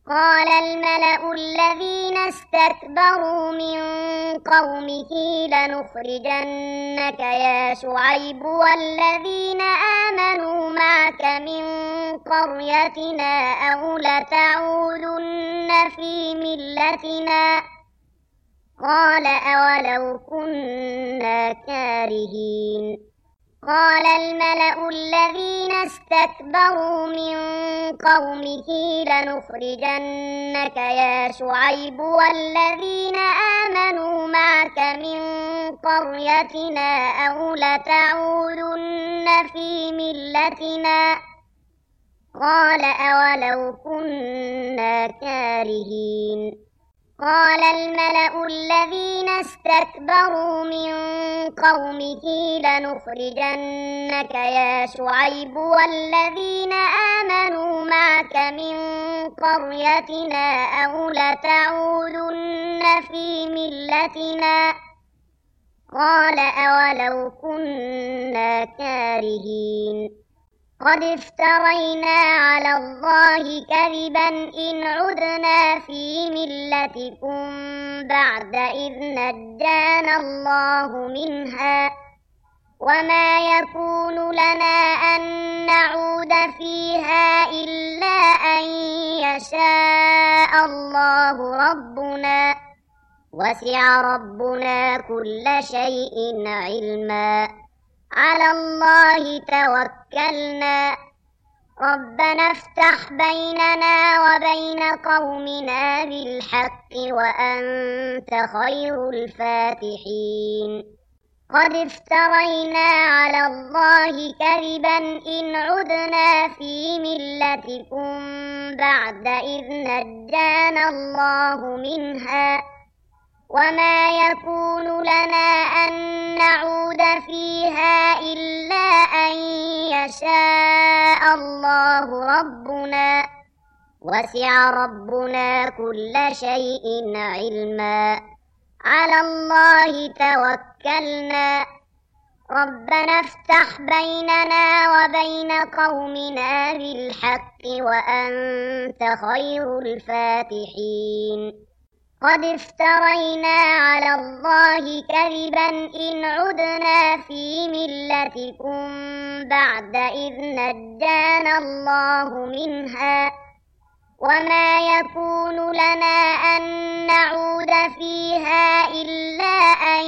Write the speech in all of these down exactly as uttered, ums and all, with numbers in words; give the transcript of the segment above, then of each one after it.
قال الملأ الذين استكبروا من قومه لنخرجنك يا شعيب والذين آمنوا معك من قريتنا أو لتعودن في ملتنا قال أولو كنا كارهين قال الملأ الذين استكبروا من قومه لنخرجنك يا شعيب والذين آمنوا معك من قريتنا أو لتعودن في ملتنا قال أولو كنا كارهين قال الملأ الذين استكبروا من قومه لنخرجنك يا شعيب والذين آمنوا معك من قريتنا أو لتعودن في ملتنا قال أولو كنا كارهين قد افترينا على الله كذبا إن عدنا في ملتكم بعد إذ نجانا الله منها وما يكون لنا أن نعود فيها إلا أن يشاء الله ربنا وسع ربنا كل شيء علما على الله توكلنا ربنا افتح بيننا وبين قومنا بالحق وأنت خير الفاتحين قد افترينا على الله كذبا إن عدنا في ملتكم بعد إذ نجانا الله منها وما يكون لنا أن نعود فيها إلا أن يشاء الله ربنا وسع ربنا كل شيء علما على الله توكلنا ربنا افتح بيننا وبين قومنا بالحق وأنت خير الفاتحين قد افترينا على الله كذبا إن عدنا في ملتكم بعد إذ نجانا الله منها وما يكون لنا أن نعود فيها إلا أن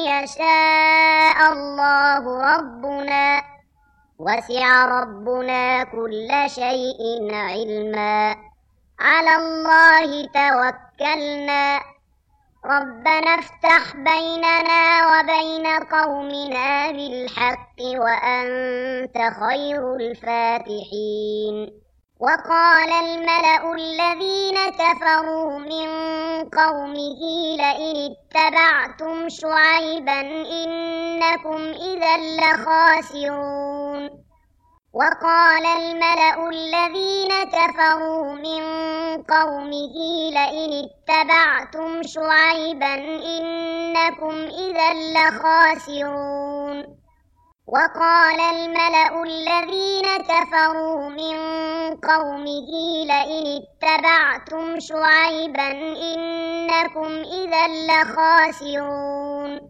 يشاء الله ربنا وسع ربنا كل شيء علما على الله توكلنا ربنا افتح بيننا وبين قومنا بالحق وأنت خير الفاتحين وقال الملأ الذين كفروا من قومه لئن اتبعتم شعيبا إنكم إذا لخاسرون وقال الملأ الذين كفروا من قومه لئن اتبعتم شعيبا إنكم إذا لخاسرون وقال الملأ الذين كفروا من قومه لئن اتبعتم شعيبا إنكم إذا لخاسرون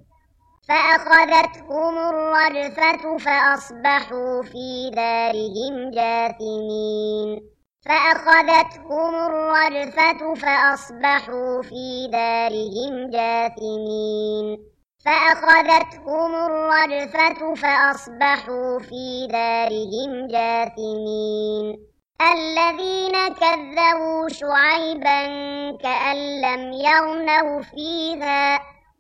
فأخذتهم الرجفة فأصبحوا في دارهم جاثمين فأخذتهم الرجفة فأصبحوا في دارهم جاثمين فأخذتهم الرجفة فأصبحوا في دارهم جاثمين الذين كذبوا شعيبا كأن لم يغنوا فيها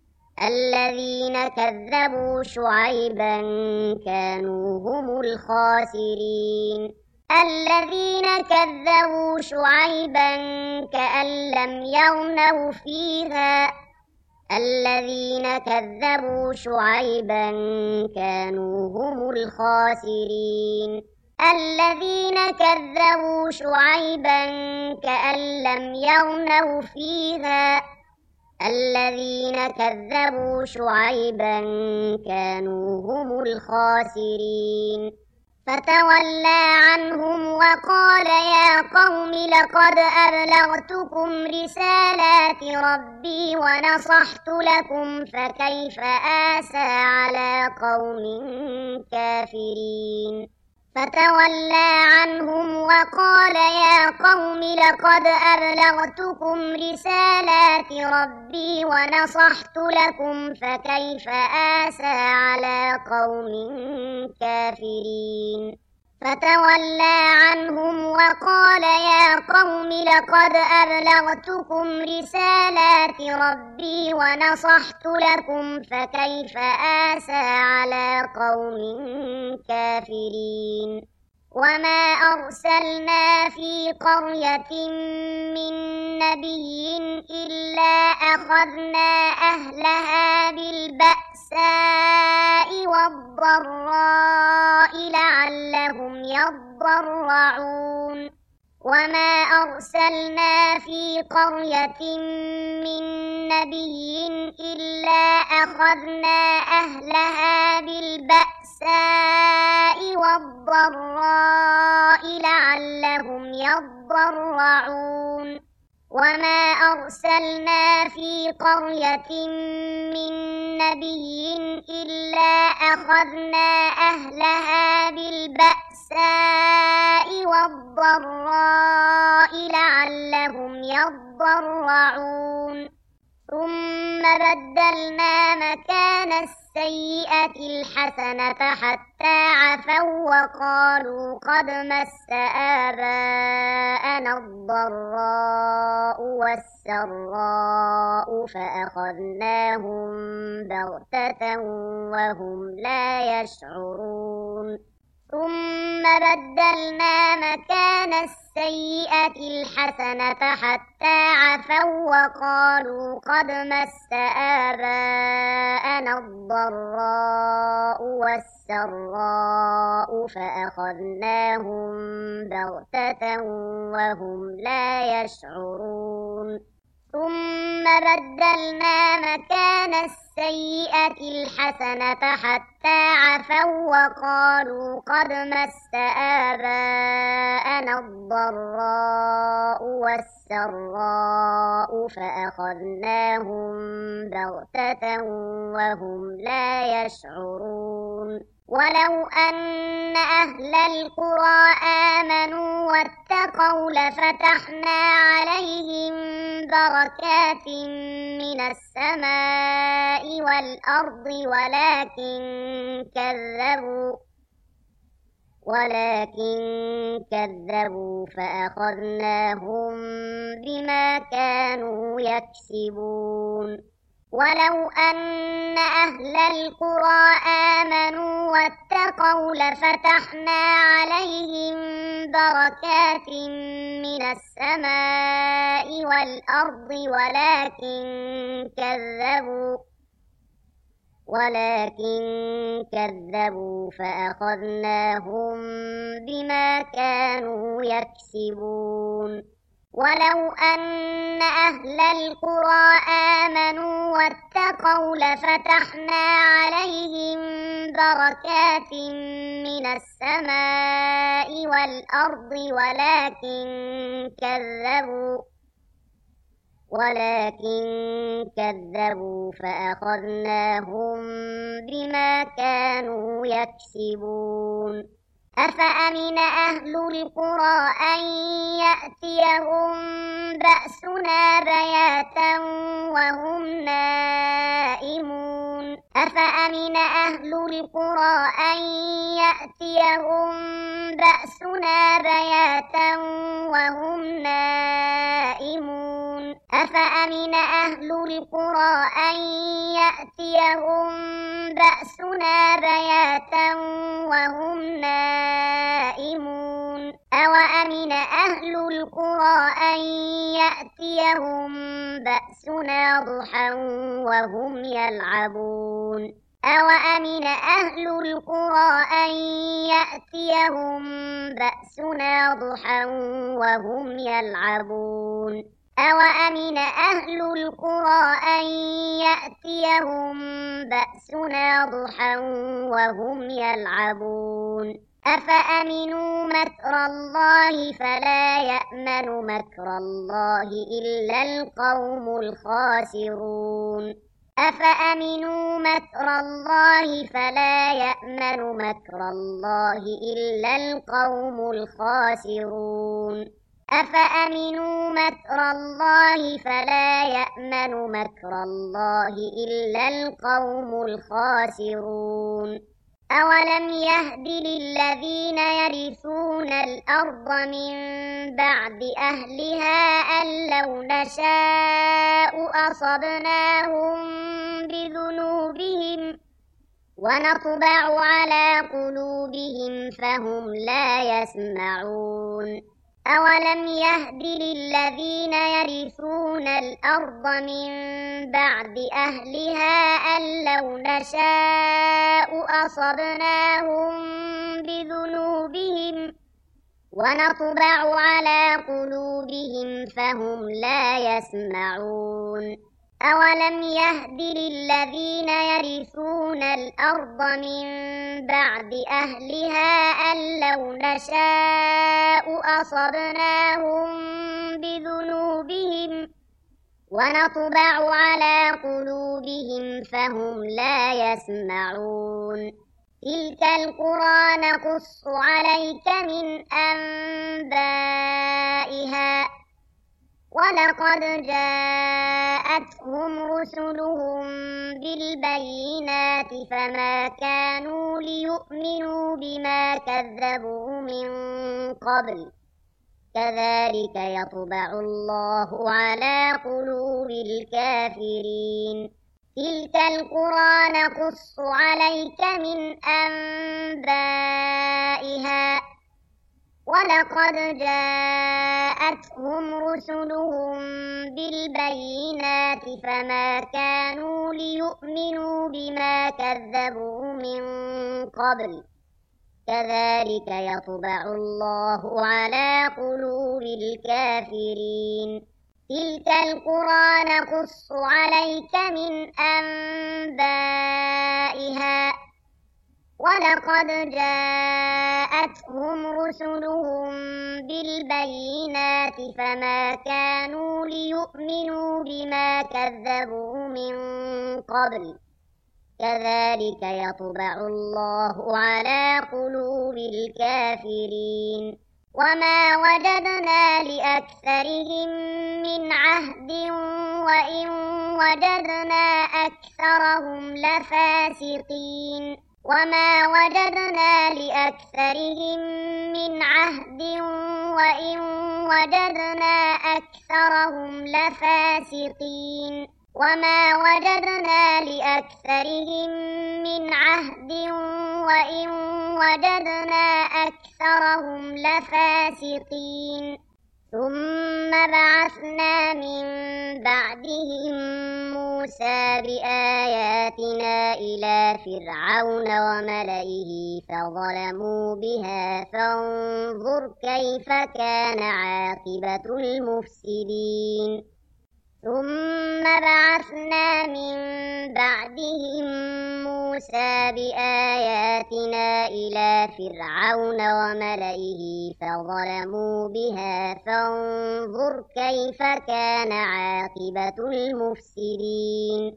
الذين كذبوا شعيبا كانوا هم الخاسرين الذين كذبوا شعيبا كأن لم يغنوا فيها الذين كذبوا شعيبا كانوا هم الخاسرين الذين كذبوا شعيبا كأن لم يغنوا فيها الذين كذبوا شعيبا كانوا هم الخاسرين فتولى عنهم وقال يا قوم لقد أبلغتكم رسالات ربي ونصحت لكم فكيف آسى على قوم كافرين فتولى عنهم وقال يا قوم لقد أبلغتكم رسالات ربي ونصحت لكم فكيف آسى على قوم كافرين فتولى عنهم وقال يا قوم لقد أبلغتكم رسالات ربي ونصحت لكم فكيف آسى على قوم كافرين وما أرسلنا في قرية من نبي إلا أخذنا أهلها بالبأساء والضراء لعلهم يضرعون وما أرسلنا في قرية من نبي إلا أخذنا أهلها بالبأساء والضراء لعلهم يضرعون وما أرسلنا في قرية من نبي إلا أخذنا أهلها بالبأساء والضراء لعلهم يضرعون ثم بدلنا مكان السيئة الحسنة حتى عفوا وقالوا قد مس آباءنا الضراء والسراء فأخذناهم بغتة وهم لا يشعرون ثم بدلنا مكان السيئة الحسنة حتى عفوا وقالوا قد مس آباءنا الضراء والسراء فأخذناهم بغتة وهم لا يشعرون ثم بدلنا مكان السيئة الحسنة حتى عفوا وقالوا قد مس آباءنا الضراء والسراء فأخذناهم بغتة وهم لا يشعرون ولو أن أهل القرى آمنوا واتقوا لفتحنا عليهم بركات من السماء والأرض ولكن كذبوا ولكن كذبوا فأخذناهم بما كانوا يكسبون ولو أن أهل القرى آمنوا واتقوا لفتحنا عليهم بركات من السماء والأرض ولكن كذبوا ولكن كذبوا فأخذناهم بما كانوا يكسبون ولو أن أهل القرى آمنوا واتقوا لفتحنا عليهم بركات من السماء والأرض ولكن كذبوا ولكن كذبوا فأخذناهم بما كانوا يكسبون أفأمن أهل القرى أن يأتيهم بأسنا بياتا وهم نائمون أفأمن أهل القرى أن يأتيهم بأسنا بياتا وهم نائمون أفأمن أهل القرى أن يأتيهم بأسنا بياتا وهم نائمون أوأمن أهل القرى أن يأتيهم بأسنا ضحى وهم يلعبون أوأمن أهل القرى أن يأتيهم بأسنا ضحى وهم يلعبون أوأمن أهل القرى أن يأتيهم بأسنا ضحى وهم يلعبون أفأمنوا مكر الله فلا يأمن مكر الله إلا القوم الخاسرون أفأمنوا مكر الله فلا يأمن مكر الله إلا القوم الخاسرون أفأمنوا مكر الله فلا يأمن مكر الله إلا القوم الخاسرون أولم يهد للذين يرثون الأرض من بعد أهلها أن لو نشاء أصبناهم بذنوبهم ونطبع على قلوبهم فهم لا يسمعون أولم يهد للذين يرثون الأرض من بعد أهلها أن لو نشاء أصبناهم بذنوبهم ونطبع على قلوبهم فهم لا يسمعون أولم يهد للذين يرثون الأرض من بعد أهلها أن لو نشاء أصبناهم بذنوبهم ونطبع على قلوبهم فهم لا يسمعون تلك القرى نقص عليك من أنبائها ولقد جاءتهم رسلهم بالبينات فما كانوا ليؤمنوا بما كذبوا من قبل كذلك يطبع الله على قلوب الكافرين تلك القرى نقص عليك من أنبائها ولقد جاءتهم رسلهم بالبينات فما كانوا ليؤمنوا بما كذبوا من قبل كذلك يطبع الله على قلوب الكافرين تلك القرى نقص عليك من أنبائها ولقد جاءتهم رسلهم بالبينات فما كانوا ليؤمنوا بما كذبوا من قبل كذلك يطبع الله على قلوب الكافرين وما وجدنا لأكثرهم من عهد وإن وجدنا أكثرهم لفاسقين وما وجدنا لأكثرهم من عهد وإن وجدنا أكثرهم لفاسقين وما وجدنا لأكثرهم من عهد وإن وجدنا أكثرهم لفاسقين ثم بعثنا من بعدهم موسى بآياتنا إلى فرعون وملئه فظلموا بها فانظر كيف كان عاقبة المفسدين ثم بعثنا من بعدهم موسى بآياتنا إلى فرعون وملئه فظلموا بها فانظر كيف كان عاقبة المفسدين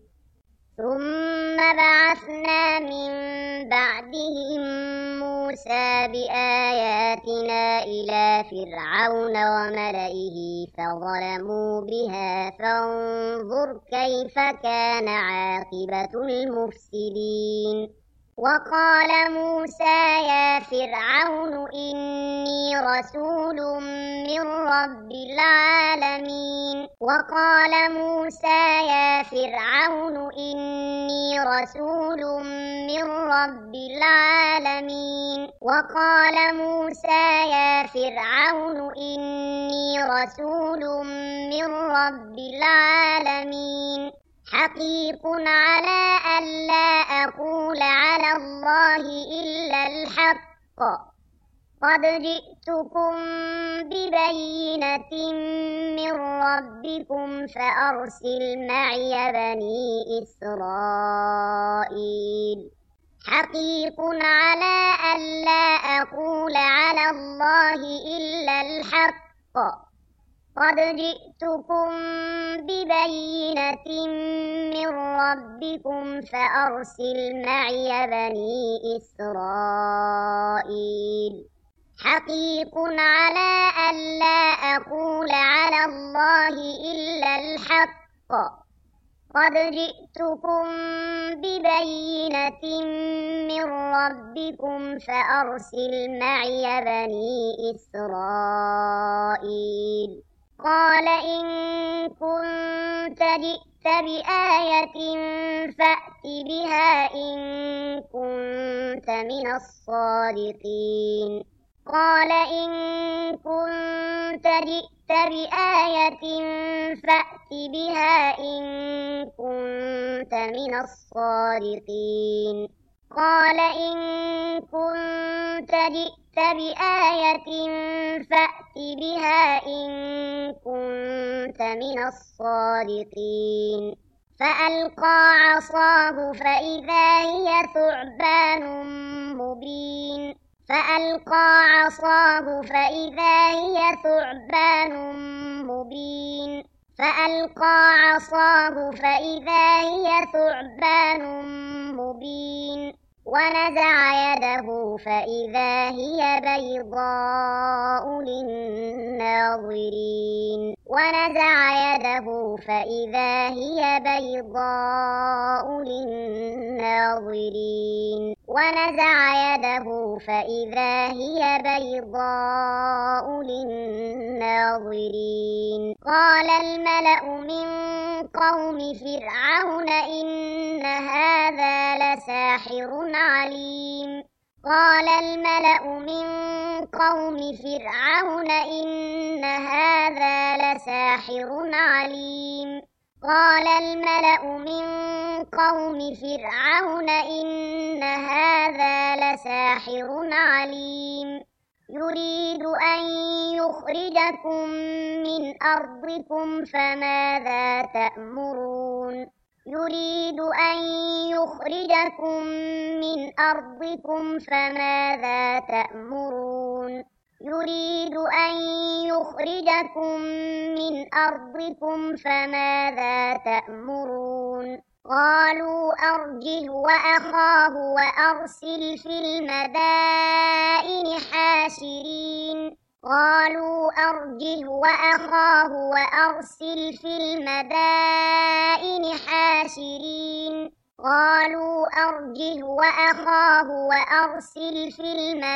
ثم بعثنا من بعدهم موسى بآياتنا إلى فرعون وملئه فظلموا بها فانظر كيف كان عاقبة المفسدين وقال موسى يا فرعون إني رسول من رب العالمين وقال موسى يا فرعون إني رسول من رب العالمين وقال موسى يا فرعون إني رسول من رب العالمين حقيق على ألا أقول على الله إلا الحق قد جئتكم ببينة من ربكم فأرسل معي بني إسرائيل حقيق على ألا أقول على الله إلا الحق قد جئتكم ببينة من ربكم فأرسل معي بني إسرائيل حقيق على ألا أقول على الله إلا الحق قد جئتكم ببينة من ربكم فأرسل معي بني إسرائيل قال إن كنت جئت بآية فأت بها إن كنت من الصادقين قال إن كنت جئت بآية فأت بها إن كنت من الصادقين قال إن كنت جئت بآية فأت بها إن كنت من الصادقين فألقى عصاه فإذا هي ثعبان مبين فألقى عصاه فإذا هي ثعبان مبين فألقى عصاه فإذا هي ثعبان مبين ونزع يده فإذا هي بيضاء للناظرين ونزع يده فإذا هي بيضاء للناظرين ونزع يده فإذا هي بيضاء للناظرين قال الملأ من قوم فرعون إن هذا لساحر عليم قال الملأ من قوم فرعون إن هذا لساحر عليم قال الملأ من قوم فرعون إن هذا لساحر عليم يريد أن يخرجكم من أرضكم فماذا تأمرون يريد أن يخرجكم من أرضكم فماذا تأمرون يريد أن يخرجكم من أرضكم فماذا تأمرون قالوا أرجه وأخاه وأرسل في المدائن حاشرين قالوا أرجه وأخاه وأرسل في المدائن حاشرين قالوا أرجه وأخاه وأرسل في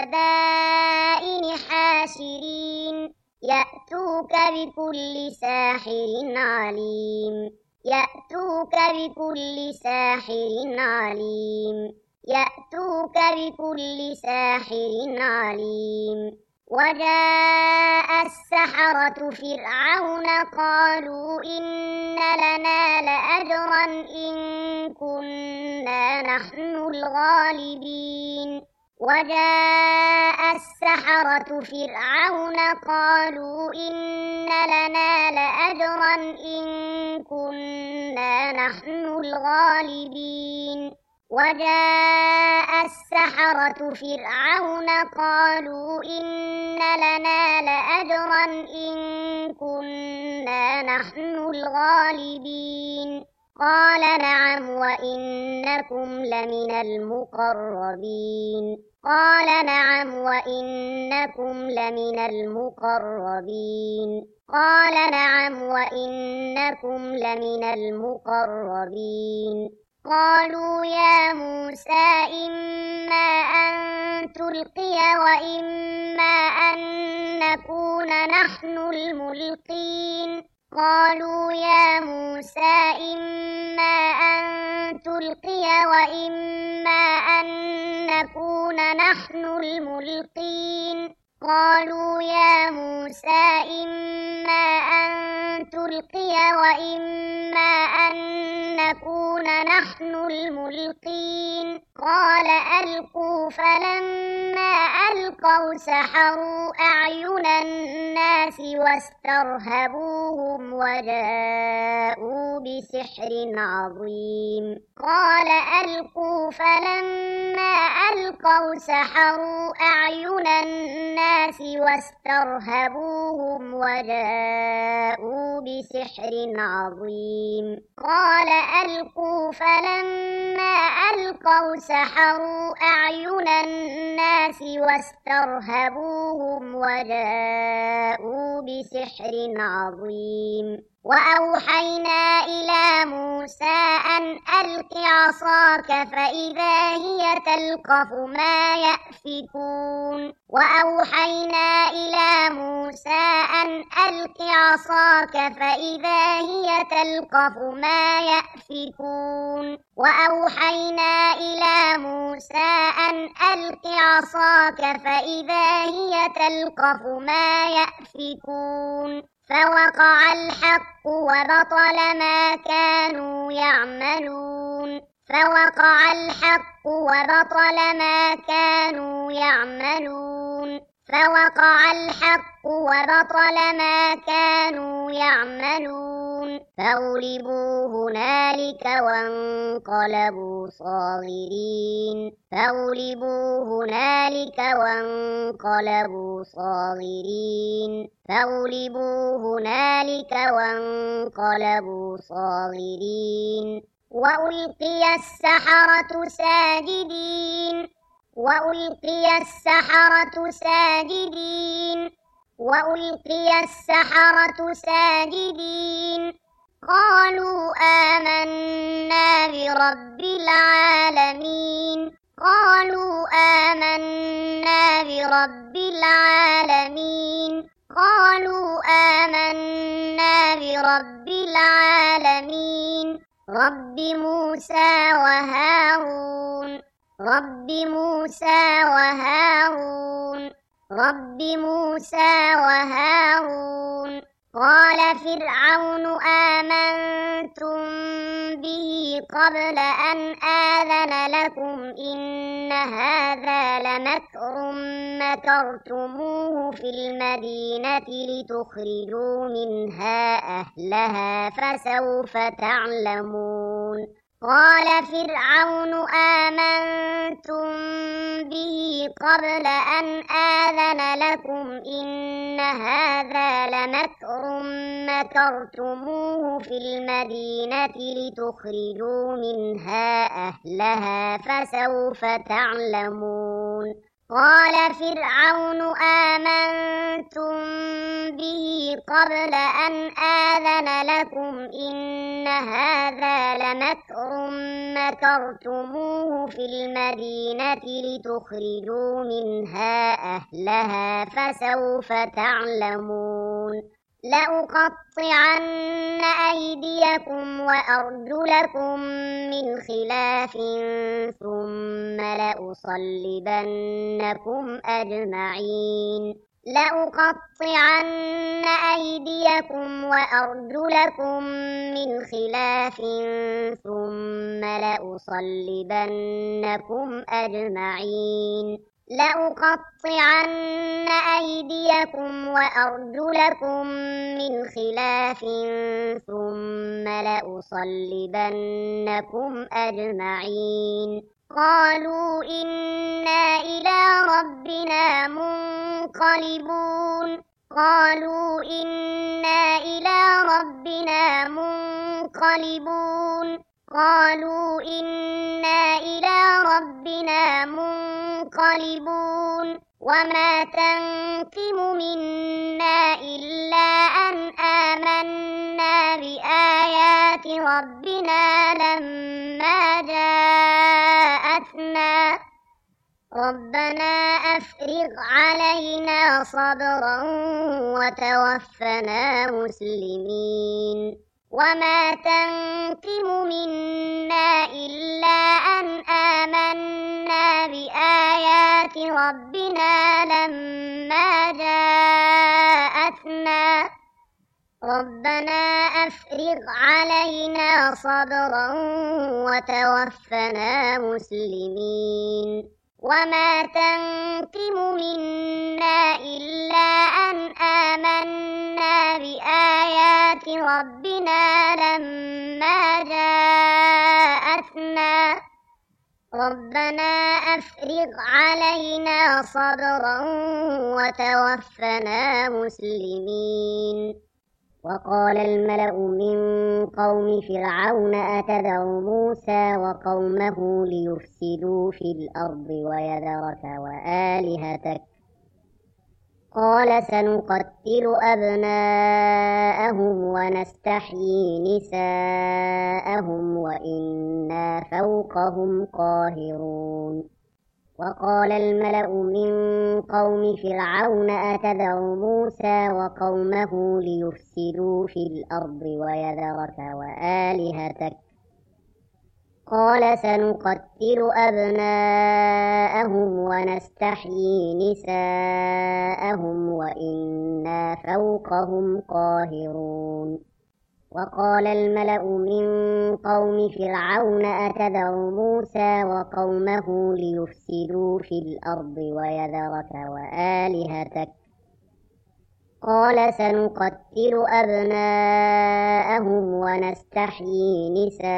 المدائن حاشرين يأتوك بكل ساحر عليم يأتوك بكل ساحر عليم يأتوك بكل ساحر عليم وجاء السحرة فرعون قالوا إن لنا لأجرا إن كنا نحن الغالبين وجاء السحرة فرعون قالوا إن لنا لأجرا إن كنا نحن الغالبين وجاء السحرة فرعون قالوا إن لنا لأجرا إن كنا نحن الغالبين قال نعم وإنكم لمن المقربين قال نعم وإنكم لمن المقربين قال نعم وإنكم لمن المقربين قالوا يا موسى إما أن تلقي وإما أن نكون نحن الملقين قالوا يا موسى إما أن تلقي وإما أن نكون نحن الملقين قالوا يا موسى إما أن تلقي وإما أن نكون نحن الملقين قال ألقوا فلما ألقوا سحروا أعين الناس واسترهبوهم وجاءوا بسحر عظيم قال ألقوا فلما ألقوا سحروا أعين الناس واسترهبوهم وجاءوا بسحر عظيم قال ألقوا فلما ألقوا سحروا أعين الناس واسترهبوهم وجاءوا بسحر عظيم وأوحينا إلى موسى أن ألق عصاك فإذا هي تلقف ما يأفكون وأوحينا إلى موسى أن ألق عصاك فإذا هي تلقف ما يأفكون وأوحينا إلى موسى أن ألق عصاك فإذا هي تلقف ما يأفكون فوقع الحق وبطل ما كانوا يعملون فوقع الحق وبطل ما كانوا يعملون فوقع الحق وبطل ما كانوا يعملون فغلبوا هنالك وانقلبوا صاغرين فغلبوا هنالك وانقلبوا صاغرين فغلبوا هنالك وانقلبوا صاغرين وألقي السحرة ساجدين وألقي السحرة ساجدين وألقي السحرة ساجدين قالوا آمنا برب العالمين قالوا آمنا برب العالمين قالوا آمنا برب العالمين رب موسى وهارون رب موسى وهارون رب موسى وهارون قال فرعون آمنتم به قبل أن آذن لكم إن هذا لمكر مكرتموه في المدينة لتخرجوا منها أهلها فسوف تعلمون قال فرعون آمنتم به قبل أن آذن لكم إن هذا لمكر مكرتموه في المدينة لتخرجوا منها أهلها فسوف تعلمون قال فرعون آمنتم به قبل أن آذن لكم إن هذا لمكر مكرتموه في المدينة لتخرجوا منها أهلها فسوف تعلمون لأقطعن أيديكم وأرجلكم من خلاف ثم لأصلبنكم أجمعين لأقطعن أيديكم وأرجلكم من خلاف ثم لأصلبنكم أجمعين لأقطعن أيديكم وأرجلكم من خلاف ثم لأصلبنكم أجمعين قالوا إنا إلى ربنا منقلبون قالوا إنا إلى ربنا منقلبون قالوا إنا إلى ربنا منقلبون وما تنقم منا إلا أن آمنا بآيات ربنا لما جاءتنا ربنا أفرغ علينا صبرا وتوفنا مسلمين وما تنقم منا إلا أن آمنا بآيات ربنا لما جاءتنا ربنا أفرغ علينا صبرا وتوفنا مسلمين وما تنقم منا إلا أن آمنا بآيات ربنا لما جاءتنا ربنا أفرغ علينا صبرا وتوفنا مسلمين. وقال الملأ من قوم فرعون أتذر موسى وقومه ليفسدوا في الأرض ويذرك وآلهتك قال سنقتل أبناءهم ونستحيي نساءهم وإنا فوقهم قاهرون. وقال الملأ من قوم فرعون أتذر موسى وقومه ليفسدوا في الأرض ويذرك وآلهتك قال سنقتل أبناءهم ونستحيي نساءهم وإنا فوقهم قاهرون. وقال الملأ من قوم فرعون أتذر موسى وقومه ليفسدوا في الأرض ويذرك وآلهتك قال سنقتل أبناءهم ونستحيي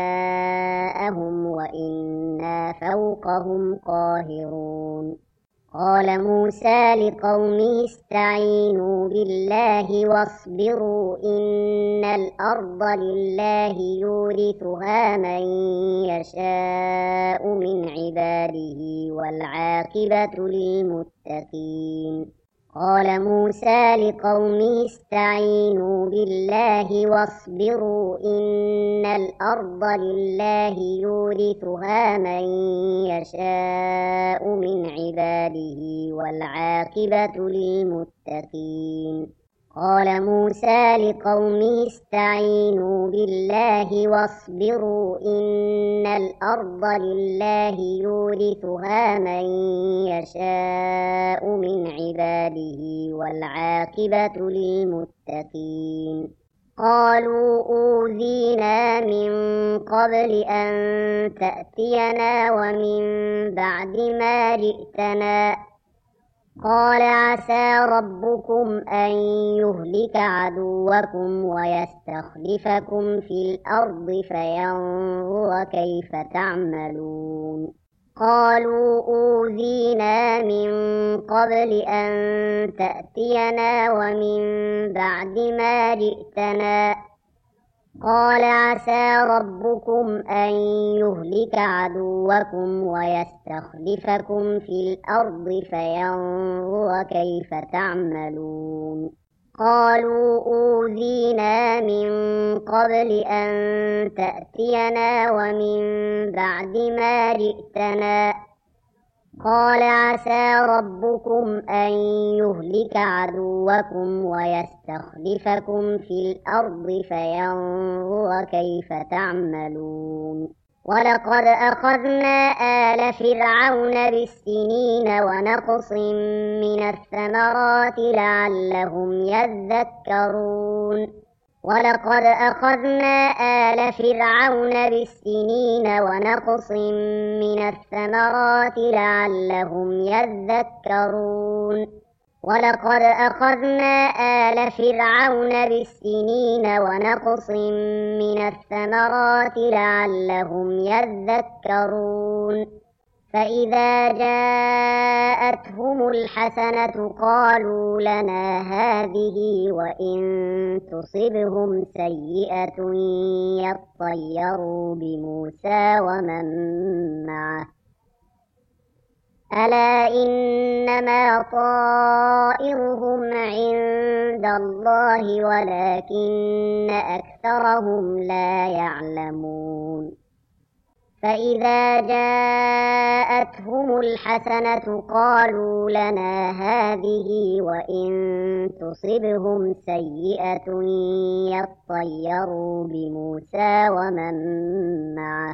نساءهم وإنا فوقهم قاهرون. قال موسى لقومه استعينوا بالله واصبروا إن الأرض لله يورثها من يشاء من عباده والعاقبة للمتقين. قال موسى لقومه استعينوا بالله واصبروا إن الأرض لله يورثها من يشاء من عباده والعاقبة للمتقين. قال موسى لقومه استعينوا بالله واصبروا إن الأرض لله يورثها من يشاء من عباده والعاقبة للمتقين. قالوا أوذينا من قبل أن تأتينا ومن بعد ما جئتنا قال عسى ربكم أن يهلك عدوكم ويستخلفكم في الأرض فينظر كيف تعملون. قالوا أوذينا من قبل أن تأتينا ومن بعد ما جئتنا قال عسى ربكم أن يهلك عدوكم ويستخلفكم في الأرض فينظر كيف تعملون. قالوا أوذينا من قبل أن تأتينا ومن بعد ما جئتنا قال عسى ربكم أن يهلك عدوكم ويستخلفكم في الأرض فينظر كيف تعملون. ولقد أخذنا آل فرعون بالسنين ونقص من الثمرات لعلهم يذكرون. ولقد أخذنا آل فرعون بالسنين ونقص من الثمرات لعلهم يذكرون. ولقد أخذنا آل فرعون بالسنين ونقص من الثمرات لعلهم يذكرون. فإذا جاءتهم الحسنة قالوا لنا هذه وإن تصبهم سيئة يطيروا بموسى ومن معه ألا إنما طائرهم عند الله ولكن أكثرهم لا يعلمون. فإذا جاءتهم الحسنة قالوا لنا هذه وإن تصبهم سيئة يطيروا بموسى ومن معه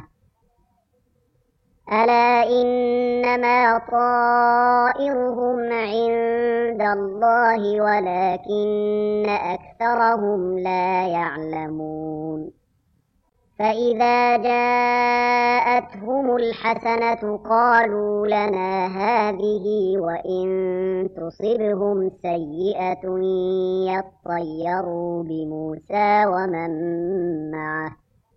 ألا إنما طائرهم عند الله ولكن أكثرهم لا يعلمون. فإذا جاءتهم الحسنة قالوا لنا هذه وإن تصبهم سيئة يطيروا بموسى ومن معه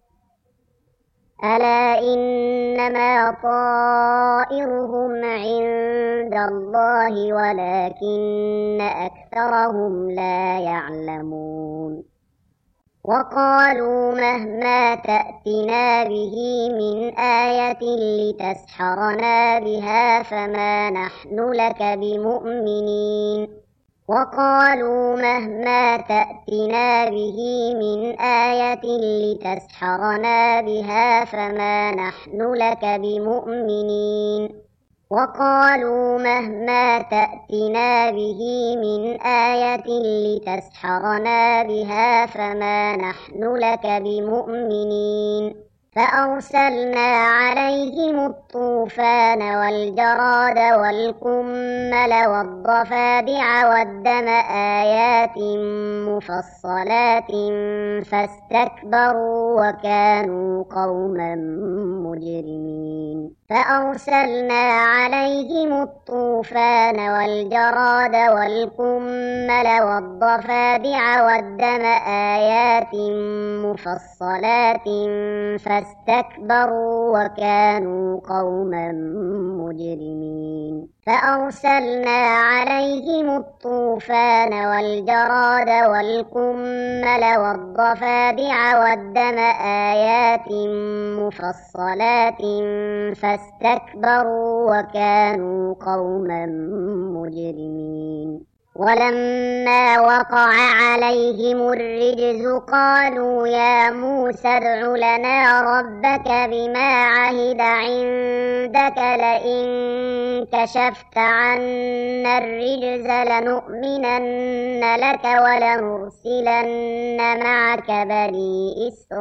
ألا إنما طائرهم عند الله ولكن أكثرهم لا يعلمون وقالوا مهما تأتنا به من آية لتسحرنا بها فما نحن لك بمؤمنين وقالوا مهما تأتنا به من آية لتسحرنا بها فما نحن لك بمؤمنين وقالوا مهما تأتنا به من آية لتسحرنا بها فما نحن لك بمؤمنين فأرسلنا عليهم الطوفان والجراد والقمل والضفادع والدم آيات مفصلات فاستكبروا وكانوا قوما مجرمين فأرسلنا عليهم الطوفان والجراد والقمل والضفادع والدم آيات مفصلات فاستكبروا وكانوا قوما مجرمين فأرسلنا عليهم الطوفان والجراد والقمل والضفادع والدم آيات مفصلات فاستكبروا وكانوا قوما مجرمين ولما وقع عليهم الرجز قالوا يا موسى ادع لنا ربك بما عهد عندك لئن كشفت عنا الرجز لنؤمنن لك ولنرسلن معك بني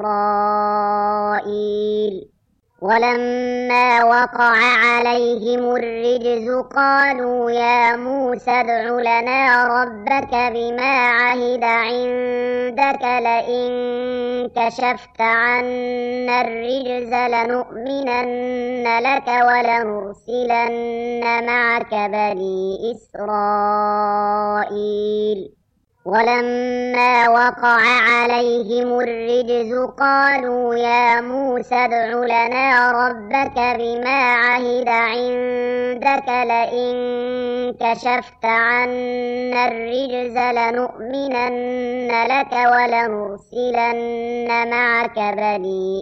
إسرائيل ولما وقع عليهم الرجز قالوا يا موسى ادع لنا ربك بما عهد عندك لئن كشفت عنا الرجز لنؤمنن لك ولنرسلن معك بني إسرائيل ولما وقع عليهم الرجز قالوا يا موسى ادع لنا ربك بما عهد عندك لئن كشفت عنا الرجز لنؤمنن لك ولنرسلن معك بني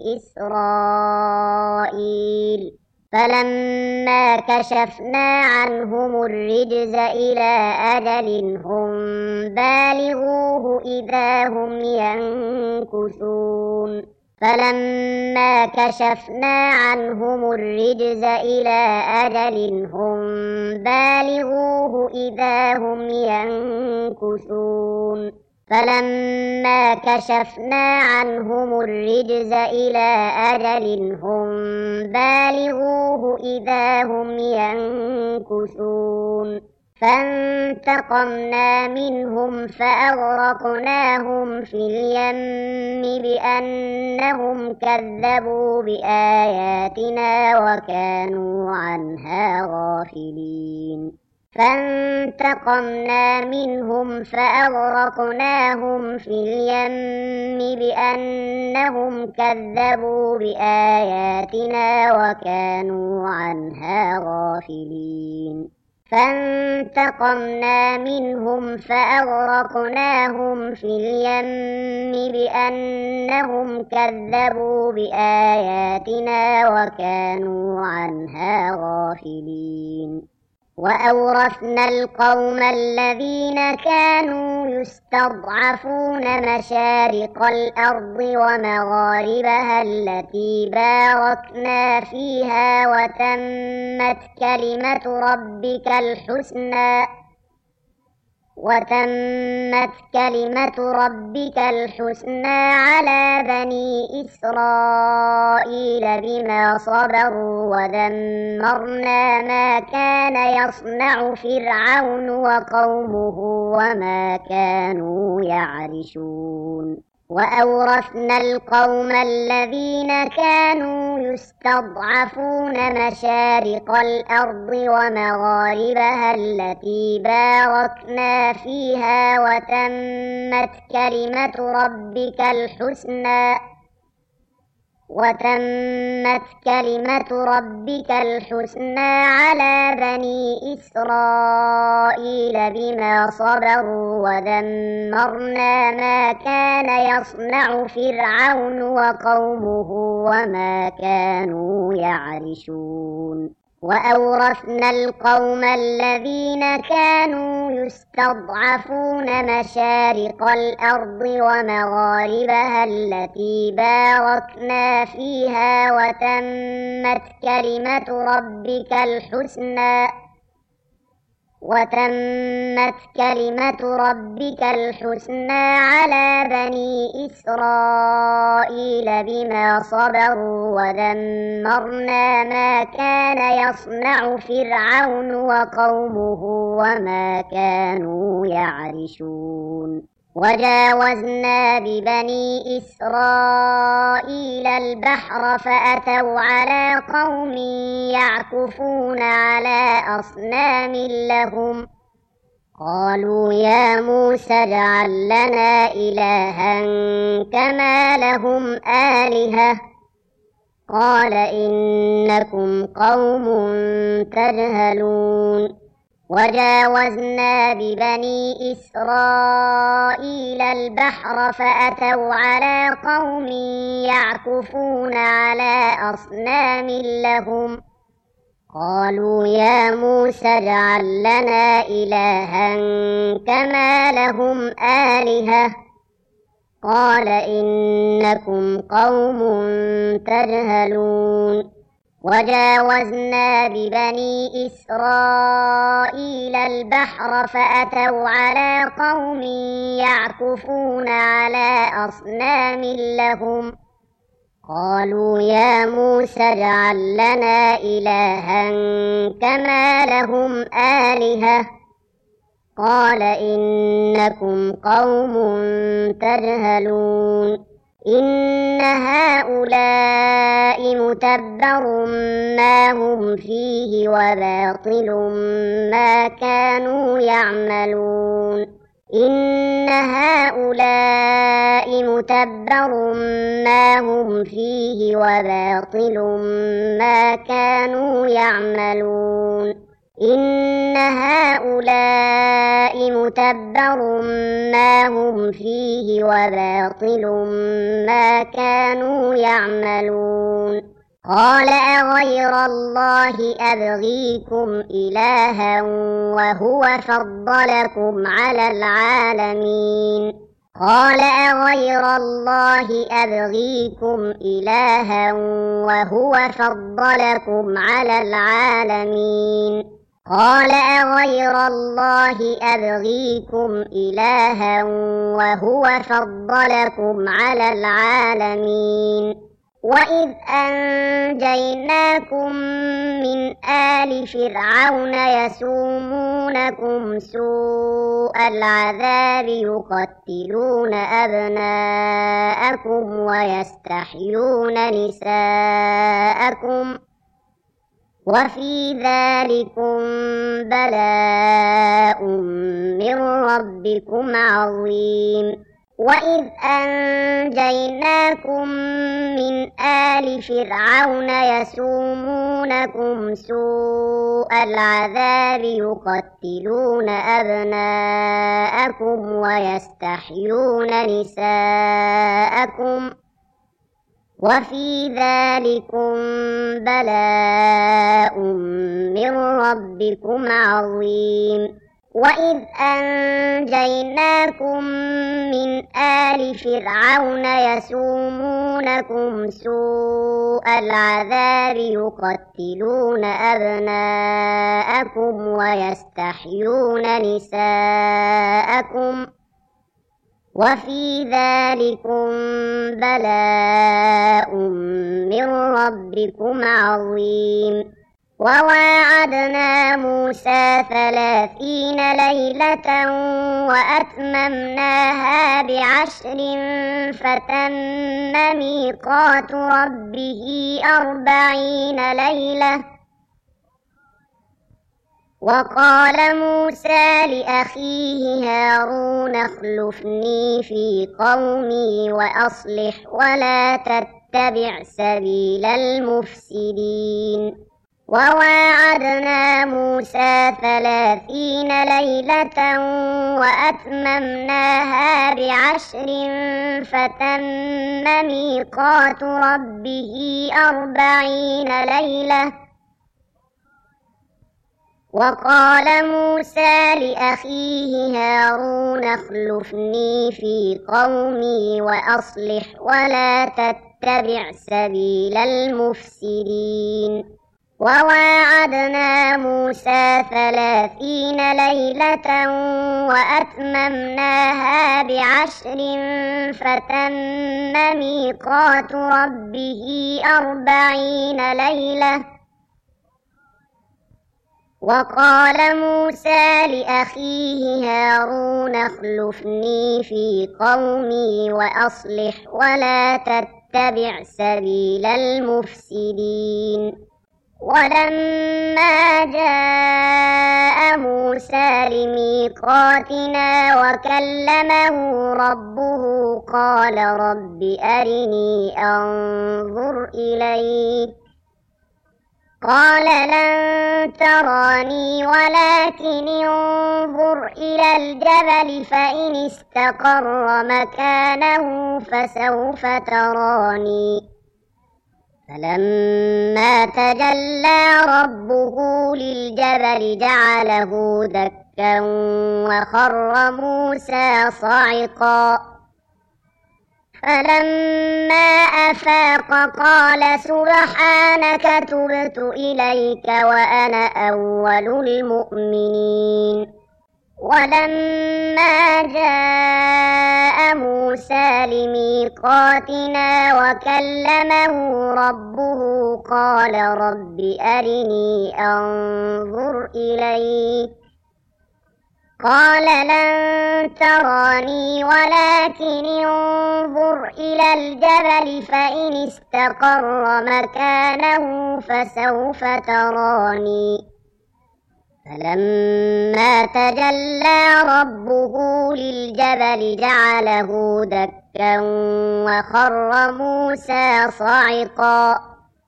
إسرائيل فلما كشفنا عنهم الرجز إلى أجل هم بالغوه إذا هم ينكثون فلما كشفنا عنهم الرجز إلى أجل هم بالغوه إذا هم ينكثون فلما كشفنا عنهم الرجز إلى أجل هم بالغوه إذا هم ينكثون فانتقمنا منهم فأغرقناهم في اليم بأنهم كذبوا بآياتنا وكانوا عنها غافلين فانتقمنا منهم فأغرقناهم في اليم بأنهم كذبوا بآياتنا وكانوا عنها غافلين فانتقمنا منهم فأغرقناهم في اليم بأنهم كذبوا بآياتنا وكانوا عنها غافلين وأورثنا القوم الذين كانوا يستضعفون مشارق الأرض ومغاربها التي باركنا فيها وتمت كلمة ربك الحسنى وتمت كلمة ربك الحسنى على بني إسرائيل بما صبروا ودمرنا ما كان يصنع فرعون وقومه وما كانوا يعرشون وأورثنا القوم الذين كانوا يستضعفون مشارق الأرض ومغاربها التي باركنا فيها وتمت كلمة ربك الحسنى وتمت كلمة ربك الحسنى على بني إسرائيل بما صبروا ودمرنا ما كان يصنع فرعون وقومه وما كانوا يعرشون وأورثنا القوم الذين كانوا يستضعفون مشارق الأرض ومغاربها التي باركنا فيها وتمت كلمة ربك الحسنى وتمت كلمة ربك الحسنى على بني إسرائيل بما صبروا ودمرنا ما كان يصنع فرعون وقومه وما كانوا يعرشون وجاوزنا ببني إسرائيل البحر فأتوا على قوم يعكفون على أصنام لهم قالوا يا موسى اجعل لنا إلها كما لهم آلهة قال إنكم قوم تجهلون وجاوزنا ببني إسرائيل البحر فأتوا على قوم يعكفون على أصنام لهم قالوا يا موسى اجعل لنا إلها كما لهم آلهة قال إنكم قوم تجهلون وجاوزنا ببني إسرائيل البحر فأتوا على قوم يعكفون على أصنام لهم قالوا يا موسى اجعل لنا إلها كما لهم آلهة قال إنكم قوم تجهلون إن هؤلاء متبر ما هم فيه وباطل ما كانوا يعملون إن هؤلاء متبر ما هم فيه وباطل ما كانوا يعملون إن هؤلاء متبر ما هم فيه وباطل ما كانوا يعملون قال أغير الله أبغيكم إلها وهو فضلكم على العالمين قال أغير الله أبغيكم إلها وهو فضلكم على العالمين قال أغير الله أبغيكم إلها وهو فضلكم على العالمين وإذ أنجيناكم من آل فرعون يسومونكم سوء العذاب يقتلون أبناءكم ويستحيون نساءكم وفي ذلكم بلاء من ربكم عظيم وإذ أنجيناكم من آل فرعون يسومونكم سوء العذاب يقتلون أبناءكم ويستحيون نساءكم وفي ذلكم بلاء من ربكم عظيم وإذ أنجيناكم من آل فرعون يسومونكم سوء العذاب يقتلون أبناءكم ويستحيون نساءكم وفي ذلكم بلاء من ربكم عظيم وواعدنا موسى ثلاثين ليلة وأتممناها بعشر فتم ميقات ربه أربعين ليلة. وقال موسى لأخيه هارون اخلفني في قومي وأصلح ولا تتبع سبيل المفسدين. وواعدنا موسى ثلاثين ليلة وأتممناها بعشر فتم ميقات ربه أربعين ليلة. وقال موسى لأخيه هارون اخلفني في قومي وأصلح ولا تتبع سبيل المفسدين. وواعدنا موسى ثلاثين ليلة وأتممناها بعشر فتم ميقات ربه أربعين ليلة. وقال موسى لأخيه هارون اخلفني في قومي وأصلح ولا تتبع سبيل المفسدين. ولما جاء موسى لميقاتنا وكلمه ربه قال رب أرني أنظر إليك قال لن تراني ولكن انظر إلى الجبل فإن استقر مكانه فسوف تراني. فلما تجلى ربه للجبل جعله دكا وخر موسى صعقا. فلما أفاق قال سبحانك تبت إليك وأنا أول المؤمنين. ولما جاء موسى لميقاتنا وكلمه ربه قال رب أرني أنظر إليك قال لن تراني ولكن انظر إلى الجبل فإن استقر مكانه فسوف تراني. فلما تجلى ربه للجبل جعله دكا وخر موسى صعقا.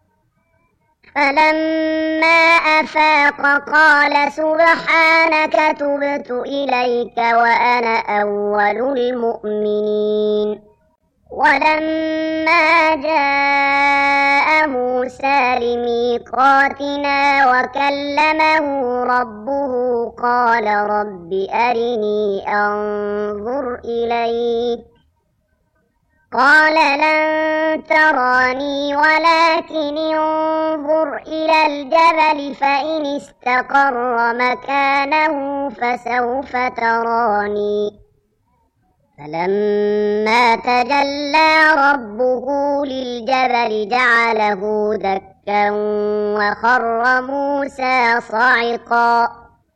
فلما أفاق قال سبحانك تبت إليك وأنا أول المؤمنين. ولما جاء موسى لميقاتنا وكلمه ربه قال رب أرني أنظر إليك قال لن تراني ولكن انظر إلى الجبل فإن استقر مكانه فسوف تراني. فلما تجلى ربه للجبل جعله دكا وخر موسى صعقا.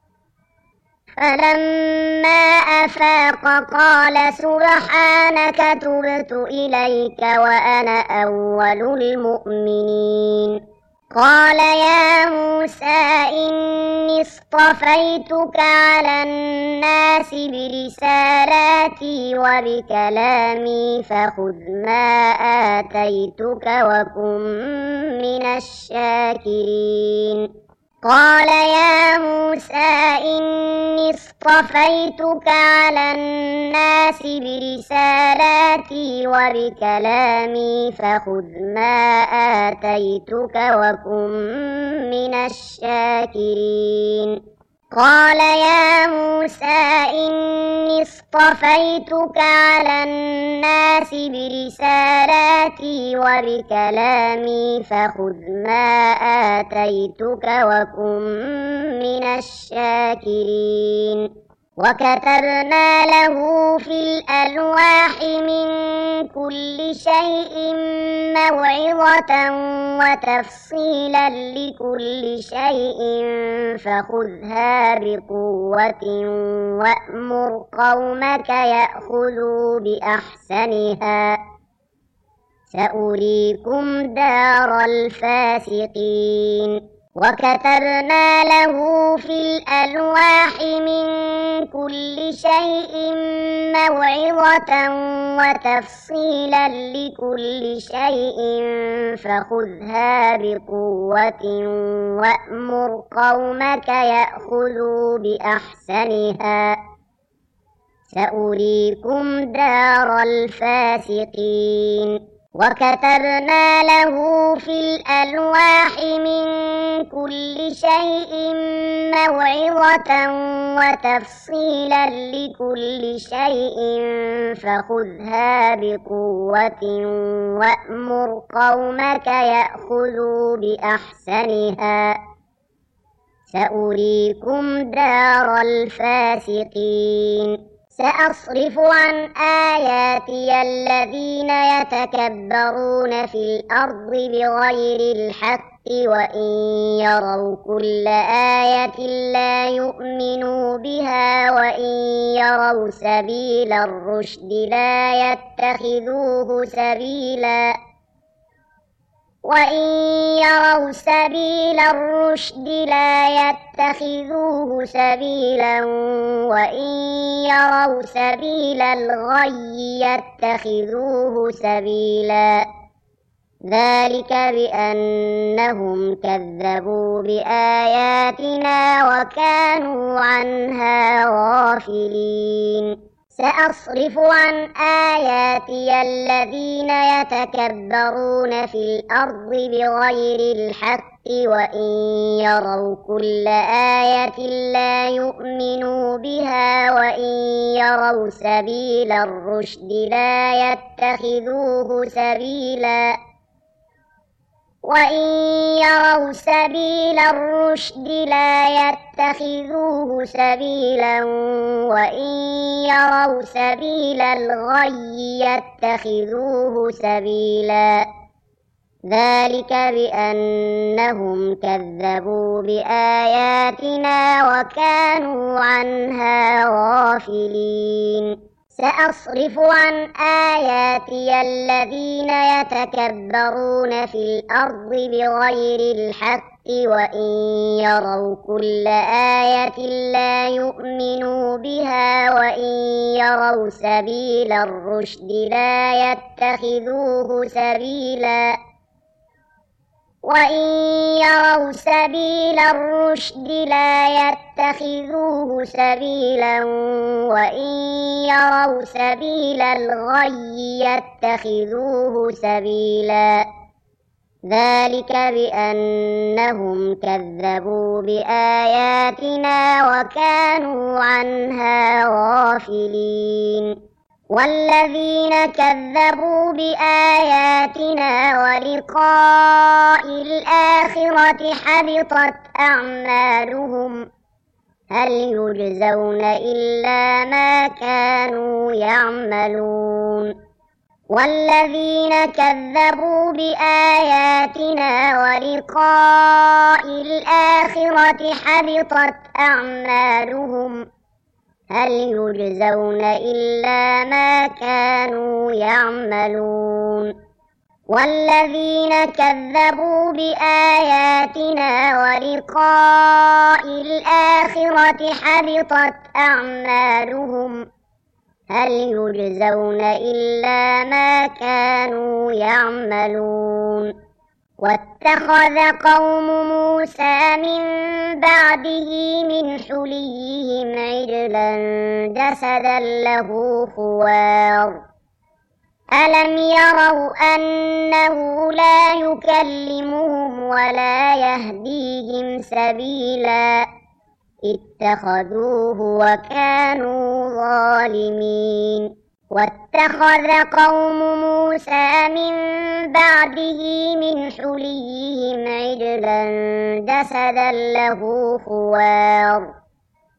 فلما أفاق قال سبحانك تبت إليك وأنا أول المؤمنين. قال يا موسى إني اصطفيتك على الناس برسالاتي وبكلامي فخذ ما آتيتك وكن من الشاكرين. قال يا موسى إني اصطفيتك على الناس برسالاتي وبكلامي فخذ ما آتيتك وكن من الشاكرين. قال يا موسى إني اصطفيتك على الناس برسالاتي وبكلامي فخذ ما آتيتك وكن من الشاكرين. وكتبنا له في الألواح من كل شيء موعظة وتفصيلا لكل شيء فخذها بقوة وأمر قومك يأخذوا بأحسنها سأريكم دار الفاسقين. وكتبنا له في الألواح من كل شيء موعظة وتفصيلا لكل شيء فخذها بقوة وأمر قومك يأخذوا بأحسنها سأريكم دار الفاسقين. وكتبنا له في الألواح من كل شيء موعظة وتفصيلا لكل شيء فخذها بقوة وأمر قومك يأخذوا بأحسنها سأريكم دار الفاسقين. سأصرف عن آياتي الذين يتكبرون في الأرض بغير الحق وإن يروا كل آية لا يؤمنوا بها وإن يروا سبيل الرشد لا يتخذوه سبيلا وإن يروا سبيل الرشد لا يتخذوه سبيلا وإن يروا سبيل الغي يتخذوه سبيلا ذلك بأنهم كذبوا بآياتنا وكانوا عنها غافلين. سأصرف عن آياتي الذين يتكبرون في الأرض بغير الحق وإن يروا كل آية لا يؤمنوا بها وإن يروا سبيل الرشد لا يتخذوه سبيلا وإن يروا سبيل الرشد لا يتخذوه سبيلا وإن يروا سبيل الغي يتخذوه سبيلا ذلك بأنهم كذبوا بآياتنا وكانوا عنها غافلين. سأصرف عن آياتي الذين يتكبرون في الأرض بغير الحق وإن يروا كل آية لا يؤمنوا بها وإن يروا سبيل الرشد لا يتخذوه سبيلا وإن يروا سبيل الرشد لا يتخذوه سبيلا وإن يروا سبيل الغي يتخذوه سبيلا ذلك بأنهم كذبوا بآياتنا وكانوا عنها غافلين. والذين كذبوا بآياتنا ولقاء الآخرة حبطت أعمالهم هل يجزون إلا ما كانوا يعملون. والذين كذبوا بآياتنا ولقاء الآخرة حبطت أعمالهم هل يجزون إلا ما كانوا يعملون. والذين كذبوا بآياتنا ولقاء الآخرة حبطت أعمالهم هل يجزون إلا ما كانوا يعملون. واتخذ قوم موسى من بعده من حليهم عجلا جسدا له خوار ألم يروا أنه لا يكلمهم ولا يهديهم سبيلا اتخذوه وكانوا ظالمين. واتخذ قوم موسى من بعده من حليهم عجلا جسدا له خوار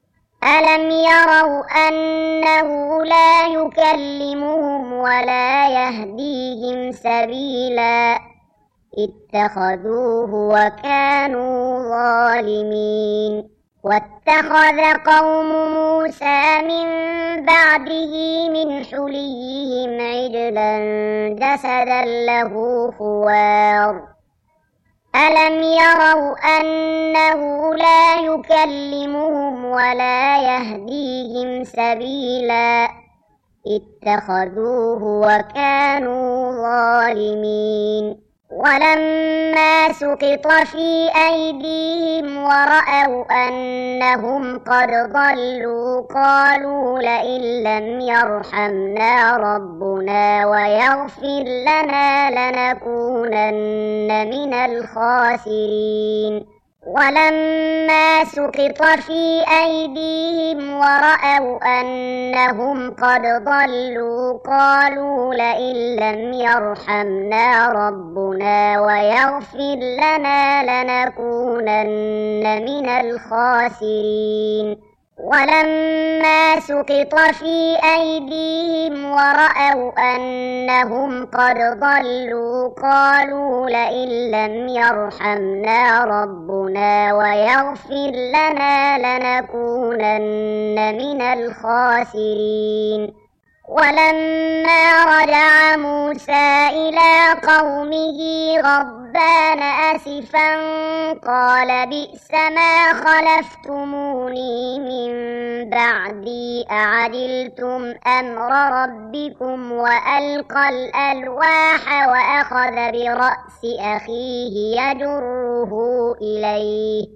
ألم يروا أنه لا يكلمهم ولا يهديهم سبيلا اتخذوه وكانوا ظالمين واتخذ قوم موسى من بعده من حليهم عجلا جسدا له خوار ألم يروا أنه لا يكلمهم ولا يهديهم سبيلا اتخذوه وكانوا ظالمين ولما سقط في أيديهم ورأوا أنهم قد ضلوا قالوا لئن لم يرحمنا ربنا ويغفر لنا لنكونن من الخاسرين ولما سقط في أيديهم ورأوا أنهم قد ضلوا قالوا لئن لم يرحمنا ربنا ويغفر لنا لنكونن من الخاسرين ولما سقط في أيديهم ورأوا أنهم قد ضلوا قالوا لئن لم يرحمنا ربنا ويغفر لنا لنكونن من الخاسرين ولما رجع موسى إلى قومه غضبان أسفا قال بئس ما خلفتموني من بعدي أعجلتم أمر ربكم وألقى الألواح وأخذ برأس أخيه يجره إليه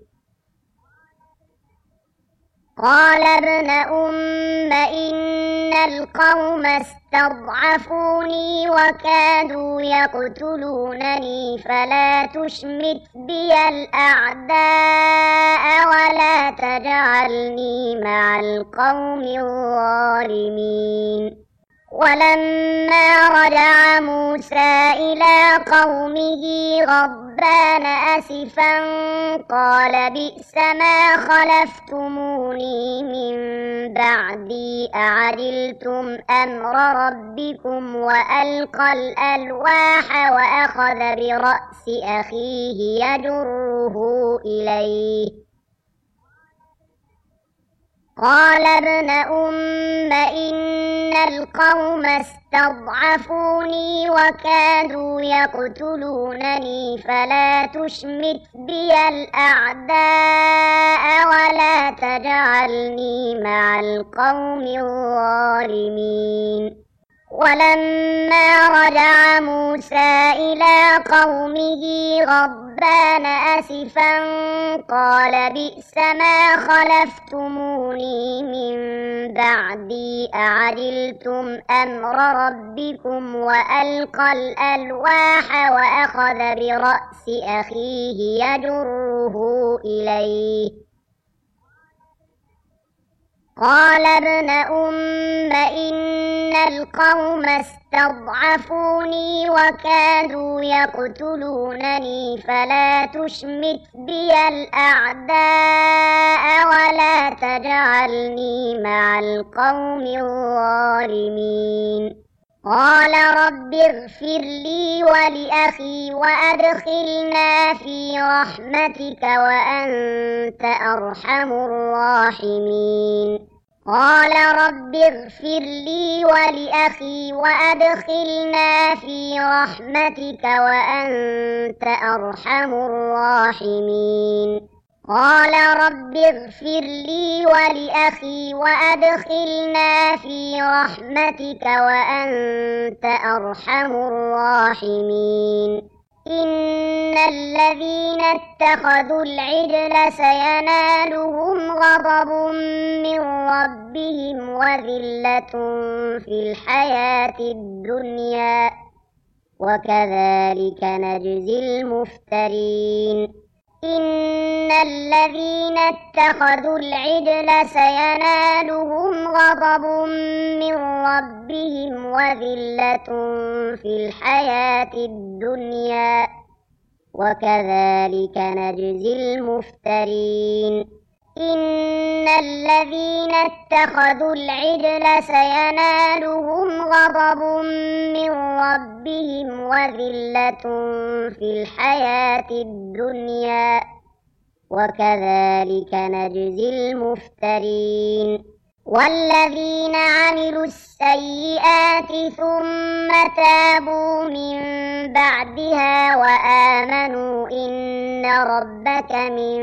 قال ابن أم إن القوم استضعفوني وكادوا يقتلونني فلا تشمت بي الأعداء ولا تجعلني مع القوم الظالمين ولما رجع موسى إلى قومه غضبان أسفا قال بئس ما خلفتموني من بعدي أعجلتم أمر ربكم وألقى الألواح وأخذ برأس أخيه يجره إليه قال ابن أم إن القوم استضعفوني وكادوا يقتلونني فلا تشمت بي الأعداء ولا تجعلني مع القوم الظالمين ولما رجع موسى إلى قومه غضبان أسفا قال بئس ما خلفتموني من بعدي أعجلتم أمر ربكم وألقى الألواح وأخذ برأس أخيه يجره إليه قال ابن أم إن القوم استضعفوني وكادوا يقتلونني فلا تشمت بي الأعداء ولا تجعلني مع القوم الظالمين قال رب اغفر لي ولأخي وأدخلنا في رحمتك وأنت أرحم الراحمين قال رب اغفر لي ولأخي وأدخلنا في رحمتك وأنت أرحم الراحمين قال رب اغفر لي ولأخي وأدخلنا في رحمتك وأنت أرحم الراحمين إن الذين اتخذوا العجل سينالهم غضب من ربهم وذلة في الحياة الدنيا وكذلك نجزي المفترين إن الذين اتخذوا العجل سينالهم غضب من ربهم وذلة في الحياة الدنيا وكذلك نجزي المفترين إن الذين اتخذوا العجل سينالهم غضب من ربهم وذلة في الحياة الدنيا وكذلك نجزي المفترين والذين عملوا السيئات ثم تابوا من بعدها وآمنوا إن ربك من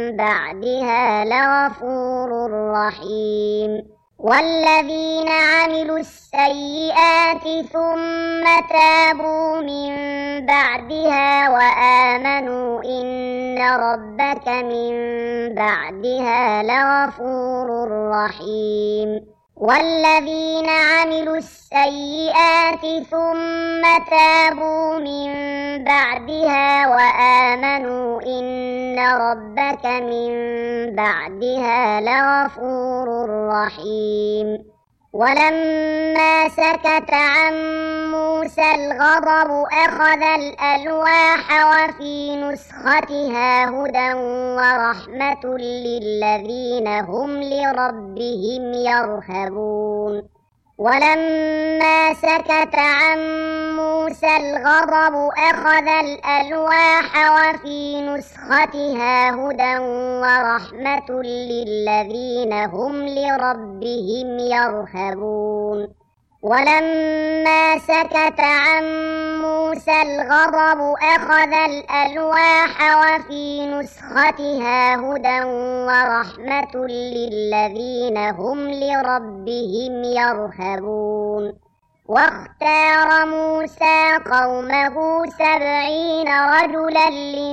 بعدها لغفور رحيم والذين عملوا السيئات ثم تابوا من بعدها وآمنوا إن ربك من بعدها لغفور رحيم والذين عملوا السيئات ثم تابوا من بعدها وآمنوا إن ربك من بعدها لغفور رحيم ولما سكت عن موسى الغضب أخذ الألواح وفي نسختها هدى ورحمة للذين هم لربهم يرهبون ولما سكت عن موسى الغضب أخذ الألواح وفي نسختها هدى ورحمة للذين هم لربهم يرهبون ولما سكت عن موسى الغضب أخذ الألواح وفي نسختها هدى ورحمة للذين هم لربهم يرهبون واختار موسى قومه سبعين رجلا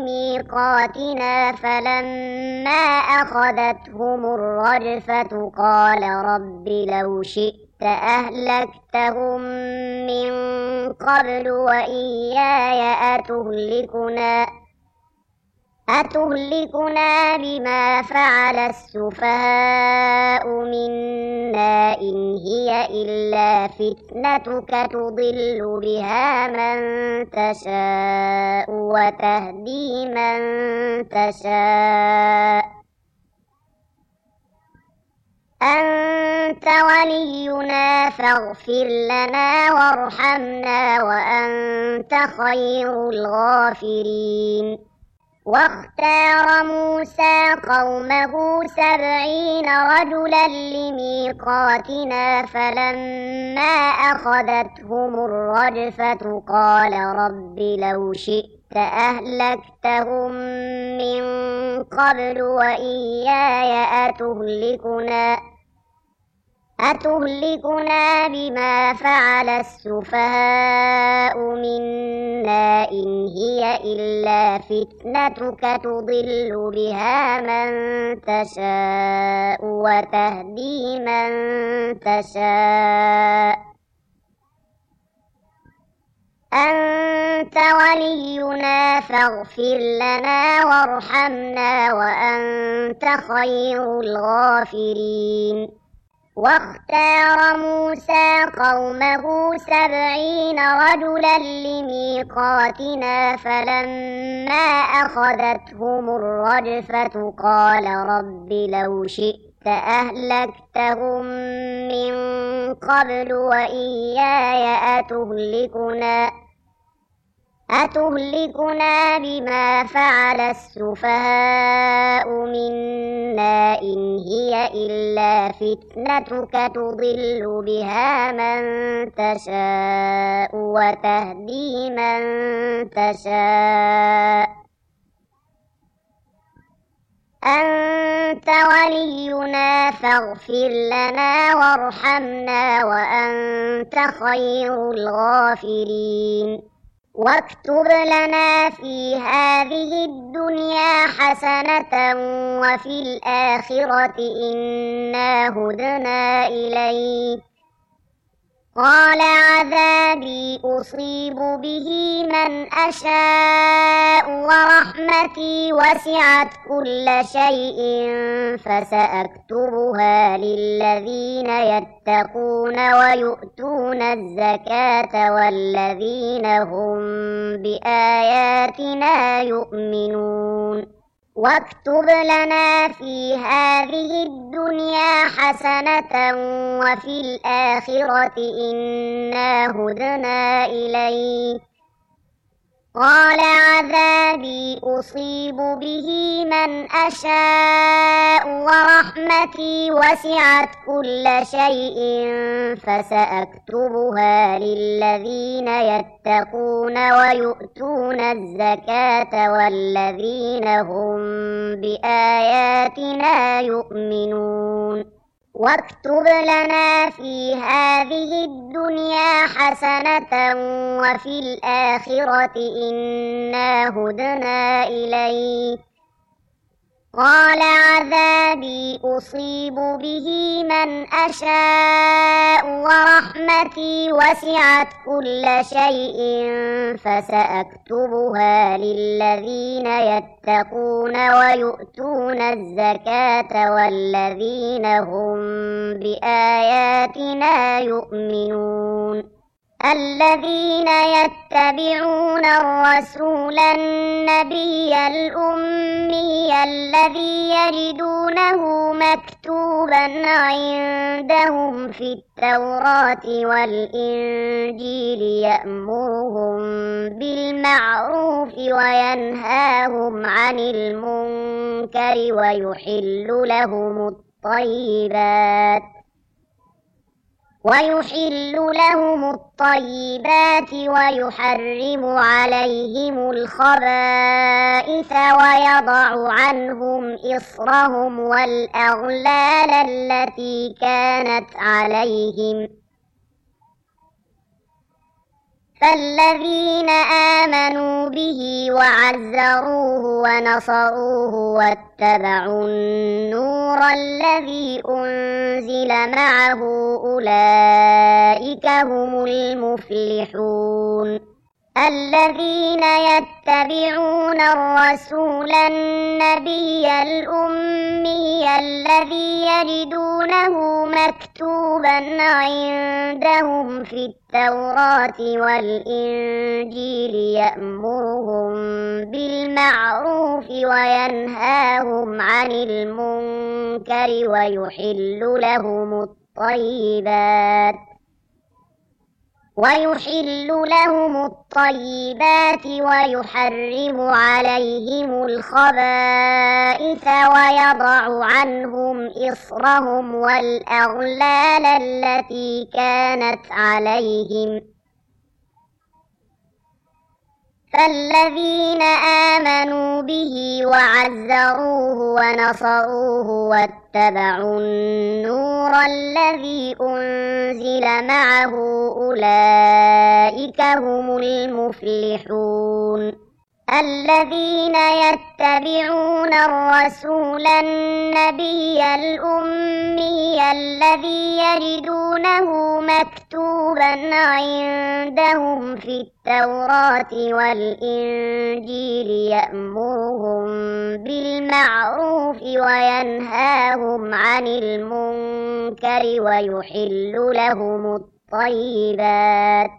لميقاتنا فلما أخذتهم الرجفة قال رب لو شئت أهلكتهم من قبل وإياي أتهلكنا أتهلكنا بما فعل السفهاء منا إن هي إلا فتنتك تضل بها من تشاء وتهدي من تشاء أنت ولينا فاغفر لنا وارحمنا وأنت خير الغافرين واختار موسى قومه سبعين رجلا لميقاتنا فلما أخذتهم الرجفة قال رب لو شئت أهلكتهم من قبل وإياي أتهلكنا أتهلكنا بما فعل السفهاء منا إن هي إلا فتنتك تضل بها من تشاء وتهدي من تشاء أنت ولينا فاغفر لنا وارحمنا وأنت خير الغافرين واختار موسى قومه سبعين رجلا لميقاتنا فلما أخذتهم الرجفة قال رب لو شئت أهلكتهم من قبل وإياي أتهلكنا أتهلكنا بما فعل السفهاء منا إن هي إلا فتنتك تضل بها من تشاء وتهدي من تشاء أنت ولينا فاغفر لنا وارحمنا وأنت خير الغافرين واكتب لنا في هذه الدنيا حسنة وفي الآخرة إنا هدنا إليك قال عذابي أصيب به من أشاء ورحمتي وسعت كل شيء فسأكتبها للذين يتقون ويؤتون الزكاة والذين هم بآياتنا يؤمنون واكتب لنا في هذه الدنيا حسنة وفي الآخرة إنا هدنا إليك. قال عذابي أصيب به من أشاء ورحمتي وسعت كل شيء فسأكتبها للذين يتقون ويؤتون الزكاة والذين هم بآياتنا يؤمنون. واكتب لنا في هذه الدنيا حسنة وفي الآخرة إنا هدنا إليك. قال عذابي أصيب به من أشاء ورحمتي وسعت كل شيء فسأكتبها للذين يتقون ويؤتون الزكاة والذين هم بآياتنا يؤمنون. الذين يتبعون الرسول النبي الأمي الذي يجدونه مكتوبا عندهم في التوراة والإنجيل يأمرهم بالمعروف وينهاهم عن المنكر ويحل لهم الطيبات ويحل لهم الطيبات ويحرم عليهم الخبائث ويضع عنهم إصرهم والأغلال التي كانت عليهم. فالذين آمنوا به وعزروه ونصروه واتبعوا النور الذي أنزل معه أولئك هم المفلحون. الذين يتبعون الرسول النبي الأمي الذي يجدونه مكتوبا عندهم في التوراة والإنجيل يأمرهم بالمعروف وينهاهم عن المنكر ويحل لهم الطيبات ويحل لهم الطيبات ويحرم عليهم الخبائث ويضع عنهم إصرهم والأغلال التي كانت عليهم. فالذين آمنوا به وعزروه ونصروه واتبعوا النور الذي أنزل معه أولئك هم المفلحون. الذين يتبعون الرسول النبي الأمي الذي يجدونه مكتوبا عندهم في التوراة والإنجيل يأمرهم بالمعروف وينهاهم عن المنكر ويحل لهم الطيبات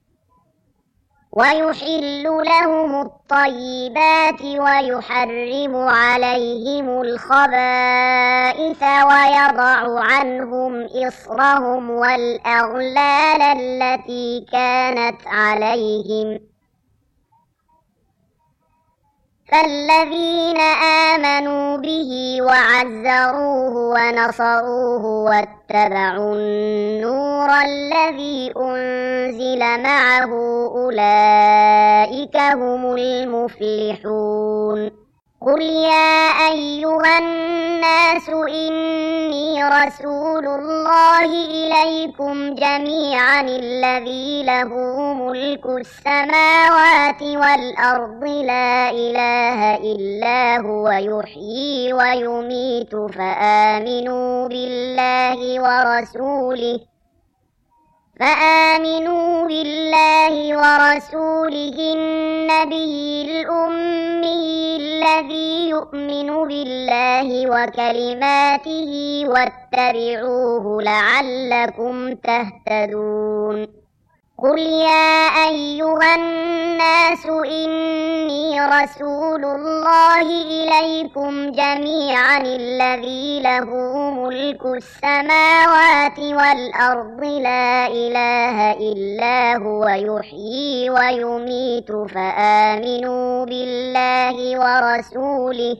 ويحل لهم الطيبات ويحرم عليهم الخبائث ويضع عنهم إصرهم والأغلال التي كانت عليهم. فالذين آمنوا به وعزروه ونصروه واتبعوا النور الذي أنزل معه أولئك هم المفلحون. قل يا أيها الناس إني رسول الله إليكم جميعا الذي له ملك السماوات والأرض لا إله إلا هو يحيي ويميت فآمنوا بالله ورسوله فآمنوا بالله ورسوله النبي الأمي الذي يؤمن بالله وكلماته واتبعوه لعلكم تهتدون. قل يا أيها الناس إني رسول الله إليكم جميعا الذي له ملك السماوات والأرض لا إله إلا هو يحيي ويميت فآمنوا بالله ورسوله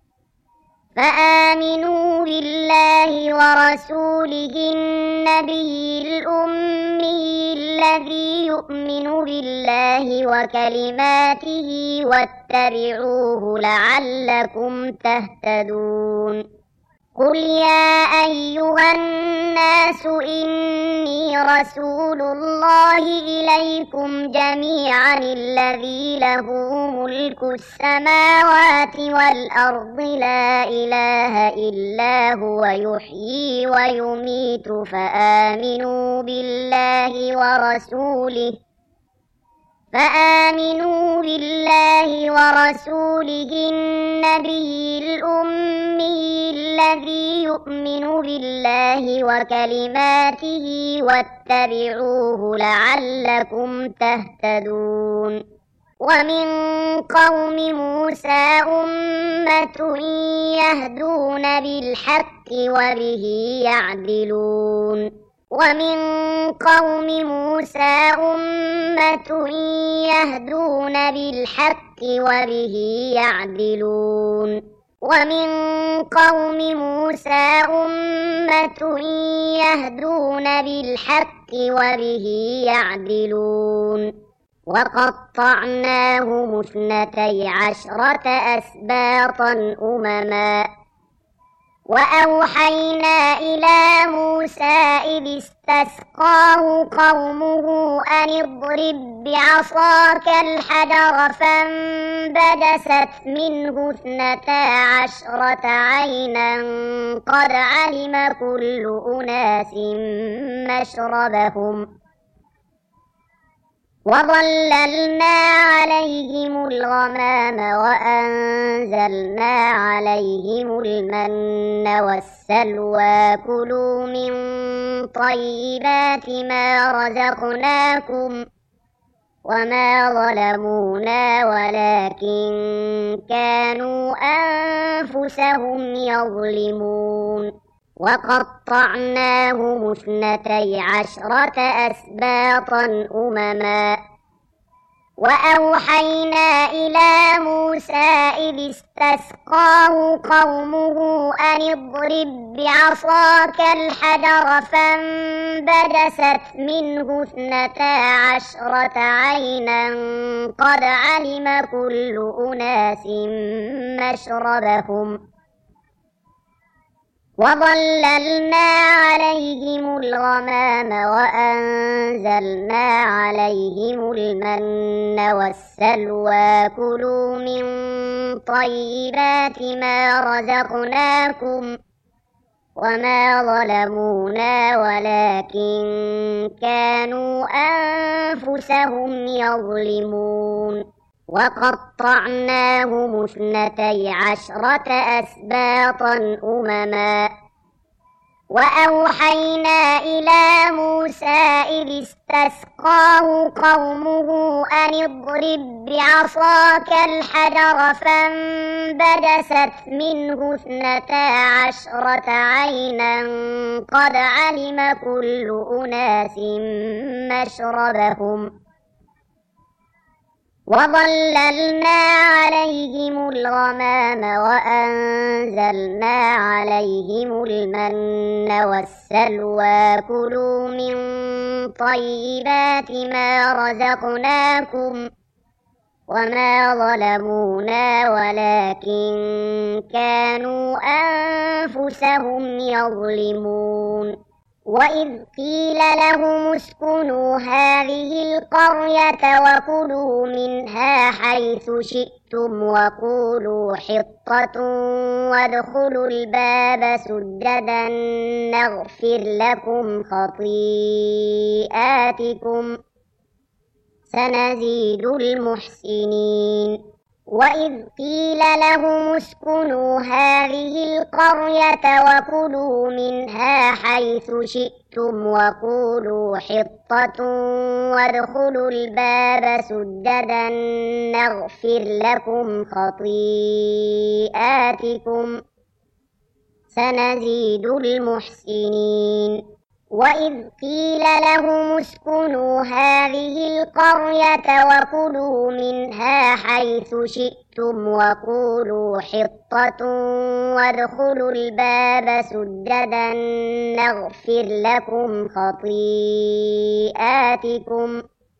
فآمنوا بالله ورسوله النبي الأمي الذي يؤمن بالله وكلماته واتبعوه لعلكم تهتدون قل يا أيها الناس إني رسول الله إليكم جميعا الذي له ملك السماوات والأرض لا إله إلا هو يحيي ويميت فآمنوا بالله ورسوله فآمنوا بالله ورسوله النبي الأمي الذي يؤمن بالله وكلماته واتبعوه لعلكم تهتدون ومن قوم موسى أمة يهدون بالحق وبه يعدلون ومن قوم موسى أمة يهدون بالحق وبه يعدلون ومن قوم موسى أمة يهدون بالحق وبه يعدلون وقطعناهم اثنتي عشرة أسباطا أمما وأوحينا إلى موسى إذ استسقاه قومه أن اضرب بعصاك الحجر فانبجست منه اثنتا عشرة عينا قد علم كل أناس مشربهم وظللنا عليهم الغمام وأنزلنا عليهم المن والسلوى كلوا من طيبات ما رزقناكم وما ظلمونا ولكن كانوا أنفسهم يظلمون وقطعناهم اثنتي عشرة أسباطا أمما وأوحينا إلى موسى إذ استسقاه قومه أن اضرب بعصاك الحجر فانبجست منه اثنتا عشرة عينا قد علم كل أناس مشربهم وظللنا عليهم الغمام وأنزلنا عليهم المن والسلوى كلوا من طيبات ما رزقناكم وما ظلمونا ولكن كانوا أنفسهم يظلمون وقطعناهم اثنتي عشرة أسباطا أمما وأوحينا إلى موسى إذ استسقاه قومه أن اضرب بعصاك الحجر فانبجست منه اثنتا عشرة عينا قد علم كل أناس مشربهم وظللنا عليهم الغمام وأنزلنا عليهم المن والسلوى كلوا من طيبات ما رزقناكم وما ظلمونا ولكن كانوا أنفسهم يظلمون وإذ قيل لهم اسكنوا هذه القرية وكلوا منها حيث شئتم وقولوا حطة وادخلوا الباب سجدا نغفر لكم خطيئاتكم سنزيد المحسنين وإذ قيل لهم اسكنوا هذه القرية وكلوا منها حيث شئتم وقولوا حطة وادخلوا الباب سجدا نغفر لكم خطيئاتكم سنزيد المحسنين وإذ قيل لهم اسكنوا هذه القرية وكلوا منها حيث شئتم وقولوا حطة وادخلوا الباب سجدا نغفر لكم خطيئاتكم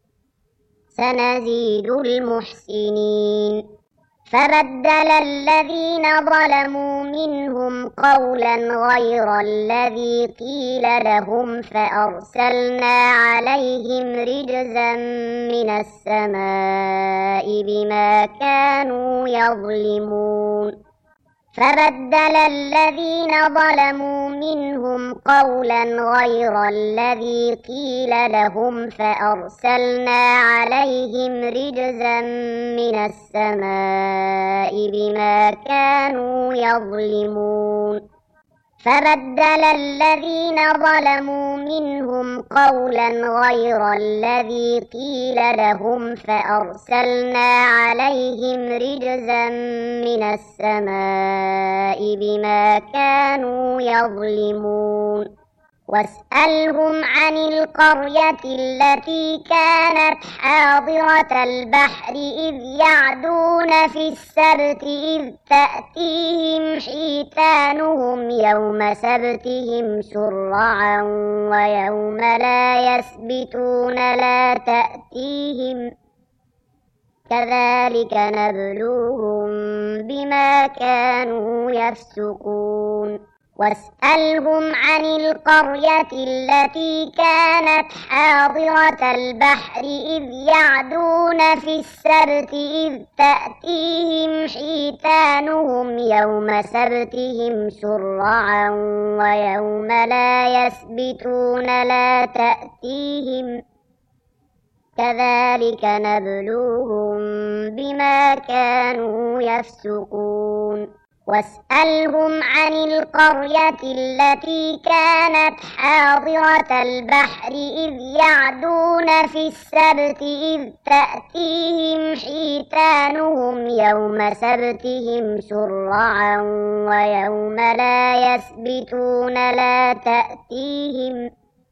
سنزيد المحسنين فبدل الذين ظلموا منهم قولا غير الذي قيل لهم فأرسلنا عليهم رجزا من السماء بما كانوا يظلمون فبدل الذين ظلموا منهم قولا غير الذي قيل لهم فأرسلنا عليهم رجزا من السماء بما كانوا يظلمون فبدل الذين ظلموا منهم قولا غير الذي قيل لهم فأرسلنا عليهم رجزا من السماء بما كانوا يظلمون واسألهم عن القرية التي كانت حاضرة البحر إذ يعدون في السبت إذ تأتيهم حيتانهم يوم سبتهم شرعا ويوم لا يسبتون لا تأتيهم كذلك نبلوهم بما كانوا يفسقون واسألهم عن القرية التي كانت حاضرة البحر إذ يعدون في السبت إذ تأتيهم حيتانهم يوم سبتهم شرعا ويوم لا يسبتون لا تأتيهم كذلك نبلوهم بما كانوا يفسقون واسألهم عن القرية التي كانت حاضرة البحر إذ يعدون في السبت إذ تأتيهم حيتانهم يوم سبتهم شرعا ويوم لا يسبتون لا تأتيهم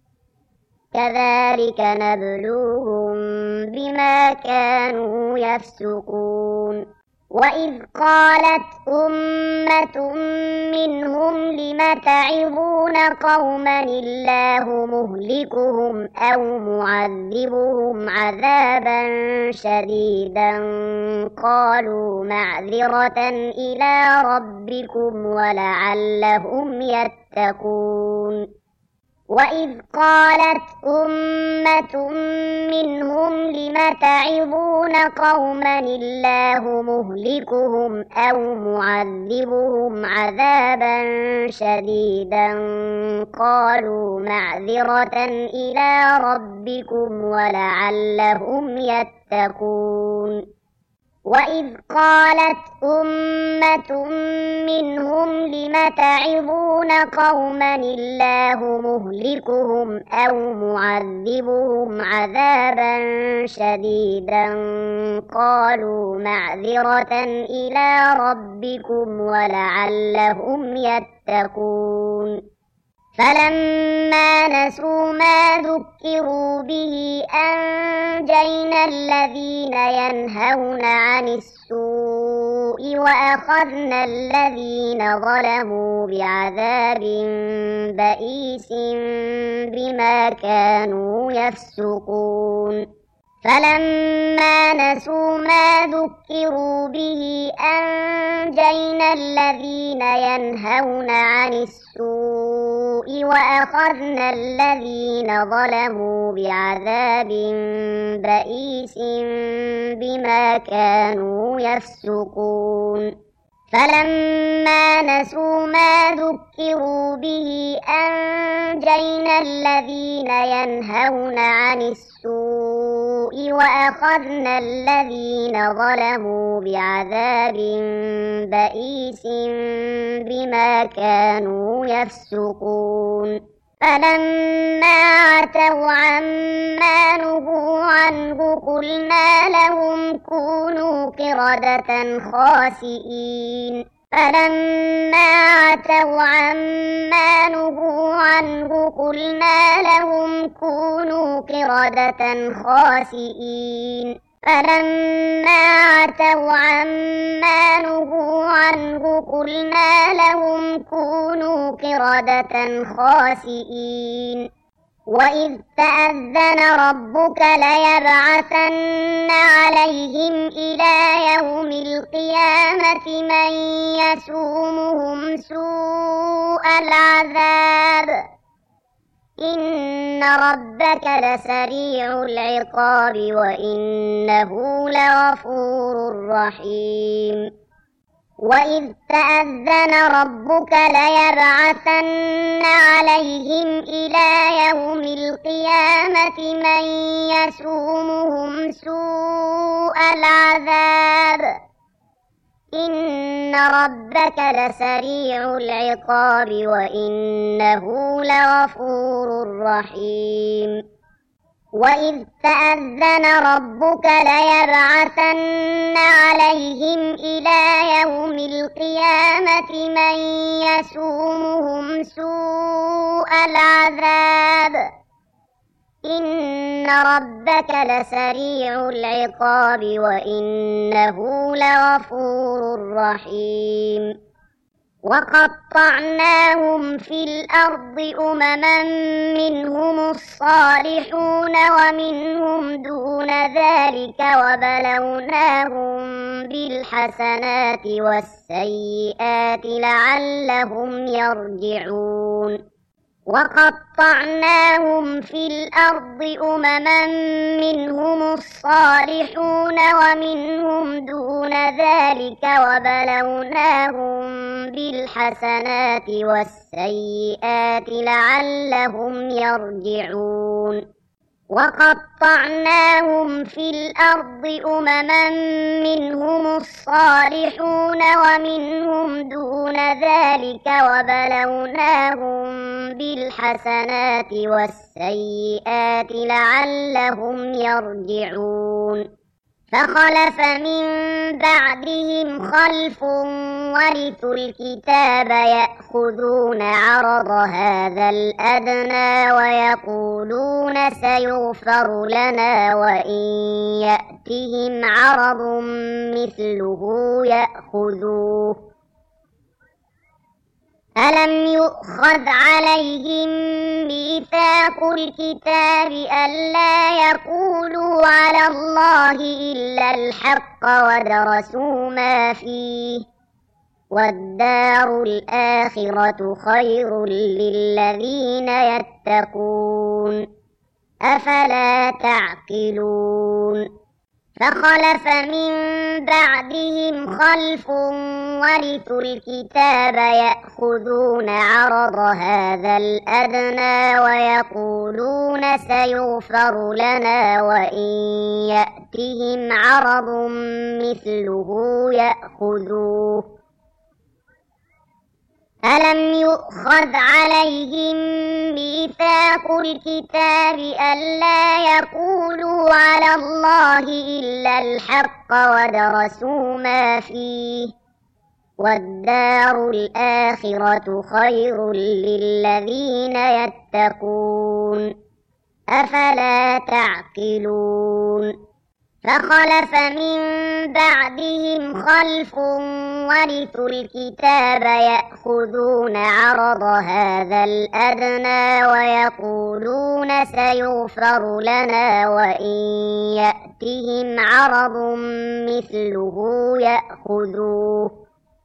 كذلك نبلوهم بما كانوا يفسقون وإذ قالت أمة منهم لم تعظون قوما الله مهلكهم أو معذبهم عذابا شديدا قالوا معذرة إلى ربكم ولعلهم يتقون وإذ قالت أمة منهم لم تعظون قوما الله مهلكهم أو معذبهم عذابا شديدا قالوا معذرة إلى ربكم ولعلهم يتقون وإذ قالت أمة منهم لم تعظون قوما الله مهلكهم أو معذبهم عذابا شديدا قالوا معذرة إلى ربكم ولعلهم يتقون فلما نسوا ما ذكروا به أنجينا الذين ينهون عن السوء وأخذنا الذين ظلموا بعذاب بئيس بما كانوا يفسقون فلما نسوا ما ذكروا به أنجينا الذين ينهون عن السوء وأخذنا الذين ظلموا بعذاب بئيس بما كانوا يفسقون فلما نسوا ما ذكروا به أنجينا الذين ينهون عن السوء السوء وأخذنا الذين ظلموا بعذاب بئيس بما كانوا يفسقون فلما عتوا عما نهوا عنه قلنا لهم كونوا قردة خاسئين فلما عتوا عما نهوا عنه قلنا لهم كونوا قردة خاسئين فلما عتوا عما نهوا عنه قلنا لهم كونوا قردة خاسئين وإذ تأذن ربك ليبعثن عليهم إلى يوم القيامة من يسومهم سوء العذاب إن ربك لسريع العقاب وإنه لغفور رحيم وإذ تأذن ربك ليبعثن عليهم إلى يوم القيامة من يسومهم سوء العذاب إن ربك لسريع العقاب وإنه لغفور رحيم وإذ تأذن ربك ليبعثن عليهم إلى يوم القيامة من يسومهم سوء العذاب إن ربك لسريع العقاب وإنه لغفور رحيم وقطعناهم في الأرض أمما منهم الصالحون ومنهم دون ذلك وبلوناهم بالحسنات والسيئات لعلهم يرجعون وقطعناهم في الأرض أمما منهم الصالحون ومنهم دون ذلك وبلوناهم بالحسنات والسيئات لعلهم يرجعون وقطعناهم في الأرض أمما منهم الصالحون ومنهم دون ذلك وبلوناهم بالحسنات والسيئات لعلهم يرجعون فخلف من بعدهم خلف ورثوا الكتاب يأخذون عرض هذا الأدنى ويقولون سيغفر لنا وإن يأتهم عرض مثله يأخذوه ألم يؤخذ عليهم ميثاق الكتاب ألا يقولوا على الله إلا الحق ودرسوا ما فيه والدار الآخرة خير للذين يتقون أفلا تعقلون فخلف من بعدهم خلف ورثوا الكتاب يأخذون عرض هذا الأدنى ويقولون سيغفر لنا وإن يأتهم عرض مثله يأخذوه ألم يؤخذ عليهم ميثاق الكتاب ألا يقولوا على الله إلا الحق ودرسوا ما فيه والدار الآخرة خير للذين يتقون أفلا تعقلون فخلف من بعدهم خلف ورثوا الكتاب يأخذون عرض هذا الأدنى ويقولون سيغفر لنا وإن يأتهم عرض مثله يأخذوه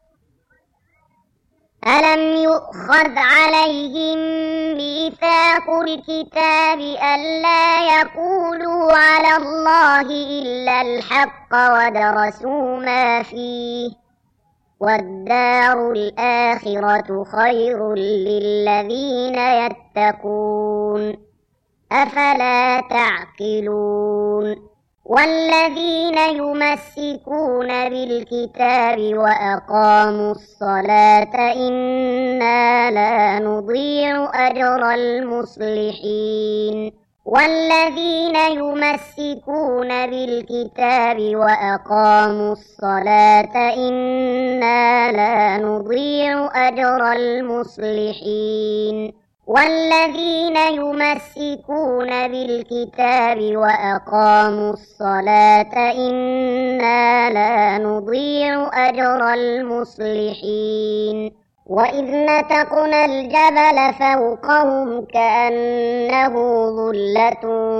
ألم يؤخذ عليهم ميثاق الكتاب ألا يقولوا على الله إلا الحق ودرسوا ما فيه والدار الآخرة خير للذين يتقون أفلا تعقلون والذين يمسكون بالكتاب وأقاموا الصلاة إنا لا نضيع أجر المصلحين والذين يمسكون بالكتاب وأقاموا الصلاة إنا لا نضيع أجر المصلحين والذين يمسكون بالكتاب وأقاموا الصلاة إنا لا نضيع أجر المصلحين وإذ نتقنا الجبل فوقهم كأنه ظلة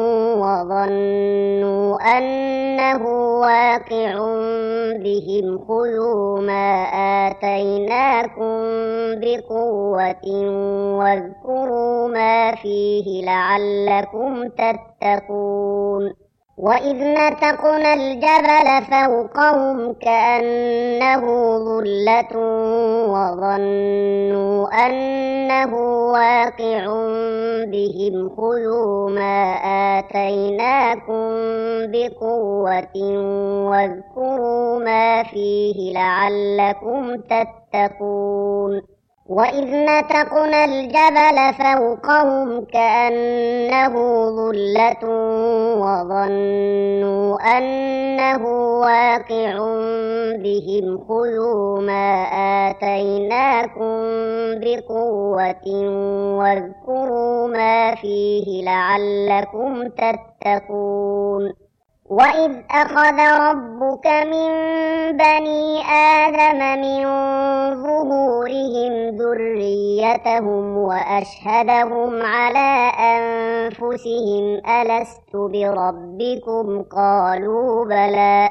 وظنوا أنه واقع بهم خذوا ما آتيناكم بقوة واذكروا ما فيه لعلكم تتقون وإذ نتقنا الجبل فوقهم كأنه ظلة وظنوا أنه واقع بهم خذوا ما آتيناكم بقوة واذكروا ما فيه لعلكم تتقون وإذ نتقنا الجبل فوقهم كأنه ظلة وظنوا أنه واقع بهم خذوا ما آتيناكم بقوة واذكروا ما فيه لعلكم تتقون وإذ أخذ ربك من بني آدم من ظهورهم ذريتهم وأشهدهم على أنفسهم ألست بربكم قالوا بلى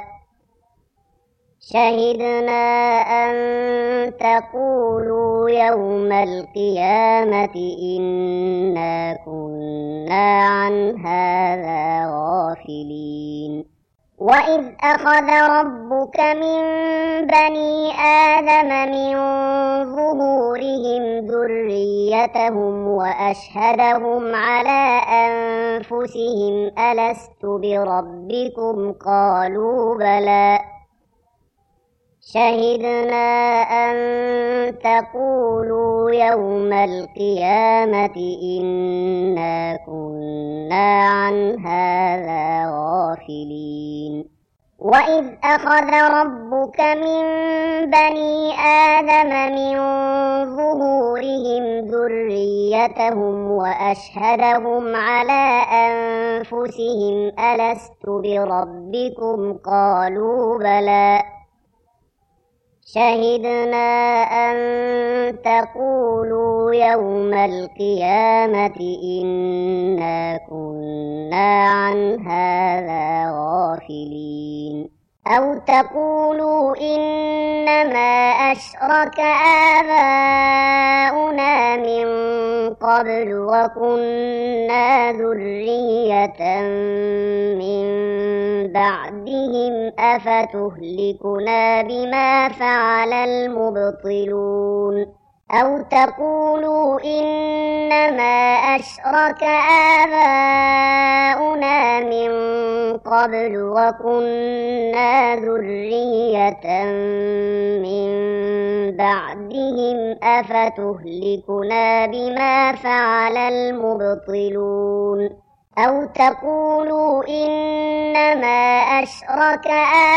شهدنا أن تقولوا يوم القيامة إنا كنا عن هذا غافلين وإذ أخذ ربك من بني آدم من ظهورهم ذريتهم وأشهدهم على أنفسهم ألست بربكم قالوا بلى شهدنا أن تقولوا يوم القيامة إنا كنا عن هذا غافلين وإذ أخذ ربك من بني آدم من ظهورهم ذريتهم وأشهدهم على أنفسهم ألست بربكم قالوا بلى شهدنا أن تقولوا يوم القيامة إنا كنا عن هذا غافلين أو تقولوا إنما أشرك آباؤنا من قبل وكنا ذرية من بعدهم أفتهلكنا بما فعل المبطلون أو تقولوا إنما أشرك آباؤنا من قبل وكنا ذرية من بعدهم أفتهلكنا بما فعل المبطلون أو تقولوا إنما أشرك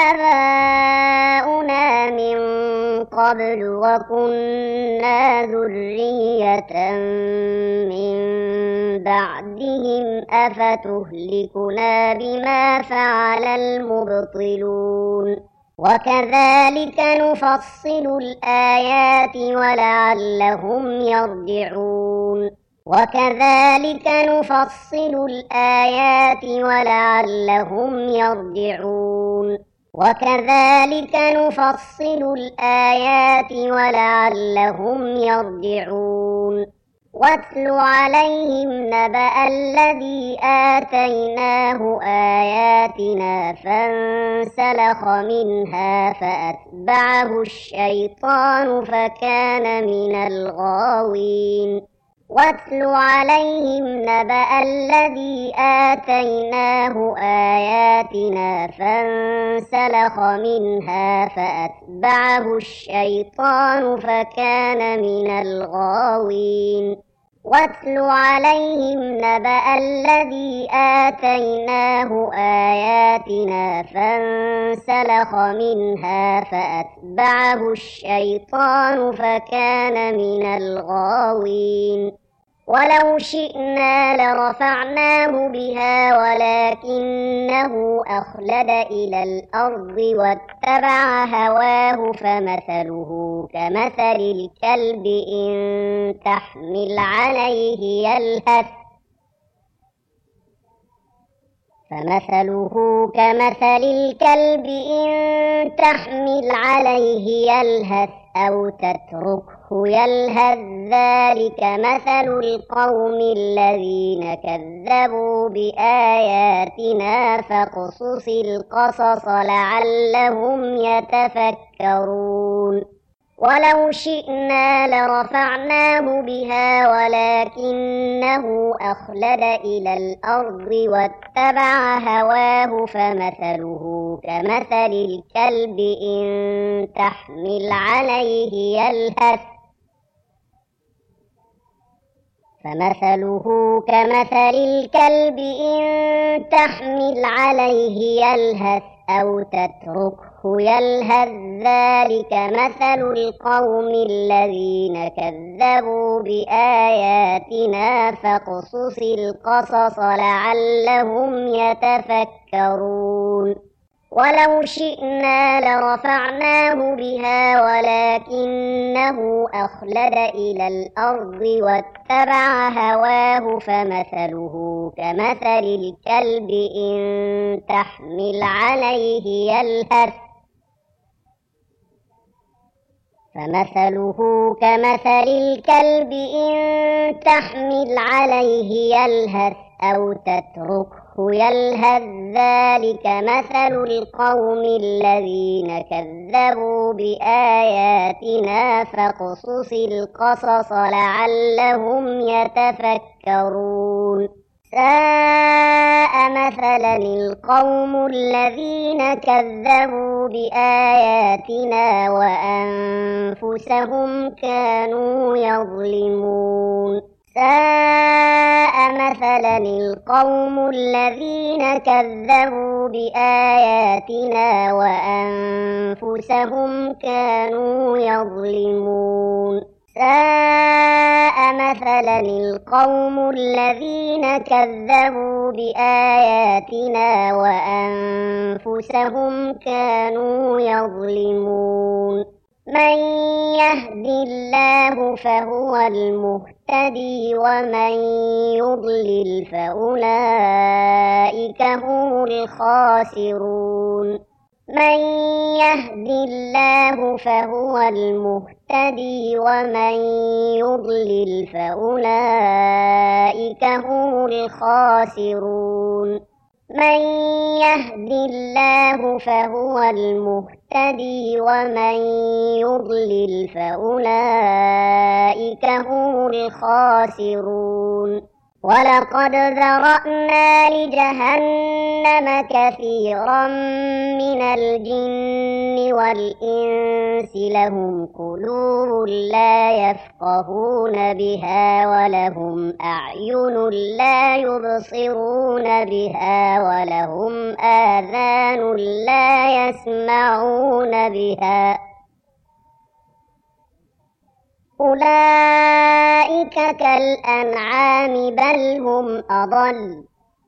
آباؤنا من قبل وكنا ذرية من بعدهم أفتهلكنا بما فعل المبطلون وكذلك نفصل الآيات ولعلهم يرجعون وكذلك نفصل الآيات ولعلهم يرجعون وكذلك نفصل الآيات ولعلهم يرجعون واتل عليهم نبأ الذي آتيناه آياتنا فانسلخ منها فأتبعه الشيطان فكان من الغاوين واتل عليهم نبأ الذي آتيناه آياتنا فانسلخ منها فأتبعه الشيطان فكان من الغاوين واتل عليهم نبأ الذي آتيناه آياتنا فانسلخ منها فأتبعه الشيطان فكان من الغاوين ولو شئنا لرفعناه بها ولكنه أخلد إلى الأرض واتبع هواه فمثله كمثل الكلب إن تحمل عليه يلهث فمثله كمثل الكلب إن تحمل عليه يلهث أو تتركه يلهث ذلك مثل القوم الذين كذبوا بآياتنا فاقصص القصص لعلهم يتفكرون ولو شئنا لرفعناه بها ولكنه أخلد إلى الأرض واتبع هواه فمثله كمثل الكلب إن تحمل عليه يلهث فمثله كمثل الكلب إن تحمل عليه يلهث أو تتركه يلهث ذلك مثل القوم الذين كذبوا بآياتنا فاقصص القصص لعلهم يتفكرون ولو شئنا لرفعناه بها ولكنه أخلد إلى الأرض واتبع هواه فمثله كمثل الكلب إن تحمل عليه يلهث فمثله كمثل الكلب إن تحمل عليه يلهث أو تتركه يلهث ذلك مثل القوم الذين كذبوا بآياتنا فاقصص القصص لعلهم يتفكرون ساء مثلا القوم الذين كذبوا بآياتنا وأنفسهم كانوا يظلمون ساء مثلا القوم الذين كذبوا بآياتنا وأنفسهم كانوا يظلمون ساء مثلا القوم الذين كذبوا بآياتنا وأنفسهم كانوا يظلمون من يهد الله فهو المهتدي ومن يضلل فأولئك هم الخاسرون من يهد الله فهو المهتدي ومن يضلل فأولئك هم الخاسرون من يهد الله فهو المهتدي ومن يضلل فأولئك هم الخاسرون ولقد ذرأنا لجهنم كثيرا من الجن والإنس لهم قلوب لا يفقهون بها ولهم أعين لا يبصرون بها ولهم آذان لا يسمعون بها أولئك كالأنعام بل هم أضل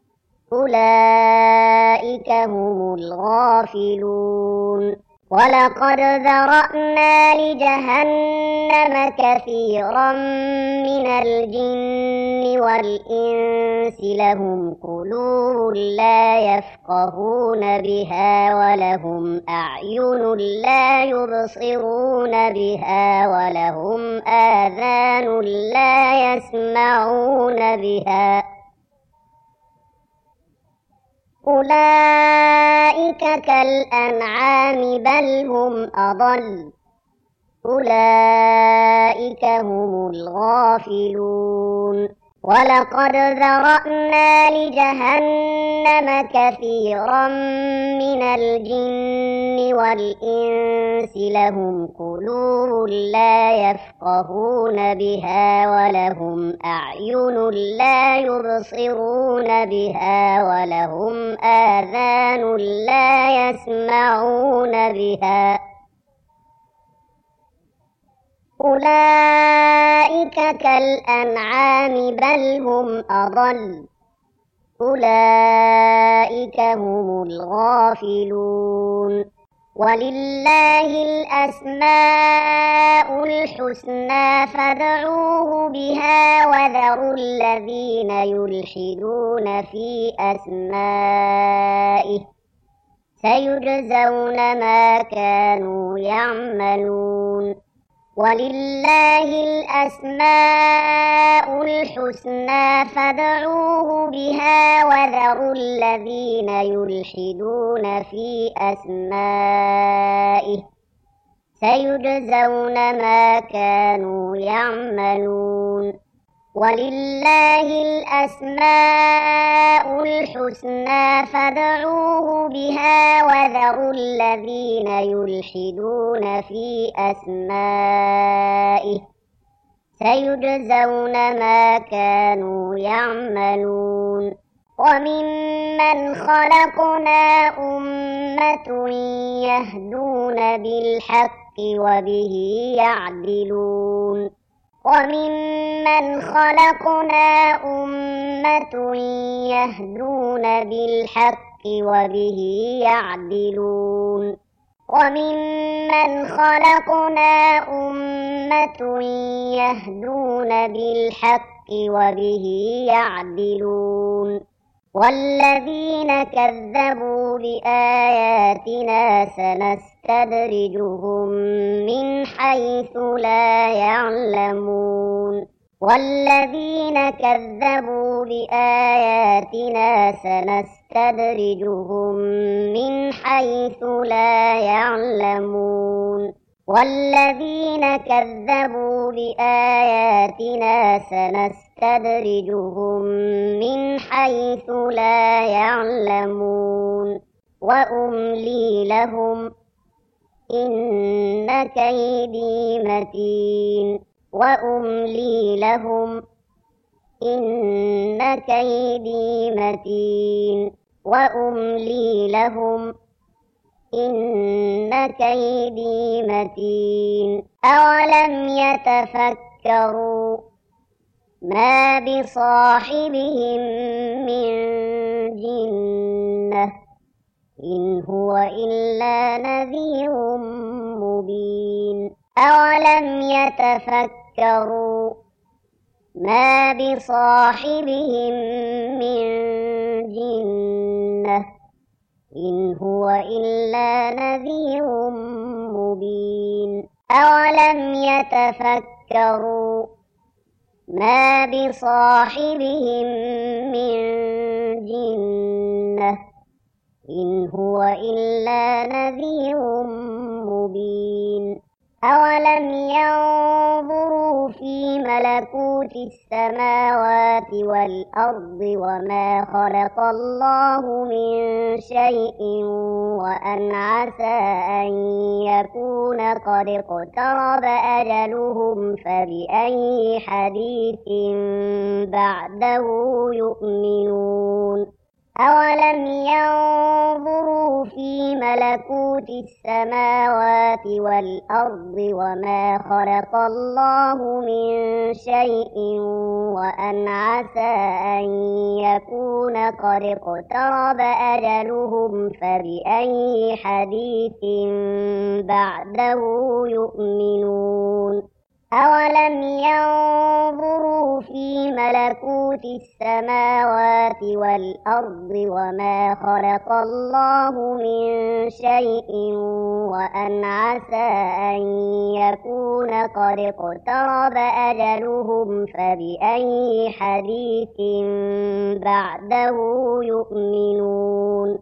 أولئك هم الغافلون ولقد ذرأنا لجهنم كثيرا من الجن والإنس لهم قلوب لا يفقهون بها ولهم أعين لا يبصرون بها ولهم آذان لا يسمعون بها أولئك كالأنعام بل هم أضل أولئك هم الغافلون ولقد ذرأنا لجهنم كثيرا من الجن والإنس لهم قلوب لا يفقهون بها ولهم أعين لا يبصرون بها ولهم آذان لا يسمعون بها أولئك كالأنعام بل هم أضل أولئك هم الغافلون ولله الأسماء الحسنى فادعوه بها وذروا الذين يلحدون في أسمائه سيجزون ما كانوا يعملون ولله الأسماء الحسنى فادعوه بها وذروا الذين يلحدون في أسمائه سيجزون ما كانوا يعملون ولله الأسماء الحسنى فادعوه بها وذروا الذين يلحدون في أسمائه سيجزون ما كانوا يعملون وممن خلقنا أمة يهدون بالحق وبه يعدلون وممن خلقنا أمة يهدون بالحق وبه يعدلون وممن خلقنا أمة يهدون بالحق وبه يعدلون والذين كذبوا بآياتنا سنستدرجهم من حيث لا يعلمون والذين كذبوا بآياتنا سنستدرجهم من حيث لا يعلمون والذين كذبوا بآياتنا سنستدرجهم من حيث لا يعلمون وأملي لهم إن كيدي متين وأملي لهم إن كيدي متين وأملي لهم إن كيدي متين أولم يتفكروا ما بصاحبهم من جنة إن هو إلا نذير مبين أولم يتفكروا ما بصاحبهم من جنة إن هو إلا نذير مبين أولم يتفكروا ما بصاحبهم من جنة إن هو إلا نذير مبين أولم ينظروا في ملكوت السماوات والأرض وما خلق الله من شيء وأن عسى أن يكون قد اقترب أجلهم فبأي حديث بعده يؤمنون أولم ينظروا في ملكوت السماوات والأرض وما خلق الله من شيء وأن عسى أن يكون قد اقترب أجلهم فبأي حديث بعده يؤمنون أولم ينظروا في ملكوت السماوات والأرض وما خلق الله من شيء وأن عسى أن يكون قد اقترب أجلهم فبأي حديث بعده يؤمنون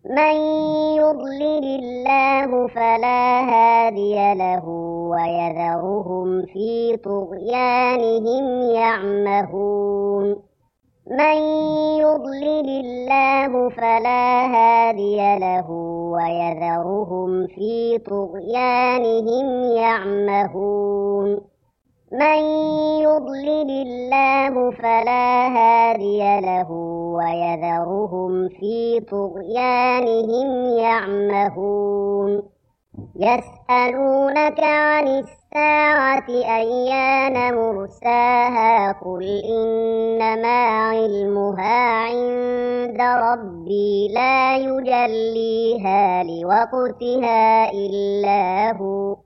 من يضلل الله فلا هادي له ويذرهم في طغيانهم يعمهون من يضلل الله فلا هادي له ويذرهم في طغيانهم يعمهون من يضلل الله فلا هادي له ويذرهم في طغيانهم يعمهون يسألونك عن الساعة أيان مرساها قل إنما علمها عند ربي لا يجليها لوقتها إلا هو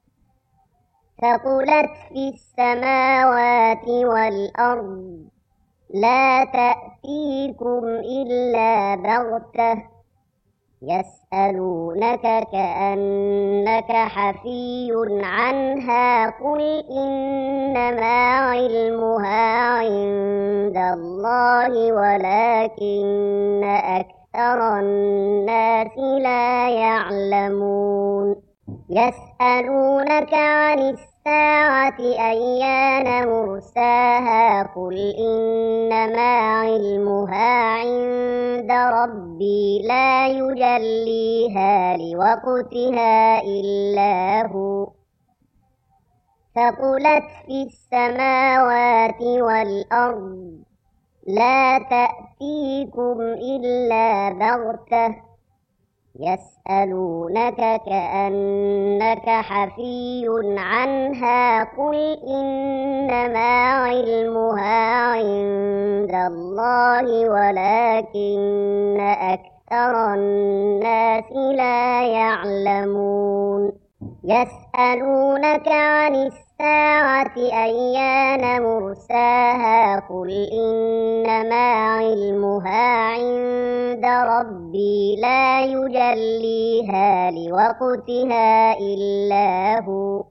ثقلت في السماوات والأرض لا تأتيكم إلا بغتة يسألونك كأنك حفي عنها قل إنما علمها عند الله ولكن أكثر الناس لا يعلمون يسألونك عن الساعة أيان مرساها قل إنما علمها عند ربي لا يجليها لوقتها إلا هو ثقلت في السماوات والأرض لا تأتيكم إلا بغتة يسألونك كأنك حفي عنها قل إنما علمها عند الله ولكن أكثر الناس لا يعلمون يسألونك عن الساعة أيان مرساها قل إنما علمها عند ربي لا يجليها لوقتها إلا هو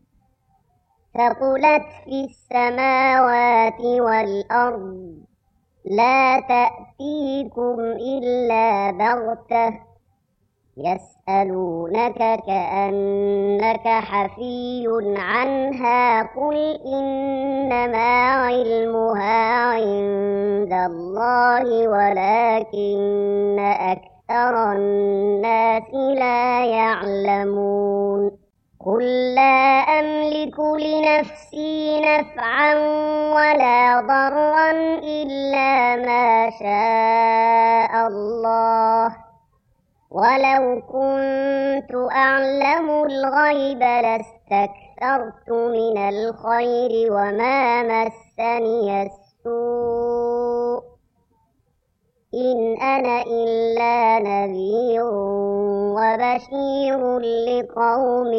ثقلت في السماوات والأرض لا تأتيكم إلا بغتة يسألونك كأنك حفي عنها قل إنما علمها عند الله ولكن أكثر الناس لا يعلمون قل لا أملك لنفسي نفعا ولا ضرا إلا ما شاء الله ولو كنت أعلم الغيب لاستكثرت من الخير وما مسني السوء إن أنا إلا نذير وبشير لقوم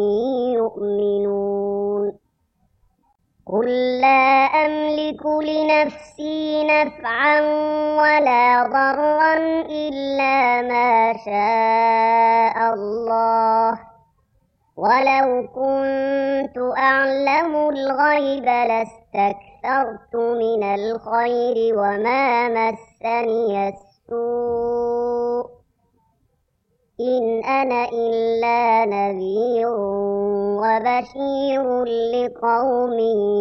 يؤمنون قل لا أملك لنفسي نفعا ولا ضرا إلا ما شاء الله ولو كنت أعلم الغيب لاستكثرت من الخير وما مسني السوء إن أنا إلا نذير وبشير لقوم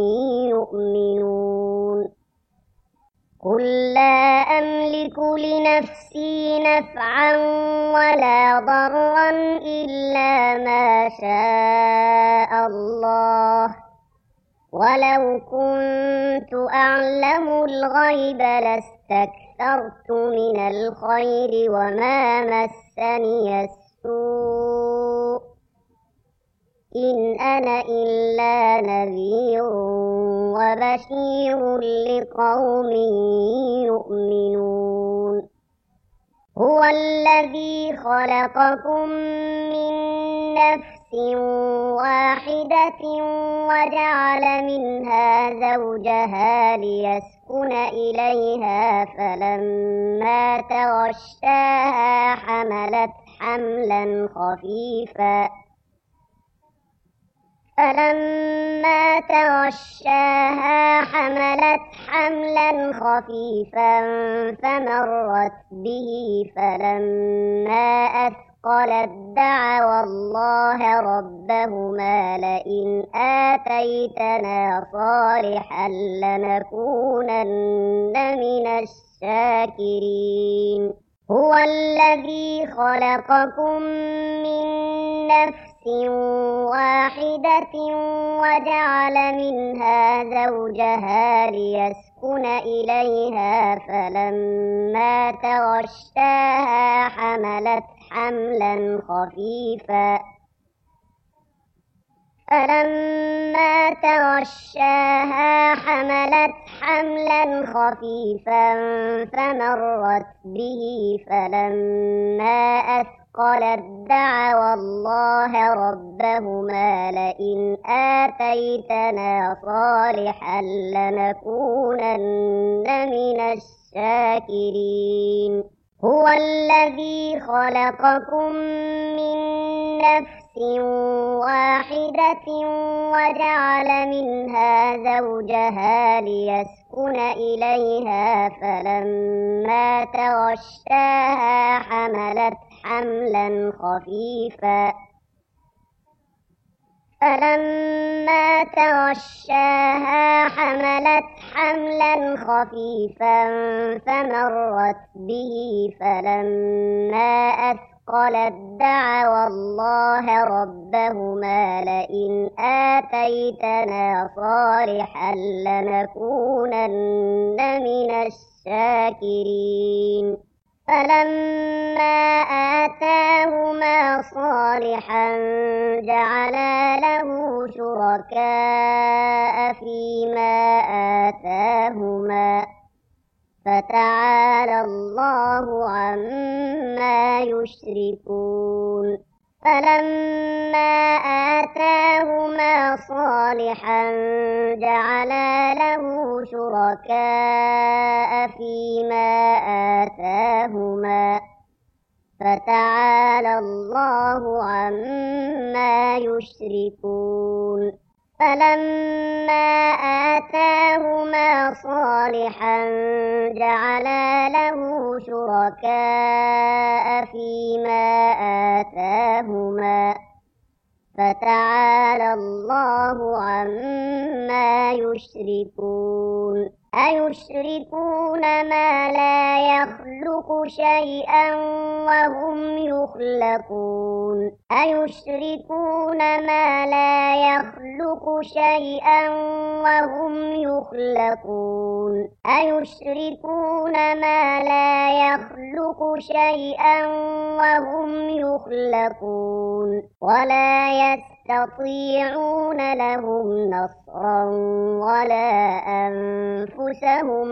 يؤمنون قل لا أملك لنفسي نفعا ولا ضرا إلا ما شاء الله ولو كنت أعلم الغيب لاستكثرت من الخير وما مسني السوء إن أنا إلا نذير وبشير لقوم يؤمنون هو الذي خلقكم من نفس واحدة وجعل منها زوجها ليسكن إليها فلما تغشاها حملت حملا خفيفا فلما تغشاها حملت حملا خفيفا فمرت به فلما أثقلت دعوا الله ربهما لئن آتيتنا صالحا لنكونن من الشاكرين هو الذي خلقكم من نفس واحدة وجعل منها زوجها ليسكن إليها فلما تغشاها حملت حملا خفيفا فلما تغشاها حملت حملا خفيفا فمرت به فلما أثقلت دعوا الله ربهما لئن آتيتنا صالحا لنكونن من الشاكرين هو الذي خلقكم من نفس واحدة وجعل منها زوجها ليسكن إليها فلما تغشاها حملت حملا خفيفا فلما تغشاها حملت حملا خفيفا فمرت به فلما أثقلت دعوا الله ربهما لئن آتيتنا صالحا لنكونن من الشاكرين فلما آتاهما صالحا جعلا له شركاء فيما آتاهما فتعالى الله عما يشركون فلما آتاهما صالحا جعلا له شركاء فيما آتاهما فتعالى الله عما يشركون فلما آتاهما صالحا جعلا له شركاء فيما آتاهما فتعالى الله عما يشركون أيشركون ما لا يخلق شيئا وهم يخلقون أيشركون ما لا يخلق شيئا وهم يخلقون أيشركون ما لا يخلق شيئا وهم يخلقون ولا يستطيعون لهم نصرا ولا أنفسهم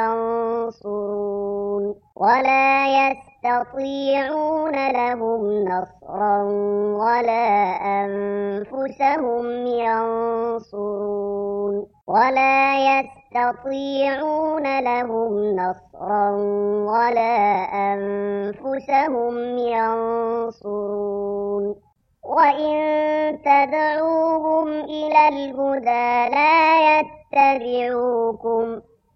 ينصرون ولا يستطيعون لهم نصرا ولا أنفسهم ينصرون ولا يستطيعون لهم نصرا ولا أنفسهم ينصرون وإن تدعوهم إلى الهدى لا يتبعوكم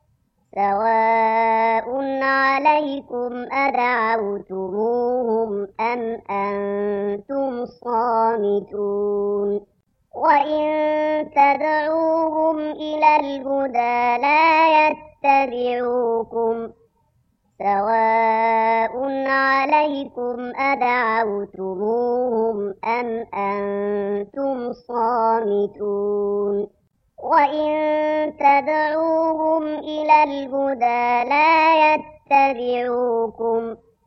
سواء عليكم أدعوتموهم أم أنتم صامتون وإن تدعوهم إلى الهدى لا يتبعوكم سواء عليكم أدعوتموهم أم أنتم صامتون وإن تدعوهم إلى الهدى لا يتبعوكم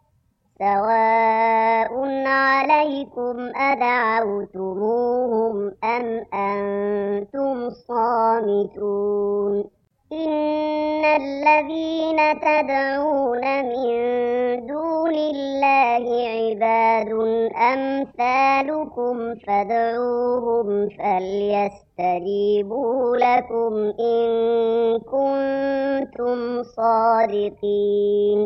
سواء عليكم أدعوتموهم أم أنتم صامتون إن الذين تدعون من دون الله عباد أمثالكم فادعوهم فليستجيبوا لكم إن كنتم صادقين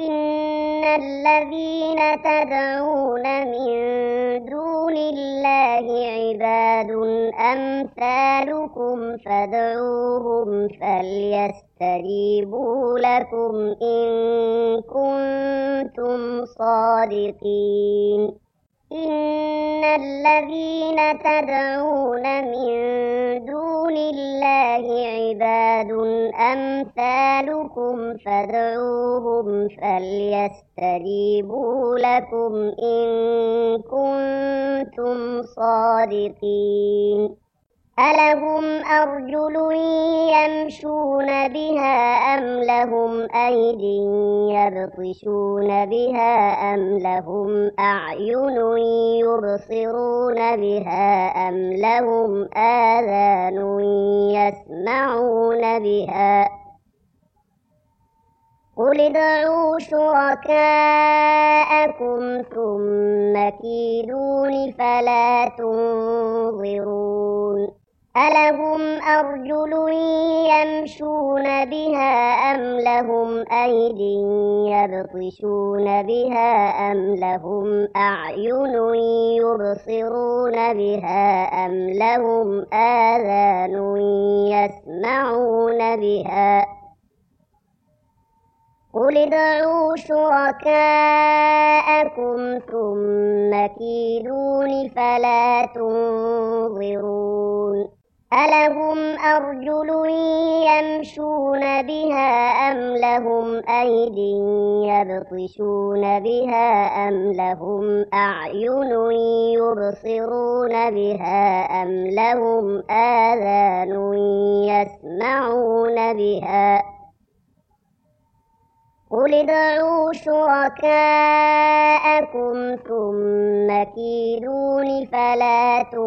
إن الذين تدعون من دون الله الله عباد أمثالكم فادعوهم فليستجيبوا لكم إن كنتم صادقين إن الذين تدعون من دون الله عباد أمثالكم فادعوهم فليستجيبوا لكم إن كنتم صادقين ألهم أرجل يمشون بها أم لهم أيد يبطشون بها أم لهم أعين يبصرون بها أم لهم آذان يسمعون بها قل ادعوا شركاءكم ثم كيدون فلا تنظرون ألهم أرجل يمشون بها أم لهم أيد يبطشون بها أم لهم أعين يبصرون بها أم لهم آذان يسمعون بها قل ادعوا شركاءكم ثم كيدون فلا تنظرون ألهم أرجل يمشون بها أم لهم أيد يبطشون بها أم لهم أعين يبصرون بها أم لهم آذان يسمعون بها قل ادعوا شركاءكم ثم كيدون فلا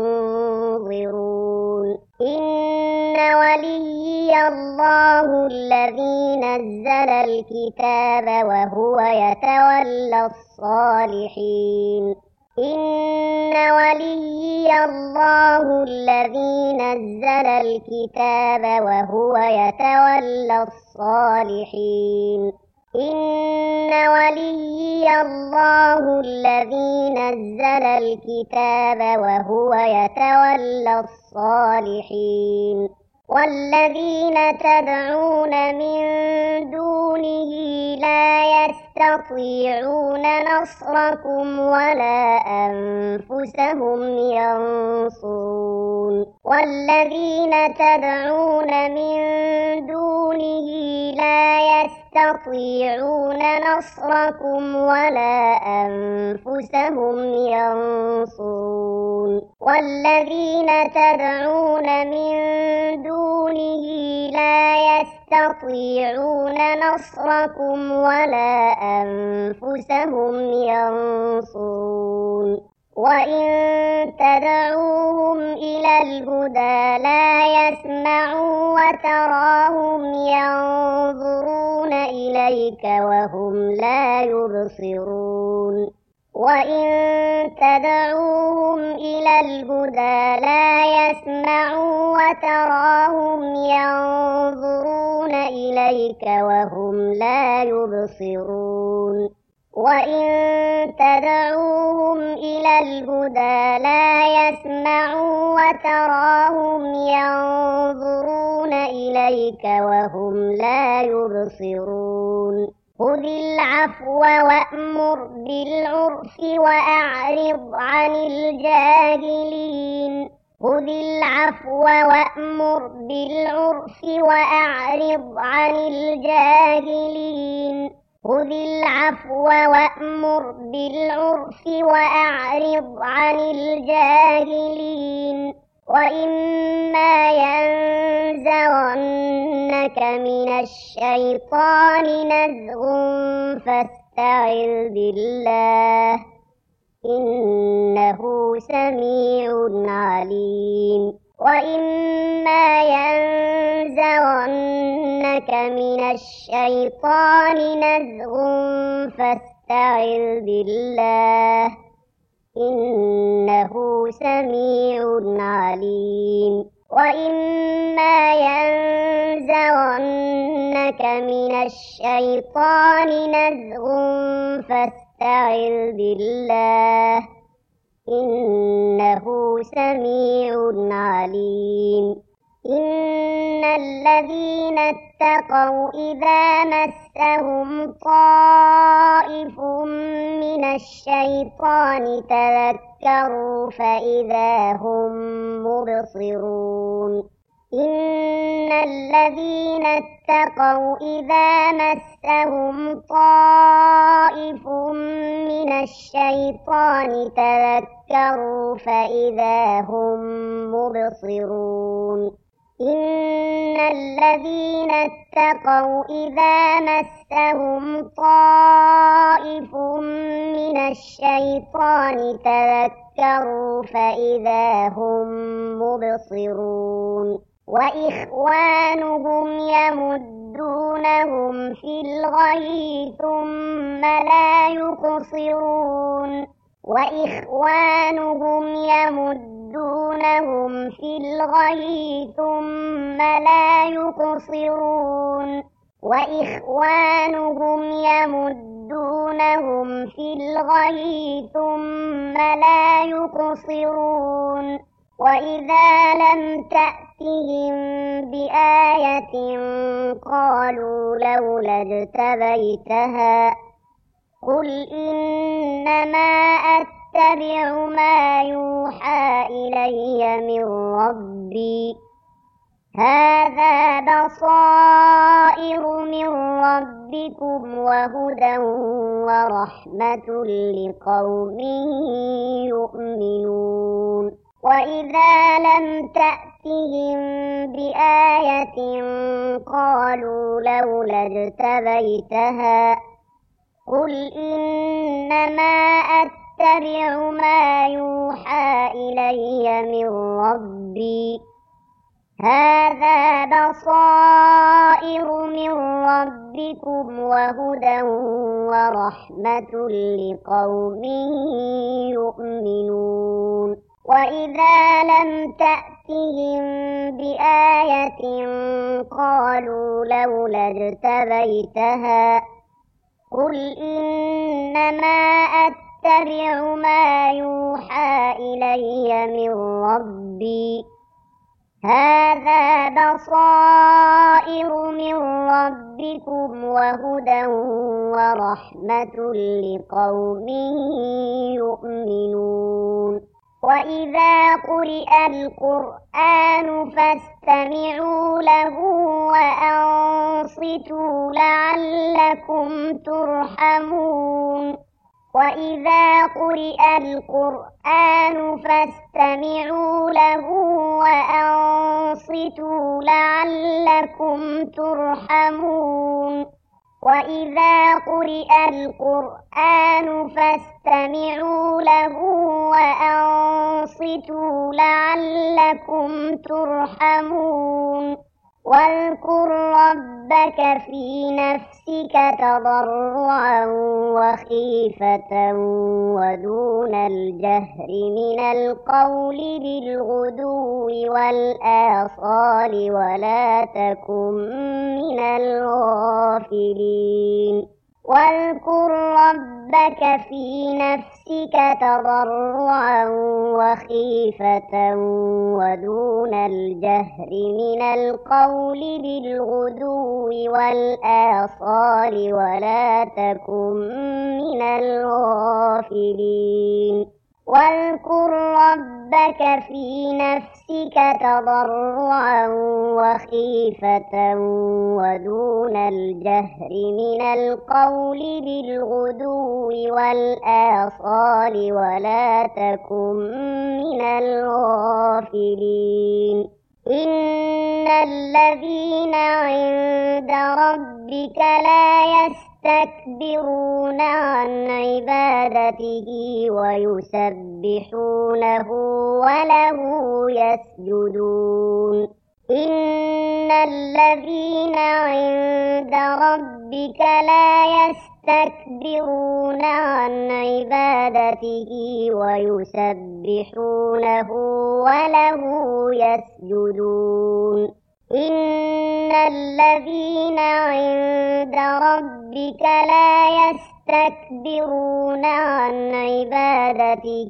تنظرون إن وليي الله الذي نزل الكتاب وهو يتولى الصالحين إن وليي الله الذي نزل الكتاب وهو يتولى الصالحين إن وليي الله الذي نزل الكتاب وهو يتولى الصالحين والذين تدعون من دونه لا يستطيعون نصركم ولا أنفسهم ينصرون والذين تدعون من دونه لا يستطيعون نصركم ولا أنفسهم ينصرون والذين تدعون من دونه لا يستطيعون نصركم ولا أنفسهم ينصرون وإن تدعوهم إلى الهدى لا يسمعوا وتراهم ينظرون إليك وهم لا يبصرون وإن تدعوهم إلى الهدى لا يسمعوا وتراهم ينظرون إليك وهم لا يبصرون وإن تدعوهم إلى الهدى لا يسمعوا وتراهم ينظرون إليك وهم لا يبصرون خذ العفو وأمر بالعرف وأعرض عن الجاهلين خذ العفو وأمر بالعرف وأعرض عن الجاهلين خذ العفو وأمر بالعرف وأعرض عن الجاهلين وإما ينزغنك من الشيطان نزغ فاستعذ بالله إنه سميع عليم وإما ينزغنك من الشيطان نزغ فاستعذ بالله إنه سميع عليم وإما ينزغنك من الشيطان نزغ فاستعذ بالله إنه سميع عليم إن الذين اتقوا إذا مسهم طائف من الشيطان تذكروا فإذا هم مبصرون إن الذين اتقوا إذا مسهم طائف من الشيطان تذكروا فإذا هم مبصرون إن الذين اتقوا إذا مسهم طائف من الشيطان تذكروا فإذا هم مبصرون وإخوانهم يمدونهم في الغي ثم لا يقصرون وإخوانهم يمدونهم في الغي ثم لا يقصرون وإخوانهم يمدونهم في الغي ثم لا يقصرون وإذا لم تأتهم بآية قالوا لولا اجتبيتها قل إنما أتبع ما يوحى إلي من ربي هذا بصائر من ربكم وهدى ورحمة لقوم يؤمنون وإذا لم تأتهم بآية قالوا لولا اجتبيتها قل إنما أتبع ما يوحى إلي من ربي هذا بصائر من ربكم وهدى ورحمة لقوم يؤمنون وإذا لم تأتهم بآية قالوا لولا اجتبيتها قل إنما أتبع ما يوحى إلي من ربي هذا بصائر من ربكم وهدى ورحمة لقوم يؤمنون وإذا قرئ القرآن فاستمعوا له وأنصتوا لعلكم ترحمون وإذا قرئ القرآن فاستمعوا له وأنصتوا لعلكم ترحمون وإذا قرئ القرآن فاستمعوا له وأنصتوا لعلكم ترحمون واذكر ربك في نفسك تضرعا وخيفة ودون الجهر من القول بالغدو والآصال ولا تكن من الغافلين واذكر ربك في نفسك تضرعا وخيفة ودون الجهر من القول بالغدو والآصال ولا تكن من الغافلين واذكر ربك في نفسك تضرعا وخيفة ودون الجهر من القول بالغدو والآصال ولا تكن من الغافلين إن الذين عند ربك لا يستكبرون عن عبادته ويسبحونه وله يسجدون إن الذين عند ربك لا يستكبرون عن عبادته ويسبحونه وله يسجدون إن الذين عند ربك لا يستكبرون يستكبرون عن عبادته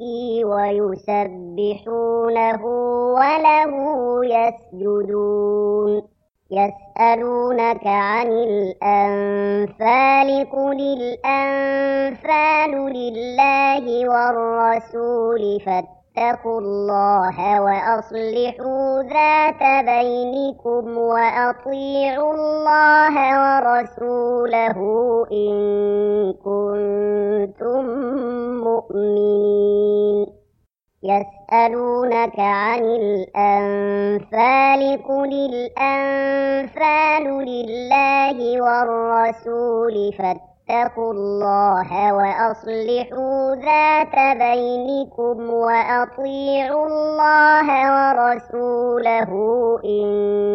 ويسبحونه وله يسجدون يسألونك عن الأنفال قل الأنفال لله والرسول فاتقوا الله وأصلحوا ذات بينكم وأطيعوا الله ورسوله إن كنتم مؤمنين يسألونك عن الأنفال قل الأنفال لله والرسول فاتقوا الله وأصلحوا ذات بينكم وأطيعوا الله ورسوله إن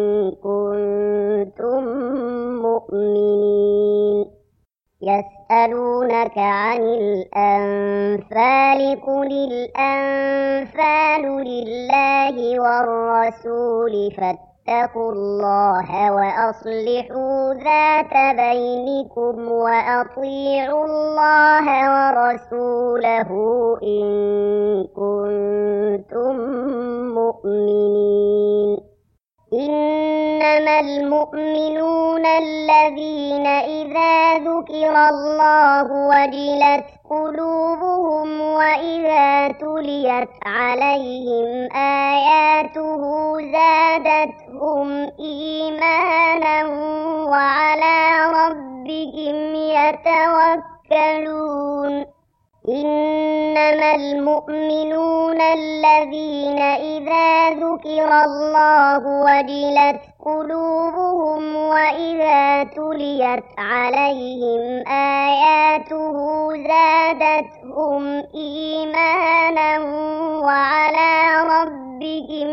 كنتم مؤمنين يسألونك عن الأنفال قل الأنفال لله والرسول فاتقوا الله وأصلحوا ذات بينكم وأطيعوا الله ورسوله إن كنتم مؤمنين إنما المؤمنون الذين إذا ذكر الله وجلت قلوبهم وإذا تليت عليهم آياته زادتهم إيمانا وعلى ربهم يتوكلون إنما المؤمنون الذين إذا ذكر الله وجلت قلوبهم وإذا تليت عليهم آياته زادتهم إيمانا وعلى ربهم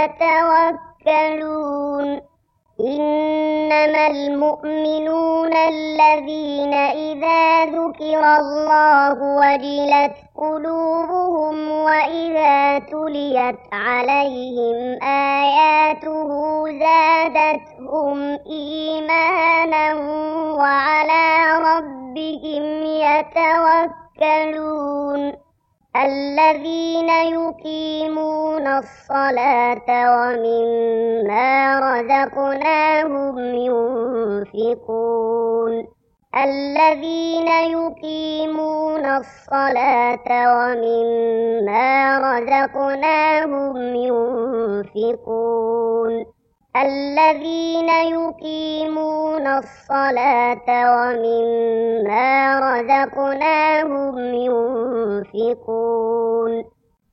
يتوكلون إنما المؤمنون الذين إذا ذكر الله وجلت قلوبهم وإذا تليت عليهم آياته زادتهم إيمانا وعلى ربهم يتوكلون الذين يقيمون الصلاة ومما رزقناهم ينفقون الذين يقيمون الصلاة ومما رزقناهم ينفقون الذين يقيمون الصلاة ومما رزقناهم ينفقون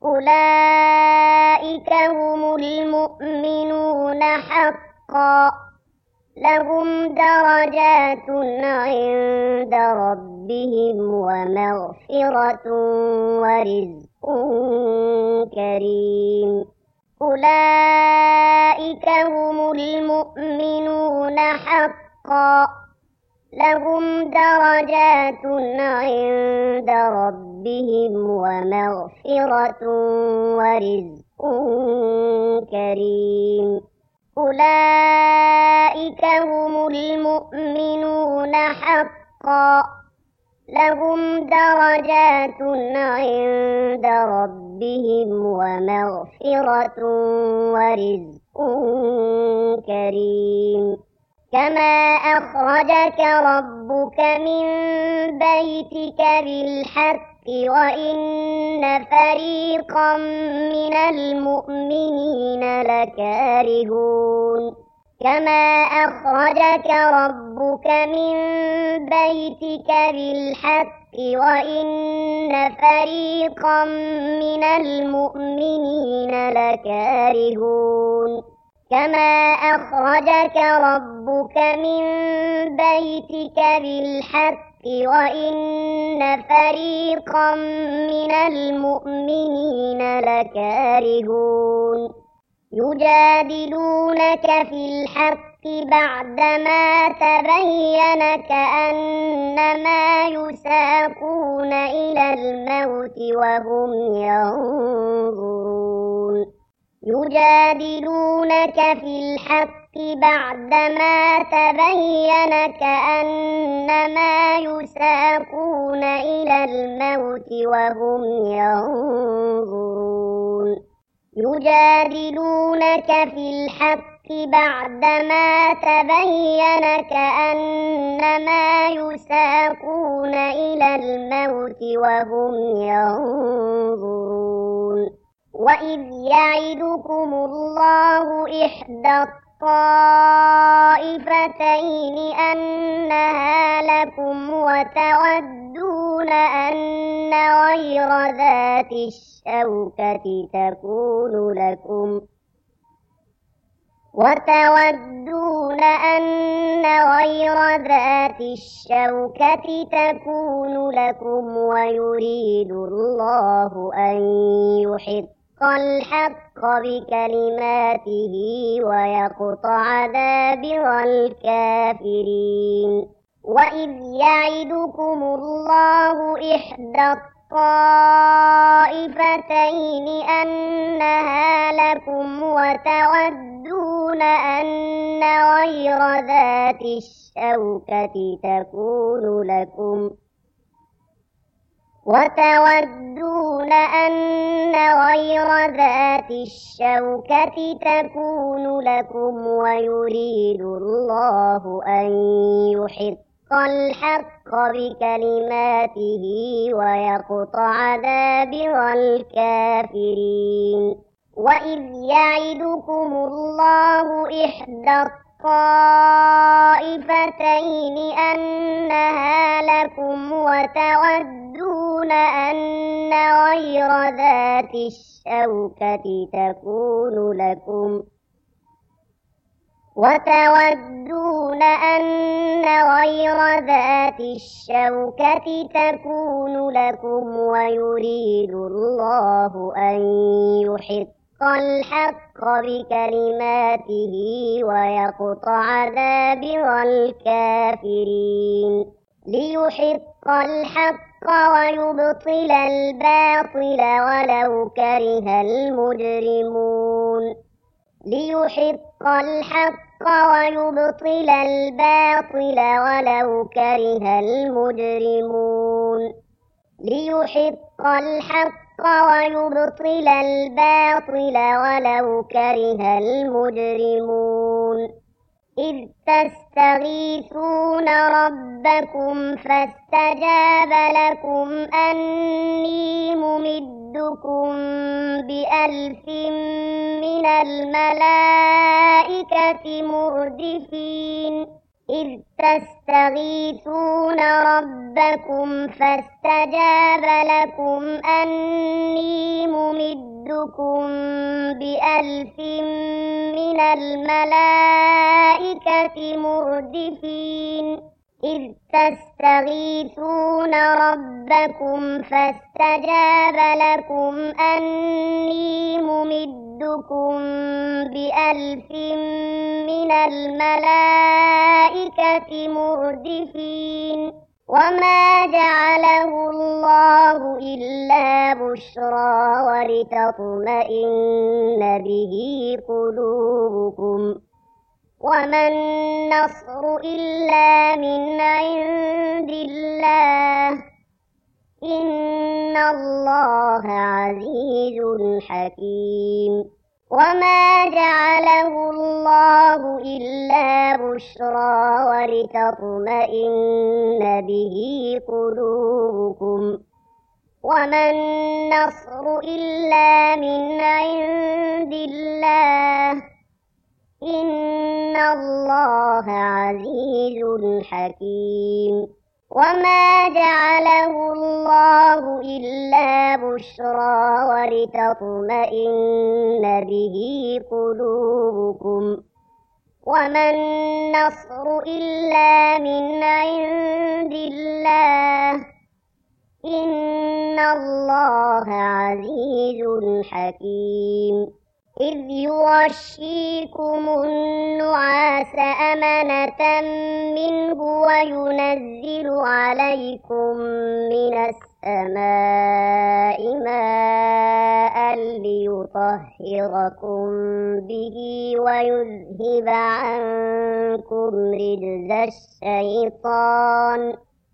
أولئك هم المؤمنون حقا لهم درجات عند ربهم ومغفرة ورزق كريم أولئك هم المؤمنون حقا لهم درجات عند ربهم ومغفرة ورزق كريم أولئك هم المؤمنون حقا لهم درجات عند ربهم ومغفرة ورزق كريم كما أخرجك ربك من بيتك بالحق وإن فريقا من المؤمنين لكارهون كما أخرجك ربك من بيتك بالحق وإن فريقا من المؤمنين لكارهون كما أخرجك ربك من بيتك بالحق وإن فريقا من المؤمنين لكارهون يجادلونك في الحق بعدما تبين كأنما يساقون إلى الموت وهم ينظرون يجادلونك في الحق بعدما تبين كأنما يساقون إلى الموت وهم ينظرون يجادلونك في الحق بعدما تبين كأنما يساقون إلى الموت وهم ينظرون وإذ يعدكم الله إحدى الطائفتين أنها لكم وتودون أن غير ذات الشوكة تكون لكم وتودون أن غير ذات الشوكة تكون لكم ويريد الله أن يحق الحق بكلماته ويقطع دابر الكافرين وإذ يعدكم الله إحدى الطائفتين أنها لكم وتودون أن غير ذات الشوكة تكون لكم وتودون أن غير ذات الشوكة تكون لكم ويريد الله أن يحق الحق بكلماته ويقطع دابر الكافرين وإذ يعدكم الله إحدى الطائفتين أنها لكم وتودون أن غير ذات الشوكة تكون لكم وتودون أن غير ذات الشوكة تكون لكم ويريد الله أن يحق الحق بكلماته ويقطع دابر الكافرين ليحق الحق ويبطل الباطل ولو كره المجرمون ليحق الحق ويبطل الباطل ولو كره المجرمون ليحق الحق ويبطل الباطل ولو كره المجرمون إذ تستغيثون ربكم فاستجاب لكم أني ممدكم بألف من الملائكة مردفين إذ تستغيثون ربكم فاستجاب لكم أني ممدكم بألف من الملائكة مردفين إذ تستغيثون ربكم فاستجاب لكم أني ممدكم بألف من الملائكة مردفين وما جعله الله إلا بشرى ولتطمئن به قلوبكم وما النصر إلا من عند الله إن الله عزيز حكيم وما جعله الله إلا بشرى ولتطمئن به قلوبكم وما النصر إلا من عند الله إن الله عزيز حكيم وما جعله الله إلا بشرى ولتطمئن به قلوبكم وما النصر إلا من عند الله إن الله عزيز حكيم إذ يغشيكم النعاس أمنة منه وينزل عليكم من السماء السماء ماء ليطهركم به ويذهب عنكم رجز الشيطان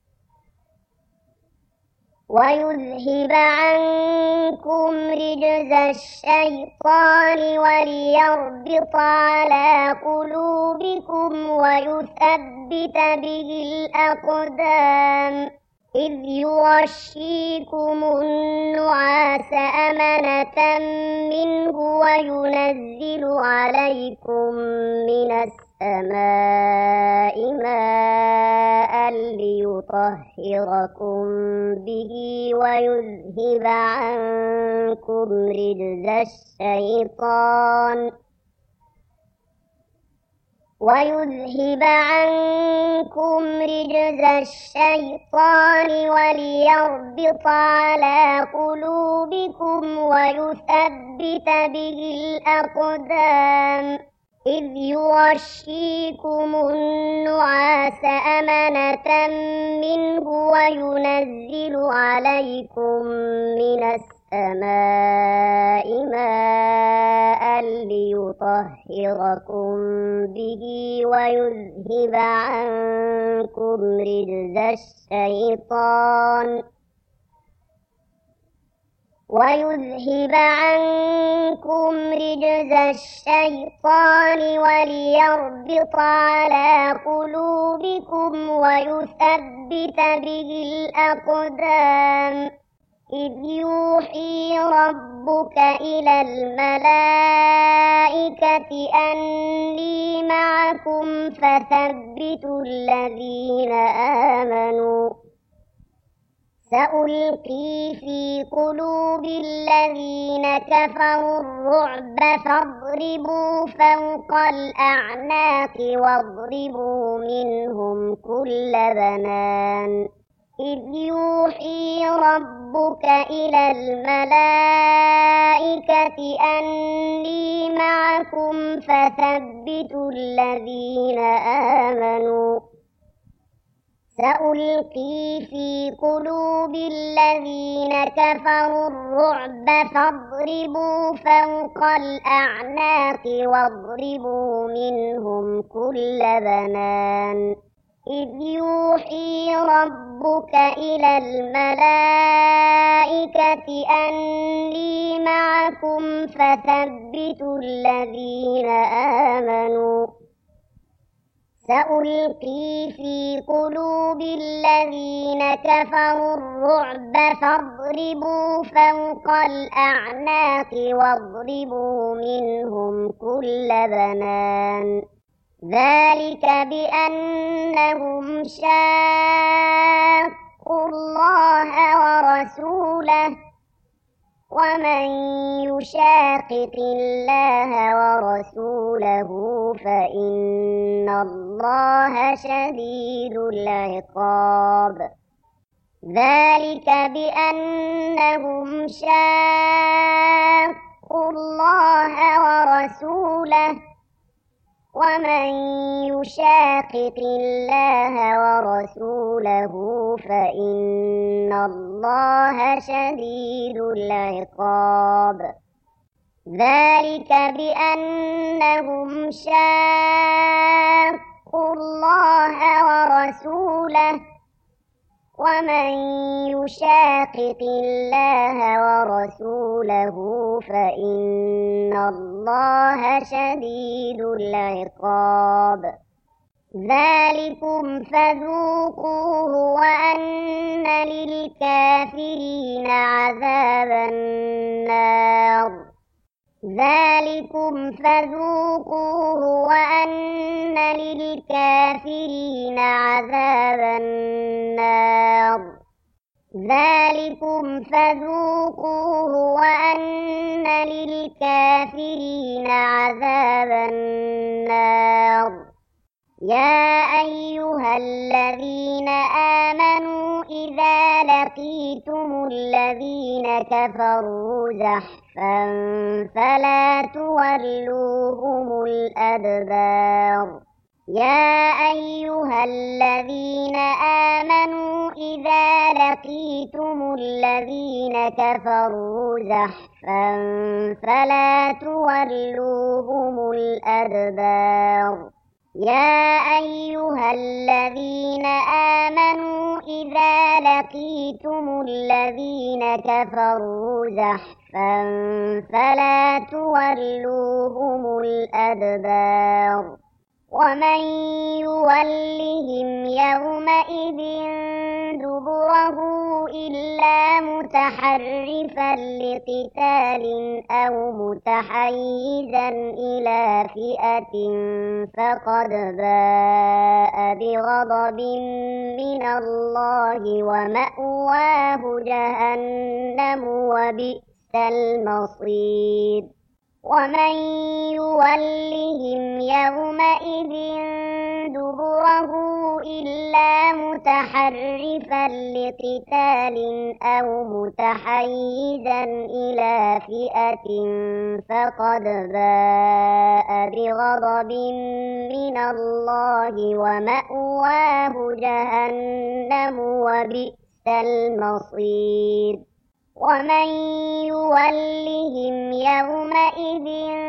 ويذهب عنكم رجز الشيطان وليربط على قلوبكم ويثبت به الأقدام إذ يغشيكم النعاس أمنة منه وينزل عليكم من السماء ماء ليطهركم به ويذهب عنكم رجز الشيطان ويذهب عنكم رجز الشيطان وليربط على قلوبكم ويثبت به الأقدام إذ يغشيكم النعاس أمنة منه وينزل عليكم من السماء ماء ليطهركم به ويذهب عنكم رجز الشيطان ويذهب عنكم رجز الشيطان وليربط على قلوبكم ويثبت به الأقدام إذ يوحي ربك إلى الملائكة أني معكم فثبتوا الذين آمنوا سألقي في قلوب الذين كفروا الرعب فاضربوا فوق الأعناق واضربوا منهم كل بنان إذ يوحي ربك إلى الملائكة أني معكم فثبتوا الذين آمنوا سألقي في قلوب الذين كفروا الرعب فاضربوا فوق الأعناق واضربوا منهم كل بنان إذ يوحي ربك إلى الملائكة أني معكم فثبتوا الذين آمنوا سألقي في قلوب الذين كفروا الرعب فاضربوا فوق الأعناق واضربوا منهم كل بنان ذلك بأنهم شاقوا الله ورسوله ومن يشاقق الله ورسوله فإن الله شديد العقاب ذلك بأنهم شاقوا الله ورسوله ومن يشاقق الله ورسوله فإن الله شديد العقاب ذلك بأنهم شاقوا الله ورسوله ومن يشاقق الله ورسوله فإن الله شديد العقاب ذلكم فذوقوه وأن للكافرين عذاب النار ذلكم فذوقوه وأن للكافرين عذاب النار ذلكم فذوقوه وأن للكافرين عذاب النار يا أيها الذين آمنوا إذا لقيتم الذين كفروا زحفا فلا تولوهم الأدبار يا أيها الذين آمنوا إذا لقيتم الذين كفروا زحفا فلا تولوهم الأدبار يا أيها الذين آمنوا إذا لقيتم الذين كفروا زحفا فلا تولوهم الأدبار ومن يولهم يومئذ دبره إلا متحرفا لقتال أو متحيزا إلى فئة فقد باء بغضب من الله ومأواه جهنم وبئس المصير ومن يولهم يومئذ دبره إلا متحرفا لقتال أو متحيزا إلى فئة فقد باء بغضب من الله ومأواه جهنم وبئس المصير ومن يولهم يومئذ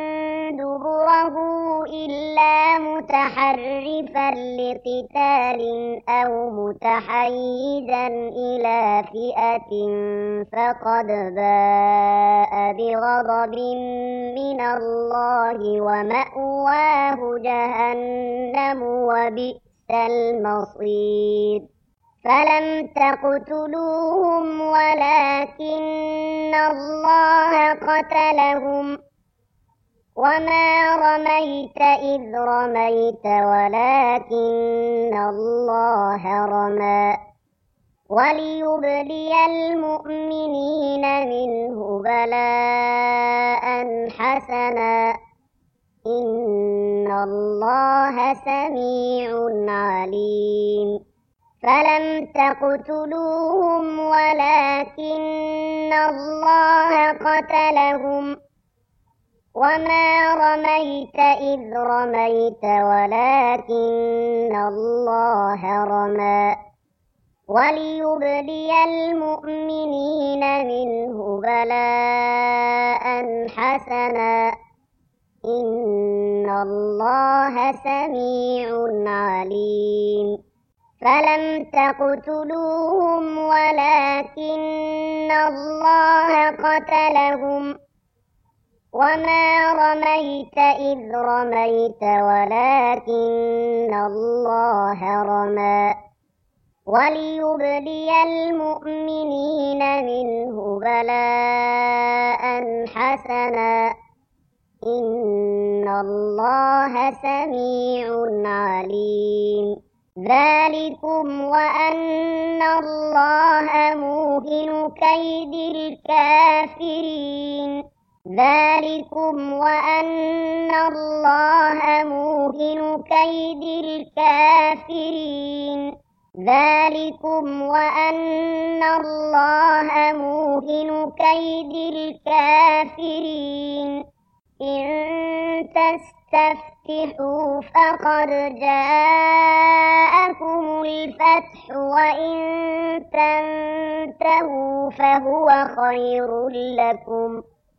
دبره إلا متحرفا لقتال أو متحيزا إلى فئة فقد باء بغضب من الله ومأواه جهنم وبئس المصير فلم تقتلوهم ولكن الله قتلهم وما رميت إذ رميت ولكن الله رمى وليبلي المؤمنين منه بلاء حسنا إن الله سميع عليم فلم تقتلوهم ولكن الله قتلهم وما رميت إذ رميت ولكن الله رمى وليبلي المؤمنين منه بلاء حسنا إن الله سميع عليم فلم تقتلوهم ولكن الله قتلهم وما رميت إذ رميت ولكن الله رمى وليبلي المؤمنين منه بلاء حسنا إن الله سميع عليم ذلكم وأن الله موهن كيد الكافرين ذلكم وأن الله موهن كيد الكافرين ذلكم وأن الله موهن كيد الكافرين إن تستفتحوا فقد جاءكم الفتح وإن تنتهوا فهو خير لكم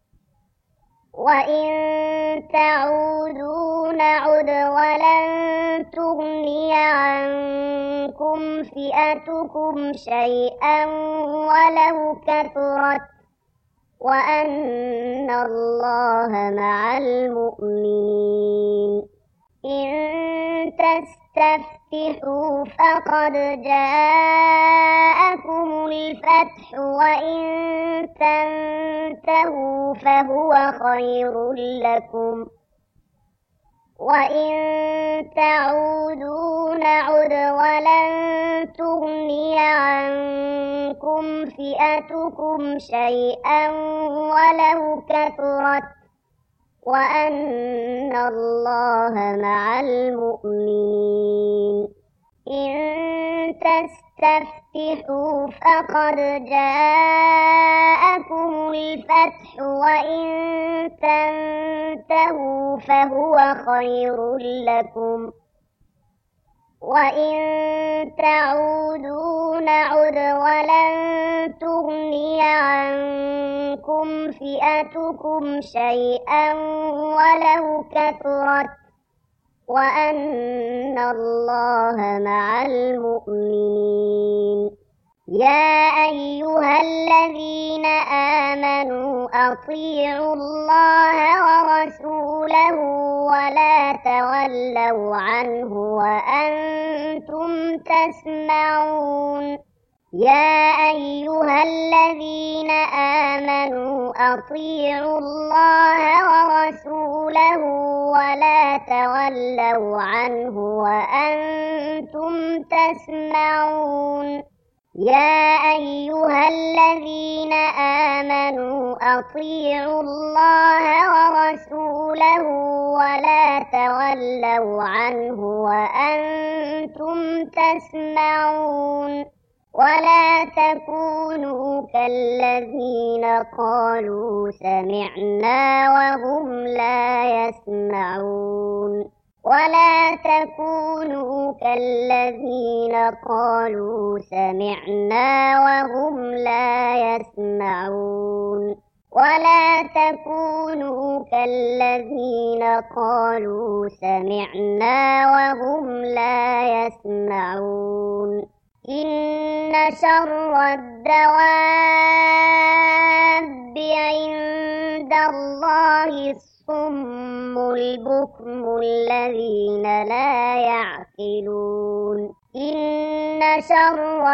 وإن تعودوا نعد ولن تغني عنكم فئتكم شيئا ولو كثرت وأن الله مع المؤمنين إن تستفتحوا فقد جاءكم الفتح وإن تنتهوا فهو خير لكم وإن تعودوا نعد ولن تغني عنكم فئتكم شيئا ولو كثرت وأن الله مع المؤمنين إن تستفتحوا فقد جاءكم الفتح وإن تنتهوا فهو خير لكم وإن تعودوا نعد ولن تغني عنكم فئتكم شيئا ولو كثرت وأن تنتهوا فهو وإن تعودوا نعد ولن تغني عنكم فئتكم شيئا ولو كثرت وأن الله مع المؤمنين إن تستفتحوا فقد جاءكم الفتح وإن تنتهوا فهو خير لكم وإن تعودوا نعد ولن تغني عنكم فئتكم شيئا ولو كثرت وأن الله مع المؤمنين. يا أيها الذين آمنوا أطيعوا الله ورسوله ولا تولوا عنه وأنتم تسمعون. يا أيها الذين آمنوا أطيعوا الله ورسوله ولا تولوا عنه وأنتم تسمعون. يا أيها الذين آمنوا أطيعوا الله ورسوله ولا تولوا عنه وأنتم تسمعون. ولا تكونوا كالذين قالوا سمعنا وهم لا يسمعون. ولا تكونوا كالذين قالوا سمعنا وهم لا يسمعون. ولا تكونوا كالذين قالوا سمعنا وهم لا يسمعون. إن شر الدواب عند الله الصم البكم الذين لا يعقلون. إن شر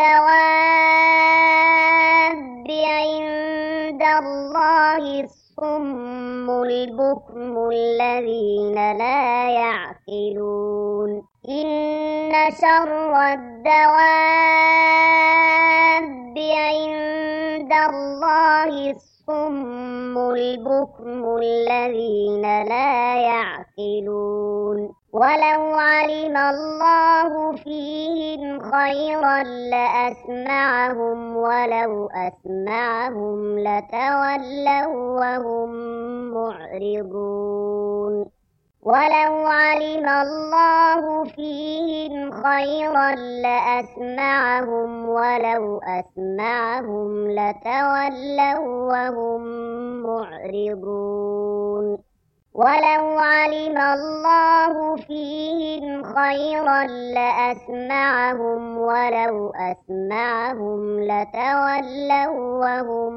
الدواب عند الله الصم البكم الذين لا يعقلون. إن شر الدواب عند الله الصم البكم الذين لا يعقلون. ولو علم الله فيهم خيرا لأسمعهم ولو أسمعهم لتولوا وهم معرضون. ولو علم الله فيهم خيرا لأسمعهم ولو أسمعهم لتولوا وهم معرضون. ولو علم الله فيهم خيرا لأسمعهم ولو أسمعهم لتولوا وهم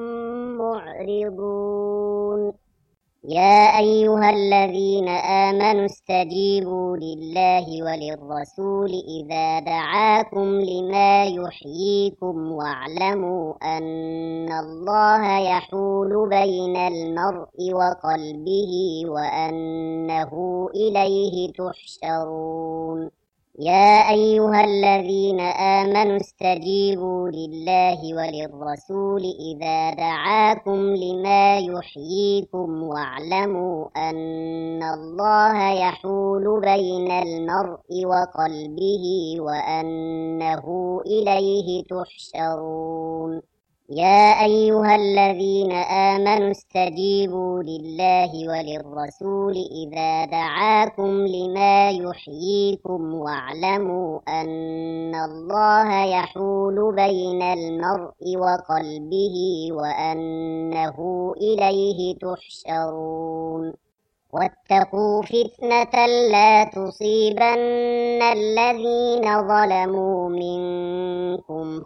معرضون. يا أيها الذين آمنوا استجيبوا لله وللرسول إذا دعاكم لما يحييكم واعلموا أن الله يحول بين المرء وقلبه وأنه إليه تحشرون. يا أيها الذين آمنوا استجيبوا لله وللرسول إذا دعاكم لما يحييكم واعلموا أن الله يحول بين المرء وقلبه وأنه إليه تحشرون. يا أيها الذين آمنوا استجيبوا لله وللرسول إذا دعاكم لما يحييكم واعلموا أن الله يحول بين المرء وقلبه وأنه إليه تحشرون. واتقوا فتنة لا تصيبن الذين ظلموا منكم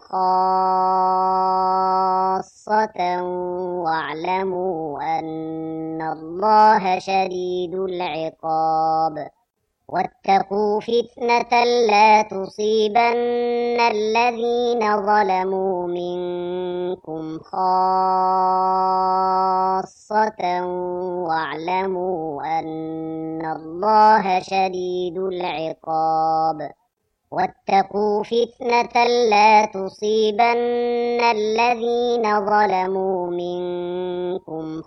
خاصة واعلموا أن الله شديد العقاب. واتقوا فتنة لا تصيبن الذين ظلموا منكم خاصة واعلموا أن الله شديد العقاب. واتقوا فتنة لا تصيبن الذين ظلموا منكم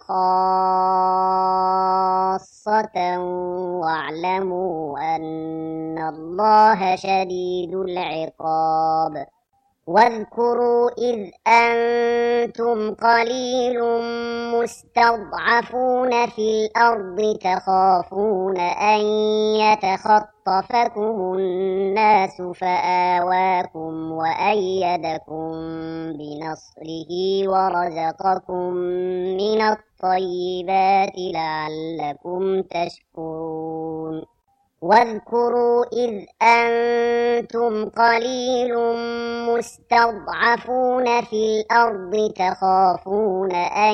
خاصة واعلموا أن الله شديد العقاب. واذكروا إذ أنتم قليل مستضعفون في الأرض تخافون أن يتخطفكم الناس فآواكم وأيدكم بنصره ورزقكم من الطيبات لعلكم تشكرون واذكروا إذ أنتم قليل مستضعفون في الأرض تخافون أن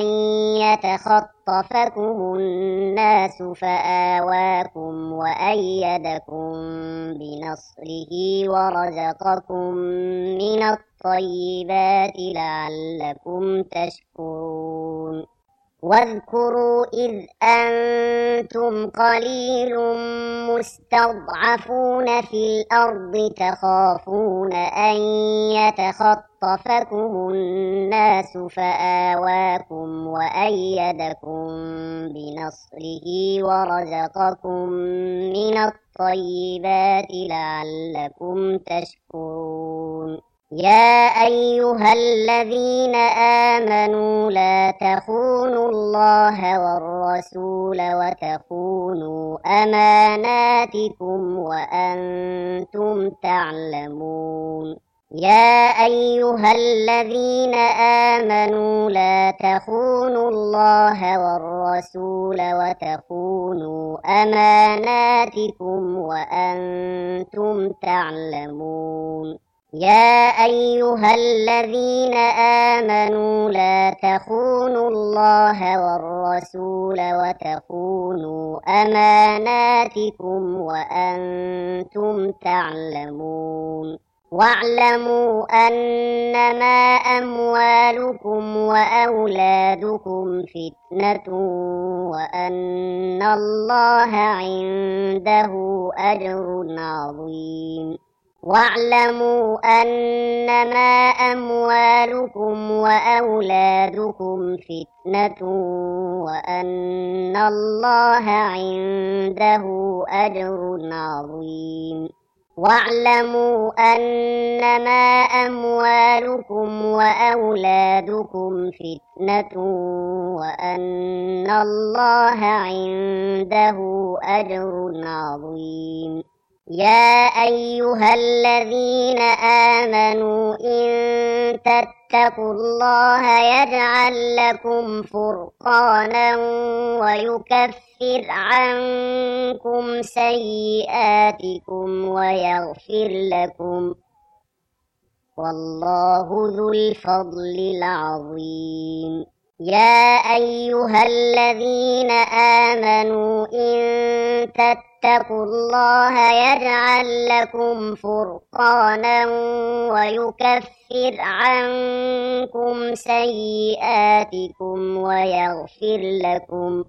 يتخطفكم الناس فآواكم وأيدكم بنصره ورزقكم من الطيبات لعلكم تشكرون واذكروا إذ أنتم قليل مستضعفون في الأرض تخافون أن يتخطفكم الناس فآواكم وأيدكم بنصره ورزقكم من الطيبات لعلكم تشكرون يا أيها الذين آمنوا لا تخونوا الله والرسول وتخونوا أماناتكم وأنتم تعلمون يا أيها الذين آمنوا لا تخونوا الله والرسول وتخونوا أماناتكم وأنتم تعلمون يا أيها الذين آمنوا لا تخونوا الله والرسول وتخونوا أماناتكم وأنتم تعلمون واعلموا أنما أموالكم وأولادكم فتنة وأن الله عنده أجر عظيم واعلموا أنما أموالكم وأولادكم فتنة وأن الله عنده أجر عظيم واعلموا أنما أموالكم وأولادكم فتنة وأن الله عنده أجر عظيم يا أيها الذين آمنوا إن تتقوا الله يجعل لكم فرقانا ويكفر عنكم سيئاتكم ويغفر لكم والله ذو الفضل العظيم يا أيها الذين آمنوا إن تتقوا الله يجعل لكم فرقانا ويكفر عنكم سيئاتكم ويغفر لكم